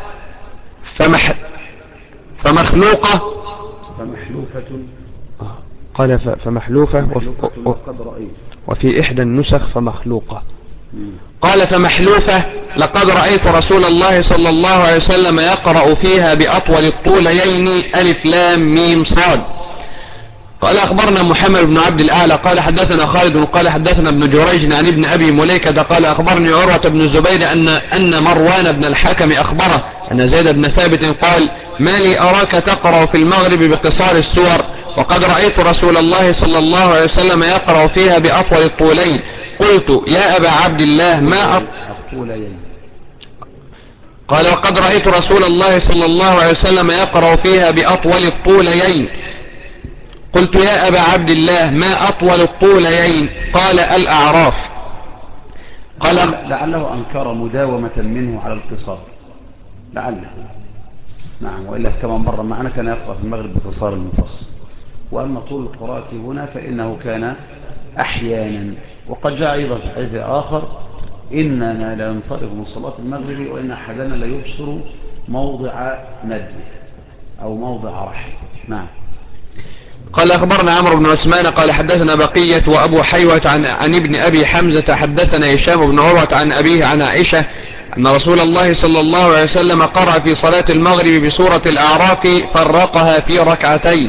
B: فمخلوقة قال فمحلوفة وفي إحدى النسخ فمخلوقة. قال فمحلوفة لقد رأيت رسول الله صلى الله عليه وسلم يقرأ فيها بأطول الطولين ألف لام ميم صاد. قال أخبرنا محمد بن عبد الأعلى قال حدثنا خالد قال حدثنا ابن جريج عن ابن أبي مليكة قال أخبرني عروة بن الزبير أن مروان بن الحكم أخبره أن زيد بن ثابت قال ما لي أراك تقرأ في المغرب بقصار السور وقد رأيت رسول الله صلى الله عليه وسلم يقرأ فيها بأطول الطولين. قلت يا أبا عبد الله ما قال وقد رأيت رسول الله صلى الله عليه وسلم يقرأ فيها بأطول الطولين. قلت يا أبا عبد الله ما أطول الطولين؟ قال الأعراف. قال
A: لعله أنكر مداومة منه على القصار لعله. نعم. وإلا كما مر معنا كان يقرأ في المغرب بقصار المفصل. وأما طول القراءة هنا فإنه كان أحيانا. وقد جاء أيضا في حديث آخر إننا لا ننصرف من صلاة المغرب وإن أحدنا لا يبصر موضع ند أو موضع رحل. نعم.
B: قال أخبرنا عمرو بن عثمان قال حدثنا بقية وأبو حيوة عن ابن أبي حمزة حدثنا هشام بن عروة عن أبيه عن عائشة أن رسول الله صلى الله عليه وسلم قرأ في صلاة المغرب بسورة الأعراف فرقها في ركعتين.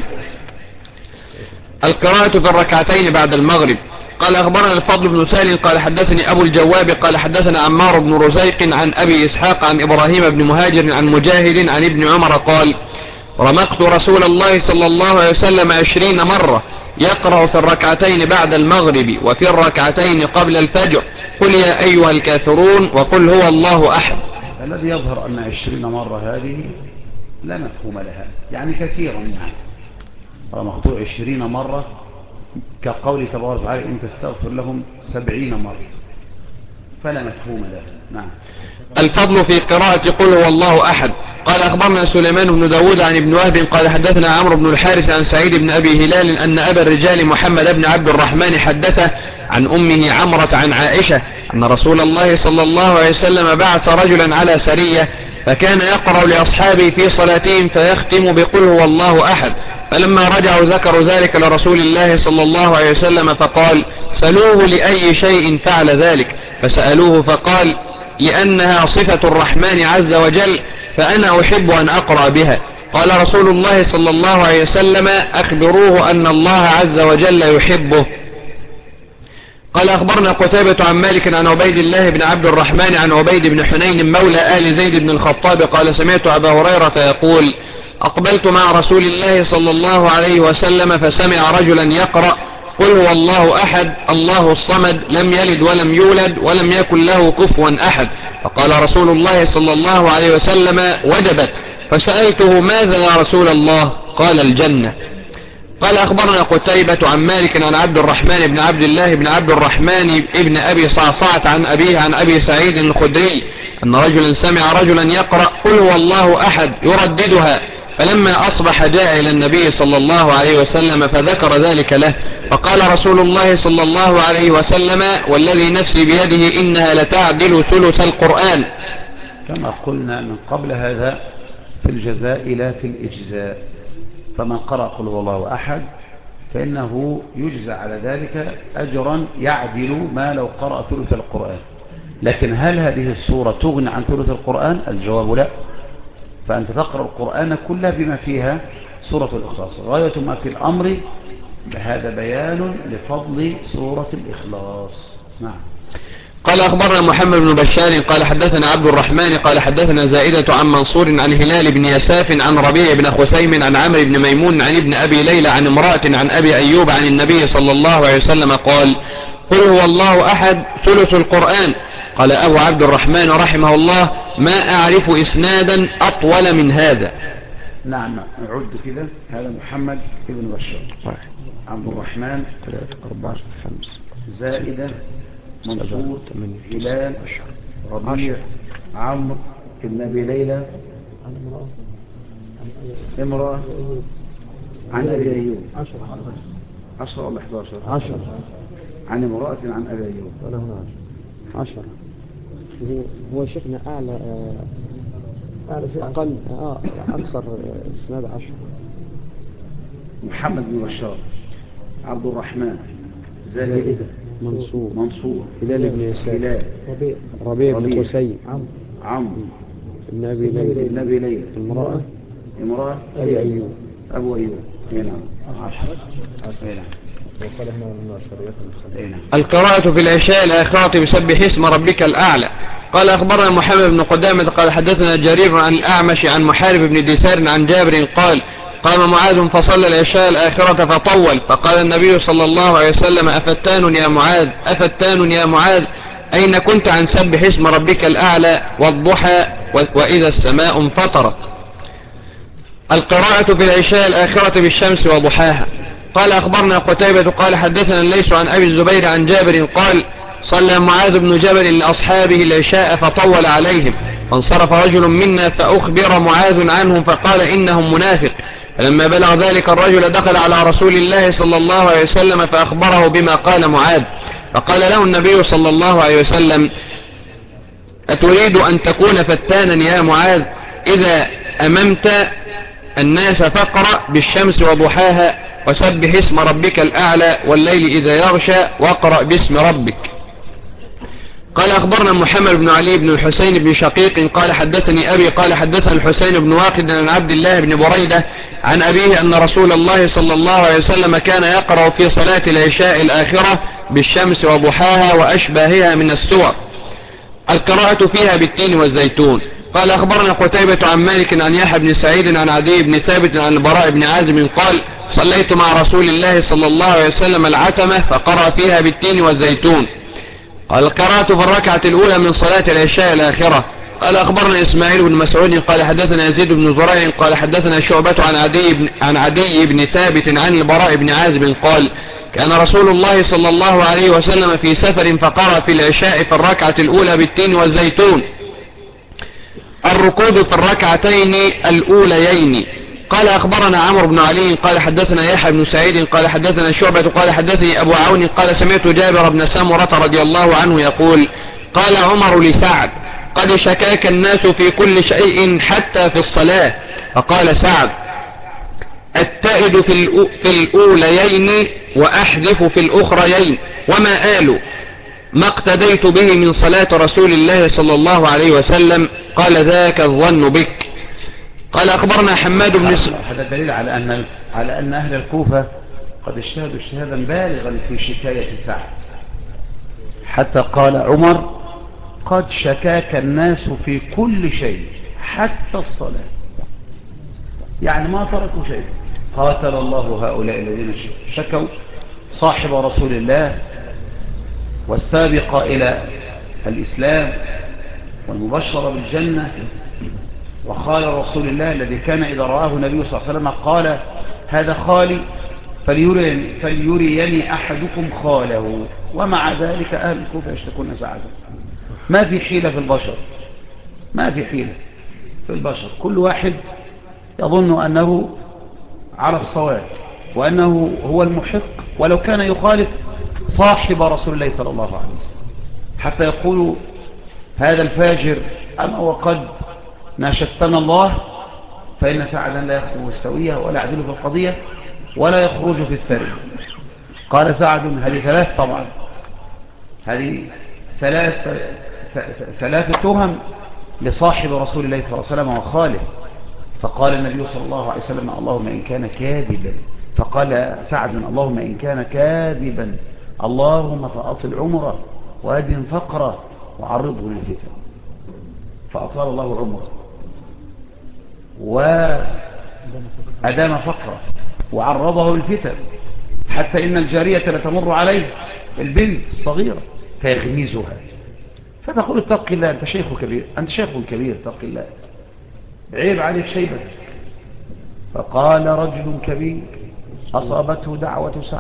B: القراءة في الركعتين بعد المغرب. قال أخبرنا الفضل بن سالم قال حدثني أبو الجواب قال حدثنا عمار بن رزيق عن أبي إسحاق عن إبراهيم بن مهاجر عن مجاهد عن ابن عمر قال رمقت رسول الله صلى الله عليه وسلم 20 مرة يقرأ في الركعتين بعد المغرب وفي الركعتين قبل الفجر قل يا أيها الكافرون وقل هو الله أحد.
A: الذي يظهر أن 20 مرة هذه لا مفهوم لها يعني كثيرا يعني رمقت 20 مرة كقول تبارك وتعالى إن تستغفر لهم 70 مرة فلا مفهوم له. نعم.
B: الفضل في قراءة قل هو الله أحد. قال أخبرنا سليمان بن داود عن ابن وهب قال حدثنا عمرو بن الحارث عن سعيد بن أبي هلال أن أبا الرجال محمد بن عبد الرحمن حدثه عن أمه عمرة عن عائشة أن رسول الله صلى الله عليه وسلم بعث رجلا على سرية فكان يقرأ لأصحابه في صلاتهم فيختم بقل هو الله أحد. فلما رجعوا ذكروا ذلك لرسول الله صلى الله عليه وسلم فقال سألوه لأي شيء فعل ذلك فسألوه فقال لأنها صفة الرحمن عز وجل فأنا أحب أن أقرأ بها. قال رسول الله صلى الله عليه وسلم أخبروه أن الله عز وجل يحبه. قال أخبرنا قتيبة عن مالك عن عبيد الله بن عبد الرحمن عن عبيد بن حنين مولى آل زيد بن الخطاب قال سمعت أبا هريرة يقول أقبلت مع رسول الله صلى الله عليه وسلم فسمع رجلا يقرأ قل هو الله أحد الله الصمد لم يلد ولم يولد ولم يكن له كفوا أحد. فقال رسول الله صلى الله عليه وسلم وجبت. فسألته ماذا يا رسول الله؟ قال الجنة. قال أخبرنا قتيبة عن مالك عن عبد الرحمن بن عبد الله بن عبد الرحمن ابن أبي صعصعة عن أبيه عن أبي سعيد الخدري أن رجلا سمع رجلا يقرأ قل هو الله أحد يرددها، فلما أصبح جاء إلى النبي صلى الله عليه وسلم فذكر ذلك له، فقال رسول الله صلى الله عليه وسلم والذي نفسي بيده إنها لتعدل ثلث القرآن.
A: كما قلنا من قبل هذا في الجزاء لا في الإجزاء، فمن قرأ قل هو الله أحد فإنه يجزى على ذلك أجرا يعدل ما لو قرأ ثلث القرآن. لكن هل هذه السورة تغني عن ثلث القرآن؟ الجواب لا. فأنت تقرأ القرآن كله بما فيها سورة الإخلاص. غاية ما في الأمر هذا بيان لفضل سورة الإخلاص. نعم.
B: قال أخبرنا محمد بن بشار قال حدثنا عبد الرحمن قال حدثنا زائدة عن منصور عن هلال بن يساف عن ربيع بن خثيم عن عمرو بن ميمون عن ابن أبي ليلى عن امرأة عن أبي أيوب عن النبي صلى الله عليه وسلم قال قل هو الله أحد ثلث القرآن. قال أبو عبد الرحمن رحمه الله ما أعرف إسنادا أطول من هذا.
A: نعم نعد كده. هذا محمد بن بشار، عبد الرحمن
C: 3 4 5
A: زائدة منصور هلال ربيع عمرو بن أبي ليلى امرأة عن أبي أيوب 10 ولا 11 عن امرأة عن أبي أيوب
F: ولا هنا 10. هو شيخنا أعلى أقل أكثر إسناد 10.
A: محمد بن بشار عبد الرحمن زائدة منصور
F: هلال بن يسار ربيع بن خثيم
A: عمرو
F: بن أبي ليلى
A: امرأة
F: أبي أيوب
A: أبو أيوب. نعم 10.
B: القراءة في العشاء الآخرة بسبح اسم ربك الأعلى. قال أخبرنا محمد بن قدامة قال حدثنا جرير عن الأعمش عن محارب بن دثار عن جابر قال قام معاذ فصلى العشاء الآخرة فطول، فقال النبي صلى الله عليه وسلم أفتان يا معاذ أين كنت عن سبح اسم ربك الأعلى والضحى وإذا السماء انفطرت. القراءة في العشاء الآخرة بالشمس وضحاها. قال أخبرنا قتيبة قال حدثنا الليث عن أبي الزبير عن جابر قال صلى معاذ بن جبل لأصحابه العشاء فطول عليهم، فانصرف رجل منا فأخبر معاذ عنهم فقال إنهم منافق. فلما بلغ ذلك الرجل دخل على رسول الله صلى الله عليه وسلم فأخبره بما قال معاذ، فقال له النبي صلى الله عليه وسلم أتريد أن تكون فتانا يا معاذ؟ إذا أممت الناس فاقرأ بالشمس وضحاها وسبح اسم ربك الأعلى والليل إذا يغشى واقرأ باسم ربك. قال أخبرنا محمد بن علي بن الحسين بن شقيق قال حدثني أبي قال حدثنا الحسين بن واقد عن عبد الله بن بريدة عن أبيه أن رسول الله صلى الله عليه وسلم كان يقرأ في صلاة العشاء الآخرة بالشمس وضحاها وأشباهها من السور. القراءة فيها بالتين والزيتون. قال أخبرنا قتيبة عن مالك عن يحيى بن سعيد عن عدي بن ثابت عن البراء بن عازب قال صليت مع رسول الله صلى الله عليه وسلم العتمة فقرأ فيها بالتين والزيتون. قال القراءة في الركعة الأولى من صلاة العشاء الآخرة. قال أخبرنا إسماعيل بن مسعود قال حدثنا يزيد بن زريع قال حدثنا شعبة عن عدي بن ثابت عن البراء بن عازب قال كان رسول الله صلى الله عليه وسلم في سفر فقرأ في العشاء في الركعة الأولى بالتين والزيتون. الركوب في الركعتين الأوليين. قال أخبرنا عمرو بن علي قال حدثنا يحيى بن سعيد قال حدثنا شعبة قال حدثني أبو عون قال سمعت جابر بن سمرة رضي الله عنه يقول قال عمر لسعد قد شكاك الناس في كل شيء حتى في الصلاة. فقال سعد التائد في الأوليين وأحذف في الأخريين وما آل ما اقتديت به من صلاة رسول الله صلى الله عليه وسلم. قال ذاك الظن بك. قال أخبرنا حماد بن
A: هذا دليل على أن أهل الكوفة قد اجتهدوا اجتهادا بالغا في شكاية سعد، حتى قال عمر قد شكاك الناس في كل شيء حتى الصلاة، يعني ما تركوا شيء. قاتل الله هؤلاء الذين شكوا صاحب رسول الله والسابق إلى الإسلام والمبشر بالجنة وخال رسول الله الذي كان إذا رآه النبي صلى الله عليه وسلم قال هذا خالي فليريني أحدكم خاله. ومع ذلك أهل الكوفة يشتكون سعدا. ما في حيلة في البشر ما في حيلة في البشر، كل واحد يظن أنه على الصواب وأنه هو المحق ولو كان يخالف صاحب رسول الله صلى الله عليه وسلم، حتى يقول هذا الفاجر أما وقد ناشدتنا الله فإن سعدا لا يختم السوية ولا يعدل في القضية ولا يخرج في السرية. قال سعد هذه ثلاث، طبعا هذه ثلاث تهم لصاحب رسول الله صلى الله عليه وسلم وخاله. فقال النبي صلى الله عليه وسلم اللهم إن كان كاذبا، فقال سعد اللهم إن كان كاذبا اللهم فأطل عمره وأدن فقره وعرضه للفتن. فأطال الله عمره وأدام فقره وعرضه للفتن، حتى إن الجارية لتمر عليه البنت الصغيرة فيغميزها، فتقول اتق الله أنت شيخ كبير، أنت شيخ كبير اتق الله، عيب عليك شيبك. فقال رجل كبير أصابته دعوة سعد،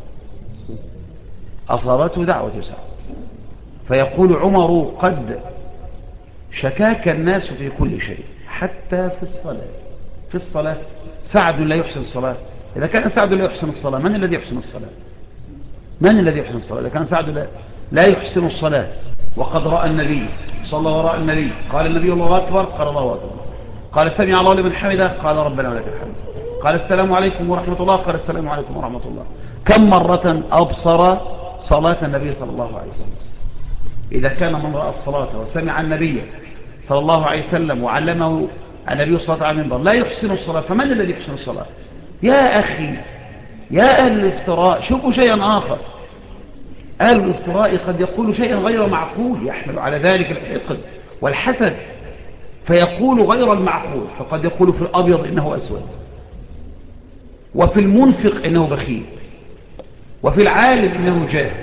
A: أصابته دعوة سعد. فيقول عمر قد شكاك الناس في كل شيء حتى في الصلاة. في الصلاة سعد لا يحسن الصلاة. إذا كان سعد لا يحسن الصلاة من الذي يحسن الصلاة؟ من الذي يحسن الصلاة؟ إذا كان سعد لا يحسن الصلاة وقد رأى النبي صلى وراء النبي قال النبي الله أكبر قال الله أكبر، قال سمع الله لمن حمده قال ربنا ولك الحمد، قال السلام عليكم ورحمة الله قال السلام عليكم ورحمة الله. كم مرة أبصر صلاة النبي صلى الله عليه وسلم؟ إذا كان من رأى الصلاة وسمع النبي صلى الله عليه وسلم وعلمه النبي صلى الله عليه وسلم لا يحسن الصلاة، فمن الذي يحسن الصلاة؟ يا أخي يا أهل الافتراء شوفوا شيئا آخر. أهل الافتراء قد يقول شيئا غير معقول يحمل على ذلك الحقد والحسد، فيقول غير المعقول، فقد يقول في الأبيض إنه أسود، وفي المنفق إنه بخيل، وفي العالم إنه جاهل،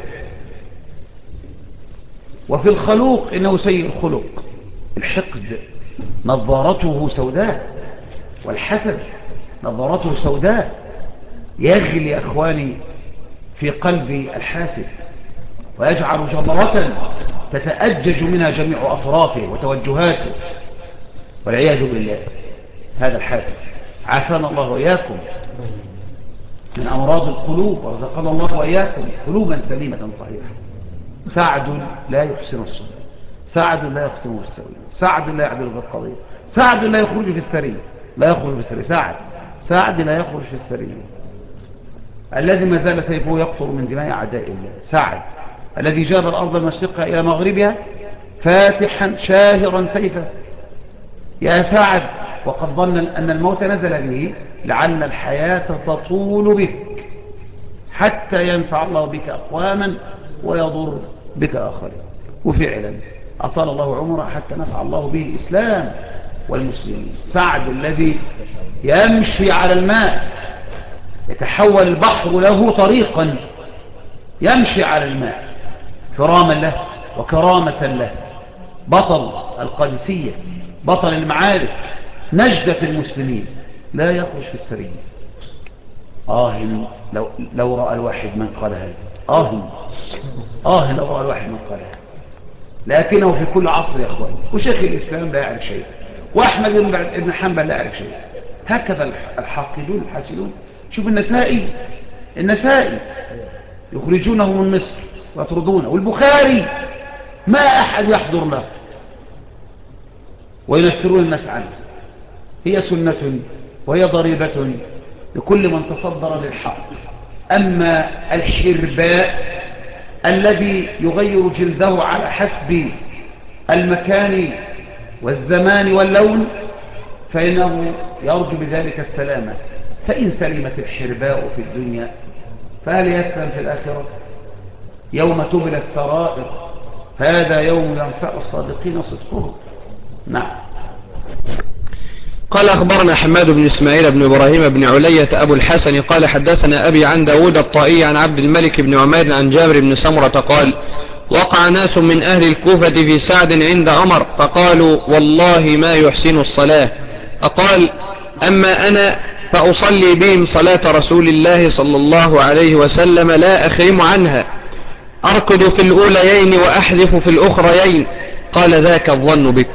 A: وفي الخلوق إنه سيء الخلق. الحقد نظارته سوداء، والحسد نظارته سوداء، يغلي يا أخواني في قلب الحاسد ويجعل جمرة تتأجج منها جميع أطرافه وتوجهاته، والعياذ بالله. هذا الحاسد عافانا الله وإياكم من أمراض القلوب ورزقنا الله وإياكم قلوبا سليمة صحيحة. سعد لا يحسن الصلاة، سعد لا يختم السوية، سعد لا يعدل في القضية، سعد لا يخرج في السرية، لا يخرج في السرية، سعد لا يخرج في السرية. الذي ما زال سيفه يقطر من دماء أعداء الله، سعد الذي جاب الأرض المشرقة إلى مغربها فاتحا شاهرا سيفه. يا سعد وقد ظن أن الموت نزل به لعل الحياة تطول بك حتى ينفع الله بك أقواما ويضر بك آخرين. وفعلا أطال الله عمره حتى نفع الله به الإسلام والمسلمين. سعد الذي يمشي على الماء، يتحول البحر له طريقا يمشي على الماء كراما له وكرامة له، بطل القادسية، بطل المعارك، نجدة المسلمين، لا يخرج في السرية. لو رأى الواحد من قال هذا، لو رأى الواحد من قال هذا، لكنه في كل عصر يا أخوان. وشيخ الإسلام لا يعرف شيء، وأحمد بن حنبل لا يعرف شيء، هكذا الحاقدون الحاسدون. شوف النسائي يخرجونه من مصر ويطردونه، والبخاري ما أحد يحضر له وينفرون الناس عنه. هي سنة وهي ضريبة لكل من تصدر للحق. أما الحرباء الذي يغير جلده على حسب المكان والزمان واللون فإنه يرجو بذلك السلامة. فإن سلمت الحرباء في الدنيا فهل يسلم في الآخرة؟ يوم تبلى السرائر هذا يوم ينفع الصادقين صدقهم. نعم.
B: قال أخبرنا حماد بن إسماعيل بن إبراهيم بن علية أبو الحسن قال حدثنا أبي عن داود الطائي عن عبد الملك بن عمير عن جابر بن سمرة قال وقع ناس من أهل الكوفة في سعد عند عمر فقالوا والله ما يحسن الصلاة. فقال أما أنا فأصلي بهم صلاة رسول الله صلى الله عليه وسلم لا أخرم عنها، أركض في الأوليين وأحذف في الأخريين. قال ذاك الظن بك.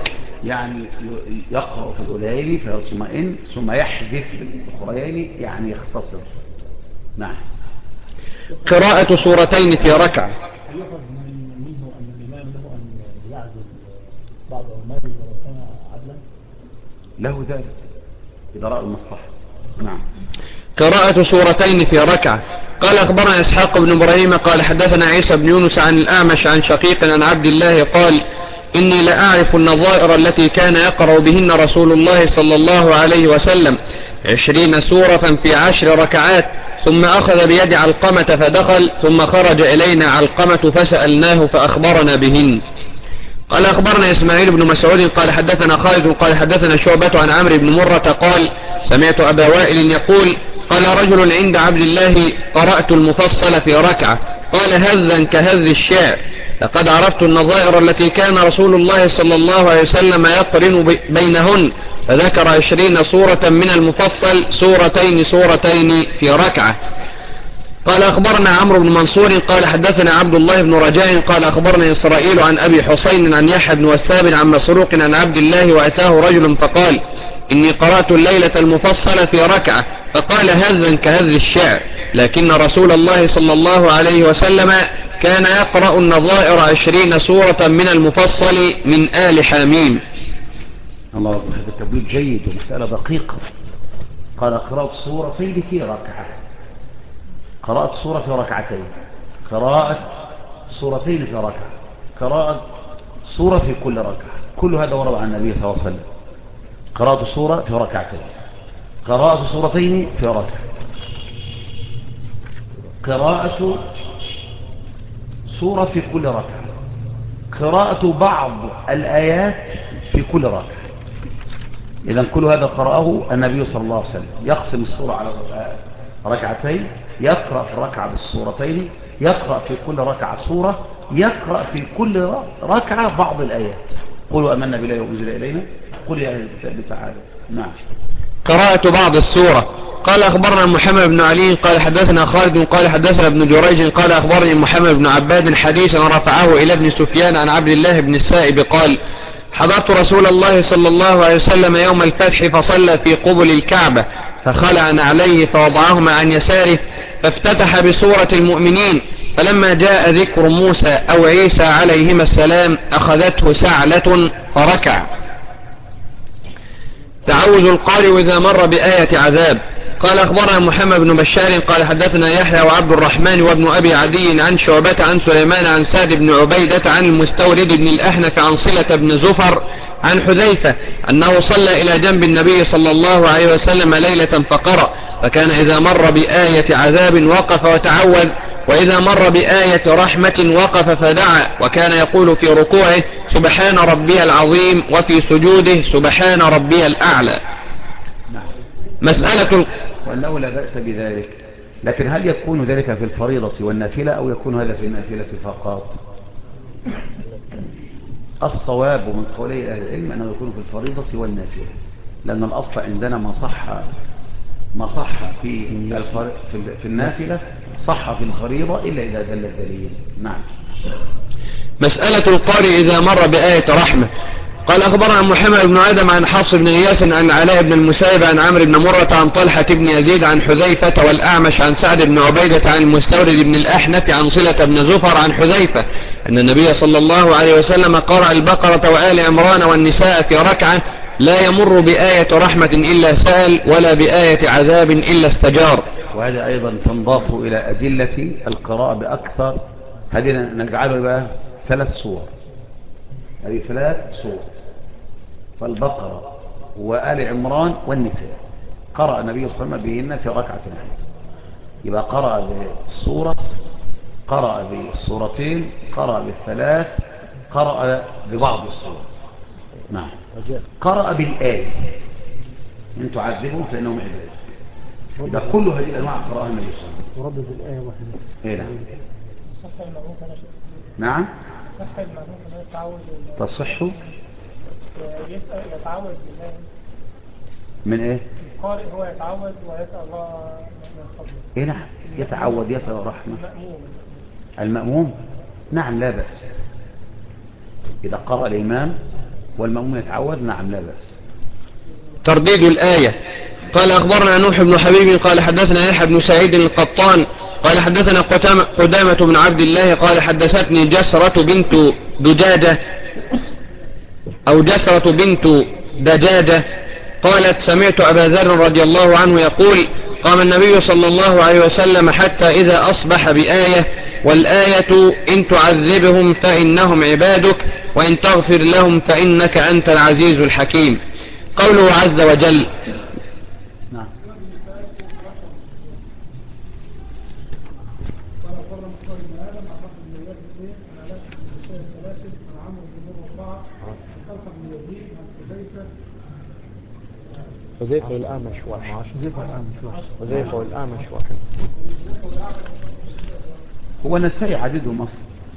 A: يعني يقرأ في الأولين فيطمئن ثم يحذف الأخريين يعني يختصر. نعم.
B: قراءة سورتين في ركعة.
F: يؤخذ منه أن الإمام له أن يعزل بعض أمامه ولو كان عدلا؟
A: له ذلك إذا رأى المصلحة. نعم.
B: قراءة سورتين في ركعة. قال أخبرنا إسحاق بن إبراهيم قال حدثنا عيسى بن يونس عن الأعمش عن شقيق عن عبد الله قال إني لأعرف النظائر التي كان يقرأ بهن رسول الله صلى الله عليه وسلم 20 سورة في 10 ركعات، ثم أخذ بيد علقمة فدخل، ثم خرج إلينا علقمة فسألناه فأخبرنا بهن. قال أخبرنا إسماعيل بن مسعود قال حدثنا خالد قال حدثنا شعبة عن عمرو بن مرة قال سمعت أبا وائل يقول قال رجل عند عبد الله قرأت المفصل في ركعة، قال هذا كهذ الشعر، لقد عرفت النظائر التي كان رسول الله صلى الله عليه وسلم يقرن بينهن، فذكر 20 سورة من المفصل سورتين في ركعة. قال أخبرنا عمرو بن منصور قال حدثنا عبد الله بن رجاء قال أخبرنا إسرائيل عن أبي حسين عن يحيى بن وثاب عن مسروق عن عبد الله وأتاه رجل فقال إني قرأت الليلة المفصل في ركعة، فقال هذا كهذ الشعر، لكن رسول الله صلى الله عليه وسلم كان يقرأ النظائر 20 سورة من المفصل من آل حاميم.
A: الله أكبر. هذا التبويب جيد ومسألة دقيقة. قال قرأت سورتين في ركعة، قراءة سورة في ركعتين، قراءة سورتين في ركعة، قراءة سورة في كل ركعة، كل هذا ورد عن النبي صلى الله عليه وسلم. قراءة سورة في ركعتين، قراءة سورتين في ركعة، قراءة سورة في كل ركعة، قراءة بعض الآيات في كل ركعة. إذن كل هذا قرأه النبي صلى الله عليه وسلم. يقسم السورة على ركعتين، يقرأ في الركعة بالسورتين، يقرأ في كل ركعة سورة، يقرأ في كل ركعة بعض الآيات. قولوا أمنا بالله وأنزل إلينا، قل يا أهل الكتاب تعالوا. نعم.
B: قراءة بعض السورة. قال أخبرنا محمد بن علي قال حدثنا خالد قال حدثنا ابن جريج قال أخبرني محمد بن عباد حديثا رفعه إلى ابن سفيان عن عبد الله بن السائب قال حضرت رسول الله صلى الله عليه وسلم يوم الفتح فصلى في قبل الكعبة، فخلع نعليه فوضعهما عن يساره، فافتتح بسورة المؤمنين، فلما جاء ذكر موسى أو عيسى عليهما السلام أخذته سعلة فركع. تعوذ القارئ إذا مر بآية عذاب. قال أخبرنا محمد بن بشار قال حدثنا يحيى وعبد الرحمن وابن أبي عدي عن شعبة عن سليمان عن سعد بن عبيدة عن المستورد بن الأحنف عن صلة بن زفر عن حذيفة أنه صلى إلى جنب النبي صلى الله عليه وسلم ليلة فقرأ، فكان إذا مر بآية عذاب وقف وتعوذ، وإذا مر بآية رحمة وقف فدعا، وكان يقول في ركوعه سبحان ربي العظيم وفي سجوده سبحان ربي الأعلى. مسألة
A: وأنه لا بأس بذلك، لكن هل يكون ذلك في الفريضة والنافلة أو يكون هذا في النافلة فقط؟ الصواب من قولي أهل العلم أنه يكون في الفريضة والنافلة، لأن الأصل عندنا ما صح في النافلة صح في الفريضة إلا إذا دل الدليل. نعم.
B: مسألة القارئ إذا مر بآية رحمة. قال أخبرنا محمد بن آدم عن حفص بن غياث عن علاء بن المسيب عن عمرو بن مرة عن طلحة بن يزيد عن حذيفة والأعمش عن سعد بن عبيدة عن المستورد بن الأحنف عن صلة بن زفر عن حذيفة أن النبي صلى الله عليه وسلم قرأ البقرة وآل عمران والنساء في ركعة، لا يمر بآية رحمة إلا سأل ولا بآية عذاب إلا استجار.
A: وهذا أيضا تنضاف إلى أدلة القراءة بأكثر. هذه نجعله بقى 3 صور، هذه 3 صور، فالبقرة وآل عمران والنساء قرأ النبي صلى الله عليه وسلم بهن في ركعة واحدة. يبقى قرأ بالصورة، قرأ بالصورتين، قرأ بال3، قرأ ببعض الصور. نعم. قرأ بالآية إن تعذبهم فإنهم عباد. يبقى كل هذه الأنواع قرأها النبي صلى الله عليه وسلم.
D: ورد بالآية واحدة.
A: إيه نعم. نعم. تصح
G: يتعوذ بالله
A: من ايه؟
G: القارئ هو يتعوذ ويسأل الله من فضله.
A: ايه نعم، يتعوذ يسأل رحمة. المأموم نعم لا بأس. إذا قرأ الإمام والمأموم يتعود، نعم لا بأس.
B: ترديد الآية. قال أخبرنا نوح بن حبيب قال حدثنا يحيى بن سعيد القطان قال حدثنا قدامة بن عبد الله قال حدثتني جسرة بنت دجاجة أو جسرة بنت دجاجة قالت سمعت أبا ذر رضي الله عنه يقول قام النبي صلى الله عليه وسلم حتى إذا أصبح بآية والآية إن تعذبهم فإنهم عبادك وإن تغفر لهم فإنك أنت العزيز الحكيم. قوله عز وجل.
A: نعم.
B: وزيفه الأعمش واحد.
A: هو نسائي عددهم أصلا،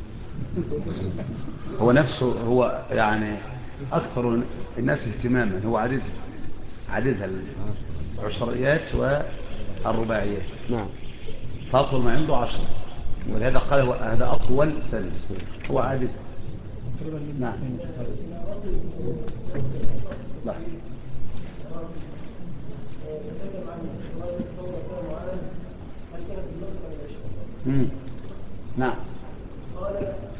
A: هو نفسه هو يعني أكثر الناس اهتماما، هو عددها العشريات والرباعيات.
B: نعم.
A: فأطول ما عنده 10، ولهذا قال هذا أطول سادس هو عدد. نعم. لا. نعم.
E: قال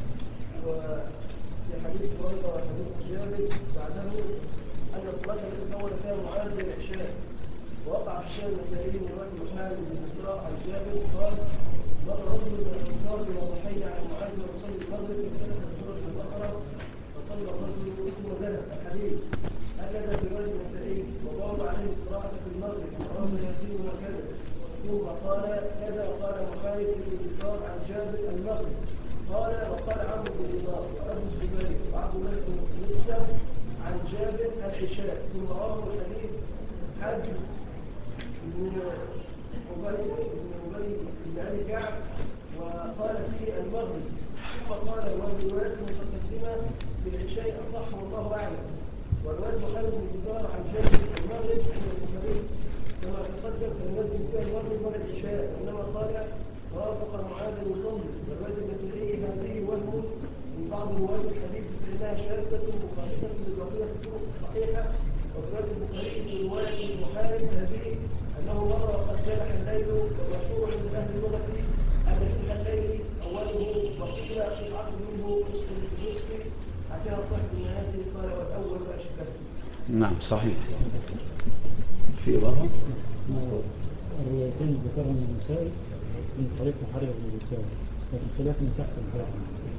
E: وفي حديث بريدة وحديث جابر بعده أن الصلاة التي طول فيها معاذ للعشاء ووقع في الشيء المسائي من وقت محمد بن إسراء عن جابر قال مر رجل من الأنصار بما ضحي عن معاذ وصلي المغرب ففتح سورة البقرة فصلى الرجل ثم ذهب. الحديث هكذا في رواية المسائي وضرب عليه القراءة في المغرب وقال ياسين وكذا ثم قال كذا قال محارب بن إسراء عن جابر المغرب قال وقال عمرو بن دينار وابو الزبير وعبد الله بن مسلم عن جابر العشاء ثم رواه الحديث حاجب بن ابي كعب وقال فيه المغرب ثم قال والروايات المتقدمه في العشاء اصح والله اعلم. وروايه محمد بن دينار عن جابر المغرب عند البخاري كما تقدم فالنزل فيها المغرب ولا العشاء انما قال وافق معاذ يصلي. والروايه المسيحيه هذه وهم من بعض رواه الحديث فانها شاذه مخالفه لبقيه الطرق الصحيحه. وروايه البخاري في روايه المحارب هذه انه مر وقد جلح الليل ومشهور عند اهل اللغه ان جلح الليل اوله وقيل قطعه منه نصف النصف حكاها صاحب النهايه قال والاول اشبه.
A: نعم صحيح. في بعض
D: الروايتين ذكرهم النسائي من طريق محرر بن الرسالة لكن خلاف من تحت الباب.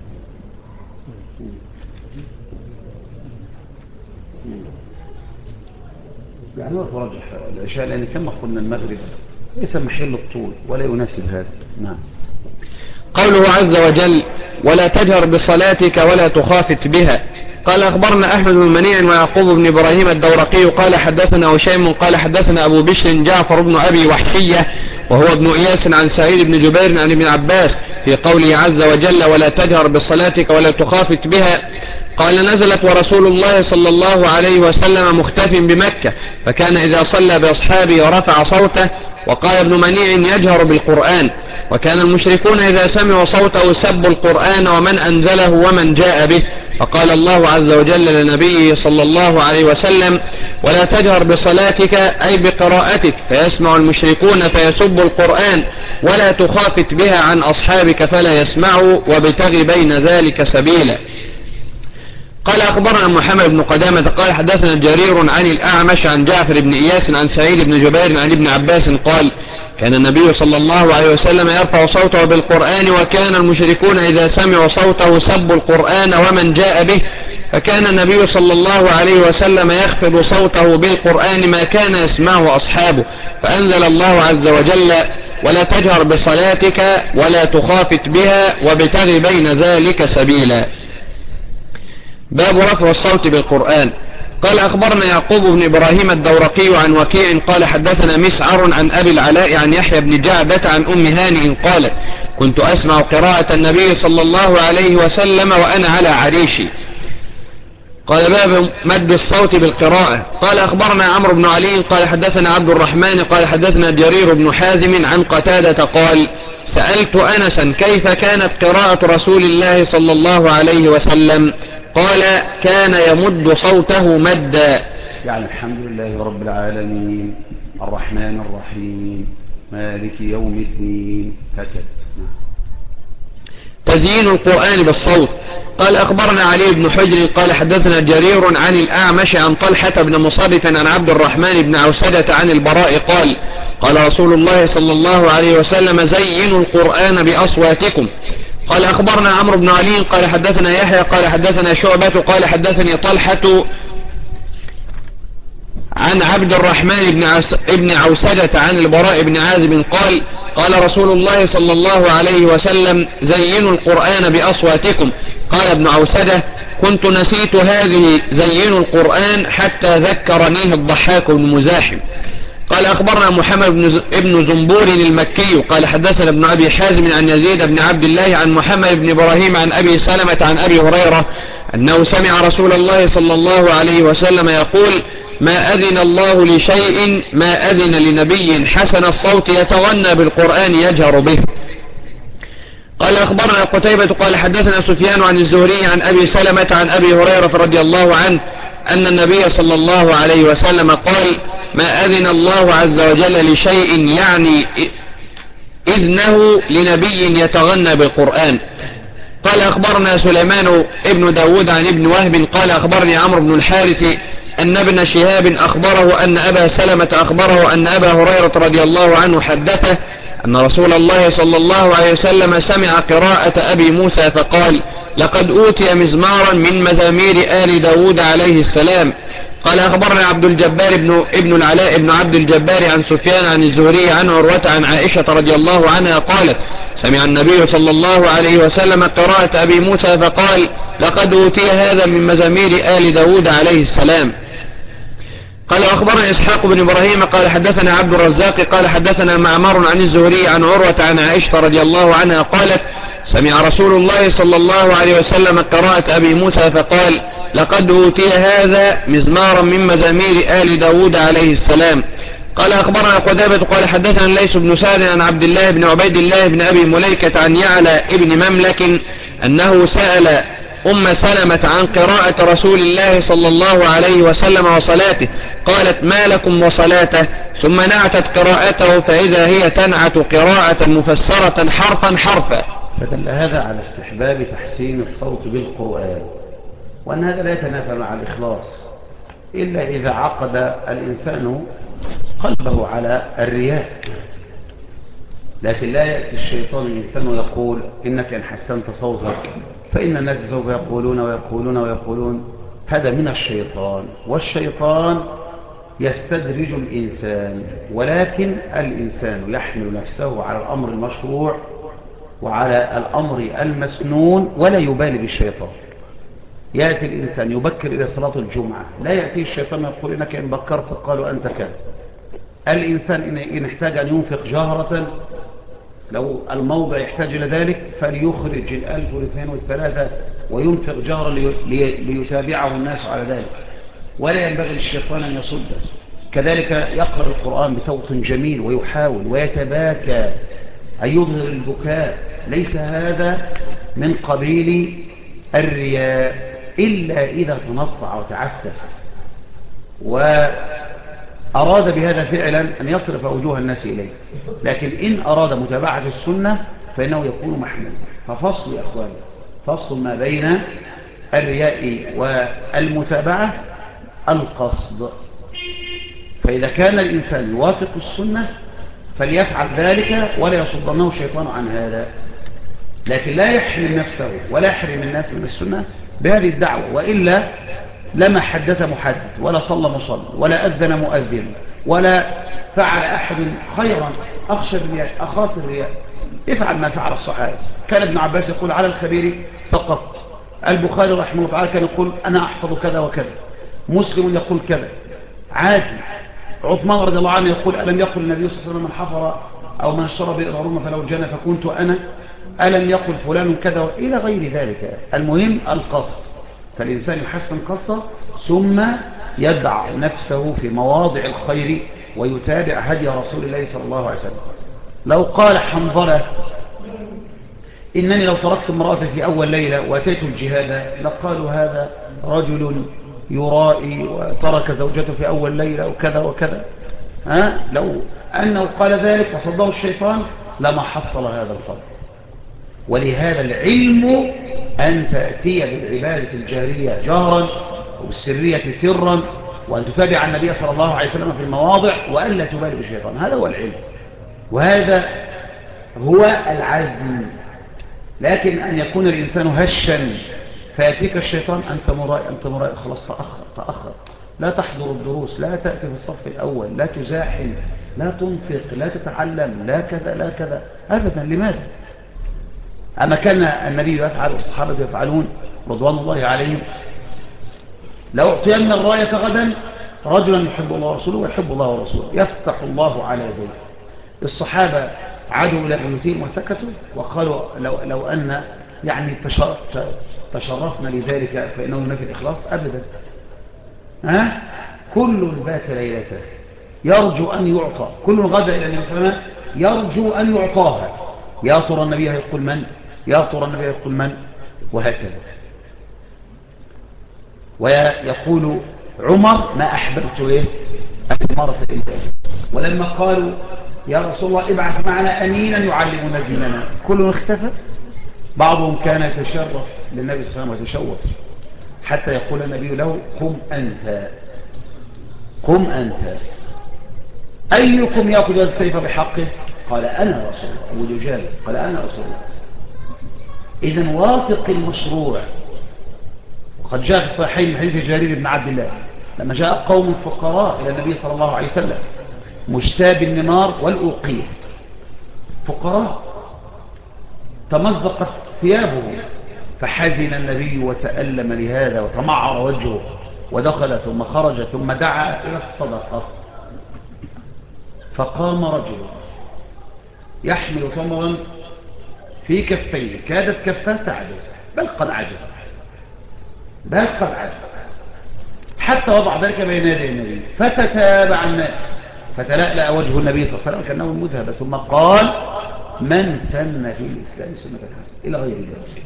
A: يعني هو ترجح العشاء لأن كما قلنا المغرب ليس محل الطول ولا يناسب هذا. نعم.
B: قوله عز وجل ولا تجهر بصلاتك ولا تخافت بها. قال أخبرنا أحمد بن منيع ويعقوب بن إبراهيم الدورقي قال حدثنا هشيم قال حدثنا أبو بشر جعفر بن أبي وحشية وهو ابن إياس عن سعيد بن جبير عن ابن عباس في قوله عز وجل ولا تجهر بصلاتك ولا تخافت بها. قال نزلت ورسول الله صلى الله عليه وسلم مختف بمكة فكان إذا صلى بأصحابه ورفع صوته. وقال ابن منيع يجهر بالقرآن وكان المشركون إذا سمعوا صوته سبوا القرآن ومن أنزله ومن جاء به. فقال الله عز وجل لنبيه صلى الله عليه وسلم ولا تجهر بصلاتك أي بقراءتك فيسمع المشركون فيسبوا القرآن ولا تخافت بها عن أصحابك فلا يسمعوا وابتغ بين ذلك سبيلا. قال أخبرنا محمد بن قدامة قال حدثنا جرير عن الأعمش عن جعفر بن إياس عن سعيد بن جبير عن ابن عباس قال كان النبي صلى الله عليه وسلم يرفع صوته بالقرآن وكان المشركون إذا سمعوا صوته سبوا القرآن ومن جاء به. فكان النبي صلى الله عليه وسلم يخفض صوته بالقرآن ما كان يسمعه أصحابه. فأنزل الله عز وجل ولا تجهر بصلاتك ولا تخافت بها وابتغ بين ذلك سبيلا. باب رفع الصوت بالقرآن. قال أخبرنا يعقوب بن إبراهيم الدورقي عن وكيع قال حدثنا مسعر عن أبي العلاء عن يحيى بن جعدة عن أم هانئ قالت كنت أسمع قراءة النبي صلى الله عليه وسلم وأنا على عريشي. قال باب مد الصوت بالقراءة. قال أخبرنا عمرو بن علي قال حدثنا عبد الرحمن قال حدثنا جرير بن حازم عن قتادة قال سألت أنسا كيف كانت قراءة رسول الله صلى الله عليه وسلم قال كان يمد صوته مدا.
A: يعني الحمد لله رب العالمين الرحمن الرحيم مالك يوم الدين هكذا.
B: تزيين القرآن بالصوت. قال أخبرنا علي بن حجر قال حدثنا جرير عن الأعمش عن طلحة بن مصرف عن عبد الرحمن بن عوسدة عن البراء قال قال رسول الله صلى الله عليه وسلم زينوا القرآن بأصواتكم. قال أخبرنا عمرو بن علي قال حدثنا يحيى قال حدثنا شعبة قال حدثني طلحة عن عبد الرحمن بن عوسدة عن البراء بن عازب قال قال رسول الله صلى الله عليه وسلم زينوا القرآن بأصواتكم. قال ابن عوسدة كنت نسيت هذه زينوا القرآن حتى ذكرنيه الضحاك بن مزاحم. قال أخبرنا محمد بن زنبور المكي قال حدثنا ابن أبي حازم عن يزيد بن عبد الله عن محمد بن إبراهيم عن أبي سلمة عن أبي هريرة أنه سمع رسول الله صلى الله عليه وسلم يقول ما أذن الله لشيء ما أذن لنبي حسن الصوت يتغنى بالقرآن يجهر به. قال أخبرنا قتيبة قال حدثنا سفيان عن الزهري عن أبي سلمة عن أبي هريرة رضي الله عنه أن النبي صلى الله عليه وسلم قال ما أذن الله عز وجل لشيء يعني إذنه لنبي يتغنى بالقرآن. قال أخبرنا سليمان ابن داود عن ابن وهب قال أخبرني عمرو بن الحارث أن ابن شهاب أخبره أن أبا سلمة أخبره أن أبا هريرة رضي الله عنه حدثه أن رسول الله صلى الله عليه وسلم سمع قراءة أبي موسى فقال لقد أوتي مزمارا من مزامير آل داود عليه السلام. قال أخبرنا عبد الجبار ابن العلاء بن عبد الجبار عن سفيان عن الزهري عن عروة عن عائشة رضي الله عنها قالت سمع النبي صلى الله عليه وسلم قراءة أبي موسى فقال لقد أوتي هذا من مزامير آل داود عليه السلام. قال أخبرنا إسحاق بن إبراهيم قال حدثنا عبد الرزاق قال حدثنا معمر عن الزهري عن عروة عن عائشة رضي الله عنها قالت سمع رسول الله صلى الله عليه وسلم قراءة أبي موسى فقال لقد أوتي هذا مزمارا من مزامير آل داود عليه السلام. قال أخبرنا قتيبة قال حدثنا ليس بن سعد عن عبد الله بن عبيد الله بن أبي مليكة عن يعلى ابن مملك أنه سأل أم سلمة عن قراءة رسول الله صلى الله عليه وسلم وصلاته قالت ما لكم وصلاته ثم نعتت قراءته فإذا هي تنعت قراءة مفسرة حرفا حرفا.
A: فدل هذا على استحباب تحسين الصوت بالقرآن وأن هذا لا يتنافى مع الإخلاص إلا إذا عقد الإنسان قلبه على الرياء. لكن لا يأتي الشيطان الإنسان ويقول إنك إن حسنت صوتك فإن الناس سوف يقولون ويقولون ويقولون. هذا من الشيطان والشيطان يستدرج الإنسان ولكن الإنسان يحمل نفسه على الأمر المشروع وعلى الأمر المسنون ولا يبالي بالشيطان. يأتي الإنسان يبكر إلى صلاة الجمعة لا يأتي الشيطان يقول إنك إن بكرت قالوا أنت كذا. الإنسان إن احتاج أن ينفق جهرة لو الموضع يحتاج إلى ذلك فليخرج 1000 و2 و3 وينفق جهرا ليتابعه الناس على ذلك ولا ينبغي للشيطان أن يصده. كذلك يقرأ القرآن بصوت جميل ويحاول ويتباكى أن يظهر البكاء. ليس هذا من قبيل الرياء إلا إذا تنصع وتعسف وأراد بهذا فعلا أن يصرف وجوه الناس إليه. لكن إن أراد متابعة السنة فإنه يكون محمود. ففصل يا أخواني فصل ما بين الرياء والمتابعة القصد. فإذا كان الإنسان يوافق السنة فليفعل ذلك ولا يصدنه الشيطان عن هذا. لكن لا يحرم نفسه ولا يحرم الناس من السنة بهذه الدعوة وإلا لما حدث محدث ولا صلى مصلي ولا أذن مؤذن ولا فعل أحد خيرا. أخشى الرياء أخاف الرياء. افعل ما فعل الصحابة. كان ابن عباس يقول على الخبير فقط. البخاري رحمه الله تعالى كان يقول أنا أحفظ كذا وكذا. مسلم يقول كذا عادي. عثمان رضي الله عنه يقول ألم يقل النبي صلى الله عليه وسلم من حفر أو من شرب إضرارون فلو جنى فكنت أنا ألم يقل فلان كذا إلى غير ذلك. المهم القصد. فالإنسان يحسن قصده ثم يدع نفسه في مواضع الخير ويتابع هدي رسول الله صلى الله عليه وسلم. لو قال حنظلة إنني لو تركت امرأتي في أول ليلة وأتيت الجهاد لقالوا هذا رجل يرائي وترك زوجته في أول ليلة وكذا وكذا. لو أنه قال ذلك وصده الشيطان لما حصل هذا الفضل. ولهذا العلم أن تأتي بالعبادة الجارية جهرا وبالسرية سرا، وأن تتابع النبي صلى الله عليه وسلم في المواضع، وأن لا تبالي بالشيطان. هذا هو العلم وهذا هو العزم. لكن أن يكون الإنسان هشا فيأتيك الشيطان أنت مرائي خلاص تأخر، لا تحضر الدروس، لا تأتي في الصف الأول، لا تزاحم، لا تنفق، لا تتعلم، لا كذا لا كذا أبدا. لماذا؟ أما كان النبي يفعل والصحابة يفعلون رضوان الله عليهم، لو اعطينا الراية غدا رجلا يحب الله ورسوله ويحب الله ورسوله يفتح الله على يديه. الصحابة عادوا إلى بيوتهم وسكتوا وقالوا لو أن يعني تشرفنا لذلك فإنه ينافي الإخلاص أبدا. كل بات ليلته يرجو أن يعطى، كل غدا إلى النبي صلى الله عليه وسلم يرجو أن يعطاها. يا ترى النبي يقول من، يا ترى النبي يقول من، وهكذا. ويقول عمر ما أحببت الإمارة إلا. ولما قالوا يا رسول الله ابعث معنا أمينا يعلمنا ديننا كل اختفى. بعضهم كان يتشرف للنبي صلى الله عليه وسلم ويتشوف حتى يقول النبي له قم أنت، قم أنت، أيكم يأخذ السيف بحقه؟ قال أنا رسول الله. أبو دجال قال أنا رسول الله. إذن واثق المشروع. وقد جاء في الصحيحين من حديث جرير بن عبد الله لما جاء قوم فقراء إلى النبي صلى الله عليه وسلم مجتاب النمار والأوقية، فقراء تمزقت ثيابه، فحزن النبي وتألم لهذا وتمعر وجهه ودخل ثم خرج ثم دعا إلى الصدقة. فقام رجل يحمل تمرا في كفيه كادت كفاه تعجز بل قد عجز حتى وضع ذلك بين يدي النبي فتتابع الناس فتلألأ وجه النبي صلى الله عليه وسلم كأنه مذهب ثم قال من سن في الإسلام سنة حسنة إلى غير ذلك.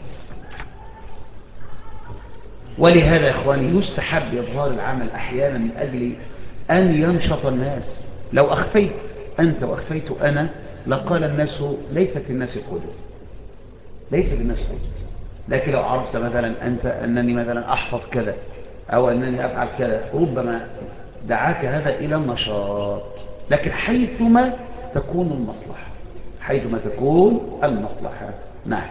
A: ولهذا يا إخواني يستحب إظهار العمل أحيانا من أجل أن ينشط الناس. لو أخفيت أنت وأخفيت أنا لقال الناس ليس في الناس قدوة، ليس في الناس قدوة. لكن لو عرفت مثلا أنت أنني مثلا أحفظ كذا أو أنني أفعل كذا ربما دعاك هذا إلى النشاط. لكن حيثما تكون المصلحة، حيثما تكون المصلحة. نعم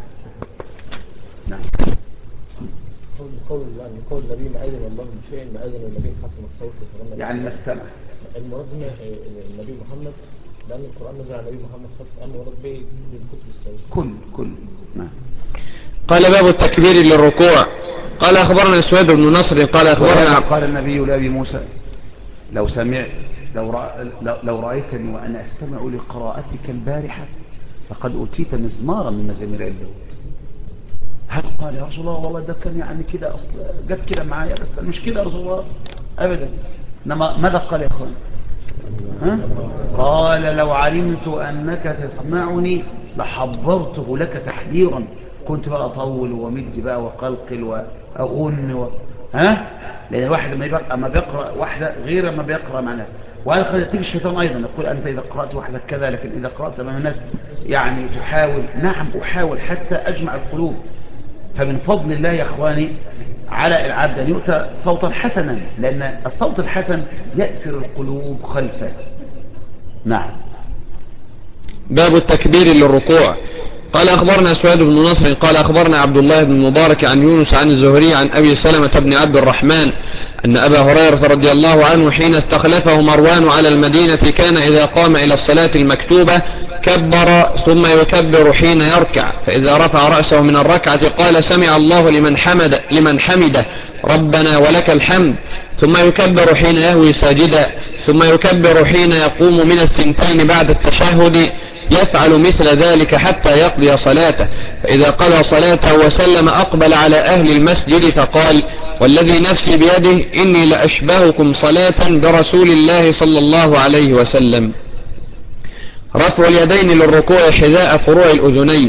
F: قول النبي ما أذن الله بشيء ما أذن النبي حسن الصوت
A: يعني ما استمع.
F: المراد هنا النبي محمد لأن القرآن نزل على النبي محمد خاصة أنه مراد به الكتب السابقة
A: كل نعم.
B: قال باب التكبير للركوع. قال أخبرنا سويد بن نصر قال أخبرنا
A: قال النبي لأبي موسى لو سمعت لو رأيتني وأنا أستمع لقراءتك البارحة فقد أوتيت مزمارا من مزامير الداود. هل قال يا رسول الله والله ده كان يعني كده أصلا جت كده معايا بس مش كده يا رسول الله أبدا. إنما ماذا قال يا أخوان؟ قال لو علمت أنك تسمعني لحضرته لك تحذيرا. كنت بقى أطول ومد بقى وقلقل وأغن لأن الواحد لما بيقرأ واحدة غير ما بيقرأ مع ناس. وهذا قد يأتيك الشيطان أيضا يقول أنت إذا قرأت وحدك كذا لكن إذا قرأت أمام الناس يعني تحاول. نعم أحاول حتى أجمع القلوب. فمن فضل الله يا أخواني على العبد أن يؤتى صوتا حسنا لأن الصوت الحسن يأسر القلوب خلفه. نعم.
B: باب التكبير للركوع. قال أخبرنا سويد بن نصر قال أخبرنا عبد الله بن مبارك عن يونس عن الزهري عن أبي سلمة بن عبد الرحمن أن أبا هريرة رضي الله عنه حين استخلفه مروان على المدينة كان إذا قام إلى الصلاة المكتوبة كبر ثم يكبر حين يركع فإذا رفع رأسه من الركعة قال سمع الله لمن حمده ربنا ولك الحمد ثم يكبر حين يهوي ساجدا ثم يكبر حين يقوم من الثنتين بعد التشهد يفعل مثل ذلك حتى يقضي صلاته فإذا قضى صلاته وسلم أقبل على أهل المسجد فقال والذي نفسي بيده إني لأشبهكم صلاة برسول الله صلى الله عليه وسلم. رفع اليدين للركوع حذاء فروع الأذنين.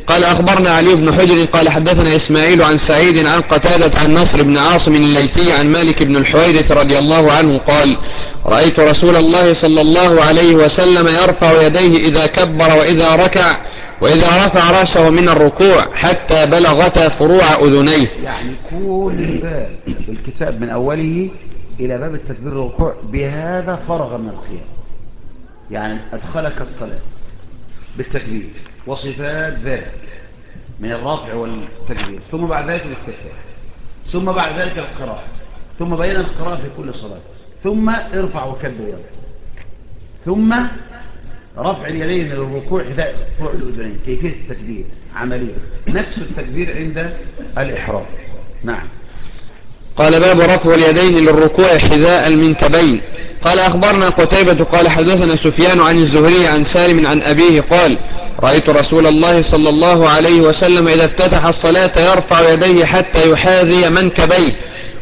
B: قال أخبرنا علي بن حجر قال حدثنا إسماعيل عن سعيد عن قتادة عن نصر بن عاصم الليثي عن مالك بن الحويرث رضي الله عنه قال رأيت رسول الله صلى الله عليه وسلم يرفع يديه إذا كبر وإذا ركع وإذا رفع رأسه من الركوع حتى بلغتا فروع أذنيه.
A: يعني كل باب الكتاب من أوله إلى باب التكبير والركوع بهذا فرغ من القيام، يعني أدخلك الصلاة بالتكبير وصفات ذلك من الرفع والتكبير، ثم بعد ذلك الاستفتاح، ثم بعد ذلك القراءة، ثم بين القراءة في كل صلاة، ثم ارفع وكبر يدك، ثم رفع اليدين للركوع حذاء فروع الأذنين. كيفية التكبير عملية نفس التكبير عند الإحرام. نعم.
B: قال باب رفع اليدين للركوع حذاء المنكبين. قال أخبرنا قتيبة قال حدثنا سفيان عن الزهري عن سالم عن أبيه قال رأيت رسول الله صلى الله عليه وسلم إذا افتتح الصلاة يرفع يديه حتى يحاذي منكبيه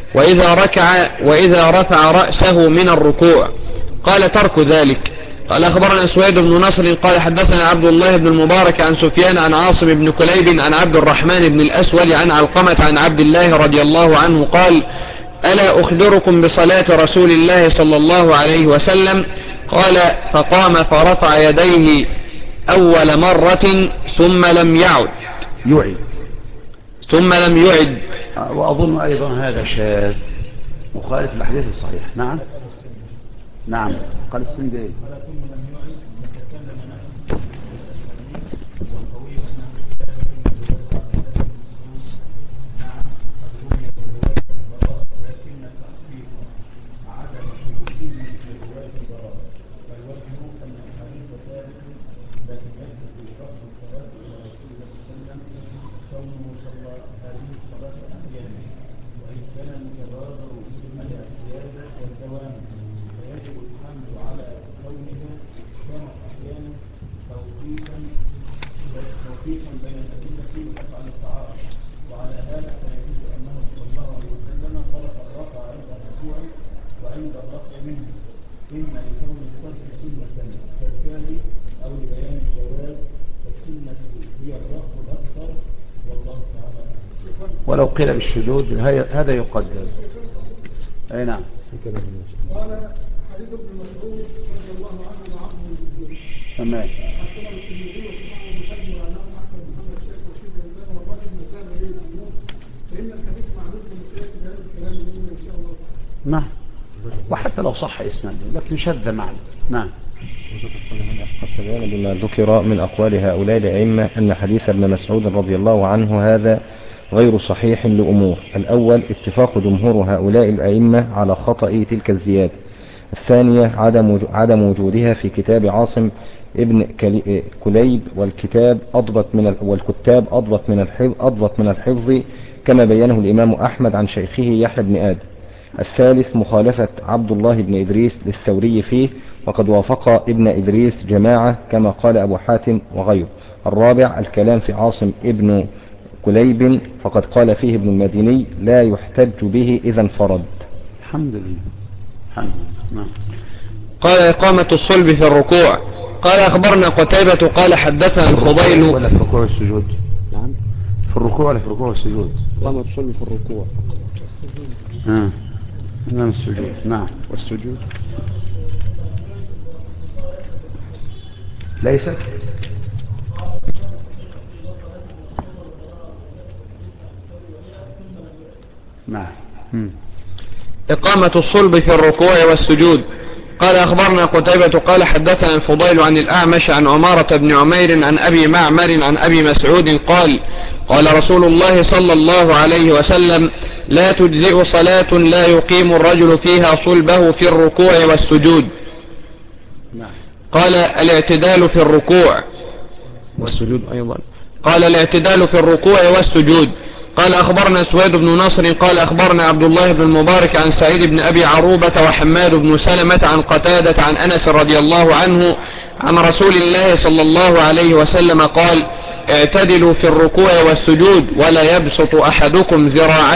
B: وإذا رفع رأسه من الركوع. قال ترك ذلك. قال أخبرنا سويد بن نصر قال حدثنا عبد الله بن المبارك عن سفيان عن عاصم بن كليب عن عبد الرحمن بن الأسود عن علقمة عن عبد الله رضي الله عنه قال ألا أخبركم بصلاة رسول الله صلى الله عليه وسلم؟ قال فقام فرفع يديه أول مرة ثم لم يعد
A: وأظن أيضا هذا شاذ مخالف الحديث الصحيح. نعم نعم. قال السندي ولو قيل بالشذوذ هذا يقدر. اي نعم.
D: قال حديث ابن مسعود رضي الله عنه وعنه الجزء
A: تمام.
D: حسنا الترمذي وصححه بحجم عنه احمد محمد شيخ وشيخ الاسلام والراجل مسام اليه الامور، فان الحديث معلوم من سياق هذا الكلام منه ان شاء الله.
A: نعم. وحتى لو صح اسناده لكن شذ معنى. نعم.
C: البيان بما ذكر من أقوال هؤلاء الأئمة أن حديث ابن مسعود رضي الله عنه هذا غير صحيح لأمور. الأول اتفاق جمهور هؤلاء الأئمة على خطأ تلك الزيادة. الثانية عدم وجودها في كتاب عاصم ابن كليب والكتاب أضبط من الحفظ كما بينه الإمام أحمد عن شيخه يحيى بن آدم. الثالث مخالفة عبد الله بن إدريس للثوري فيه وقد وافق ابن إدريس جماعة كما قال أبو حاتم وغيره. الرابع الكلام في عاصم ابن كليب فقد قال فيه ابن المديني لا يحتج به إذا انفرد.
A: الحمد لله. الحمد لله. نعم.
B: قال إقامة الصلب في الركوع. قال أخبرنا قتيبة قال حدثنا الفضيل
A: ولا في الركوع والسجود؟ نعم. في الركوع ولا في الركوع والسجود؟
C: إقامة الصلب في الركوع.
A: نعم السجود. نعم.
C: والسجود
A: ليست. نعم.
B: إقامة الصلب في الركوع والسجود. قال أخبرنا قتيبة قال حدثنا الفضيل عن الأعمش عن عمارة بن عمير عن أبي معمر عن أبي مسعود قال قال رسول الله صلى الله عليه وسلم لا تجزئ صلاة لا يقيم الرجل فيها صلبه في الركوع والسجود. قال الاعتدال في الركوع والسجود أيضا. قال الاعتدال في الركوع والسجود. قال أخبرنا سويد بن نصر قال أخبرنا عبد الله بن المبارك عن سعيد بن أبي عروبة وحماد بن سلمة عن قتادة عن أنس رضي الله عنه عن رسول الله صلى الله عليه وسلم قال اعتدلوا في الركوع والسجود ولا يبسط أحدكم ذراعيه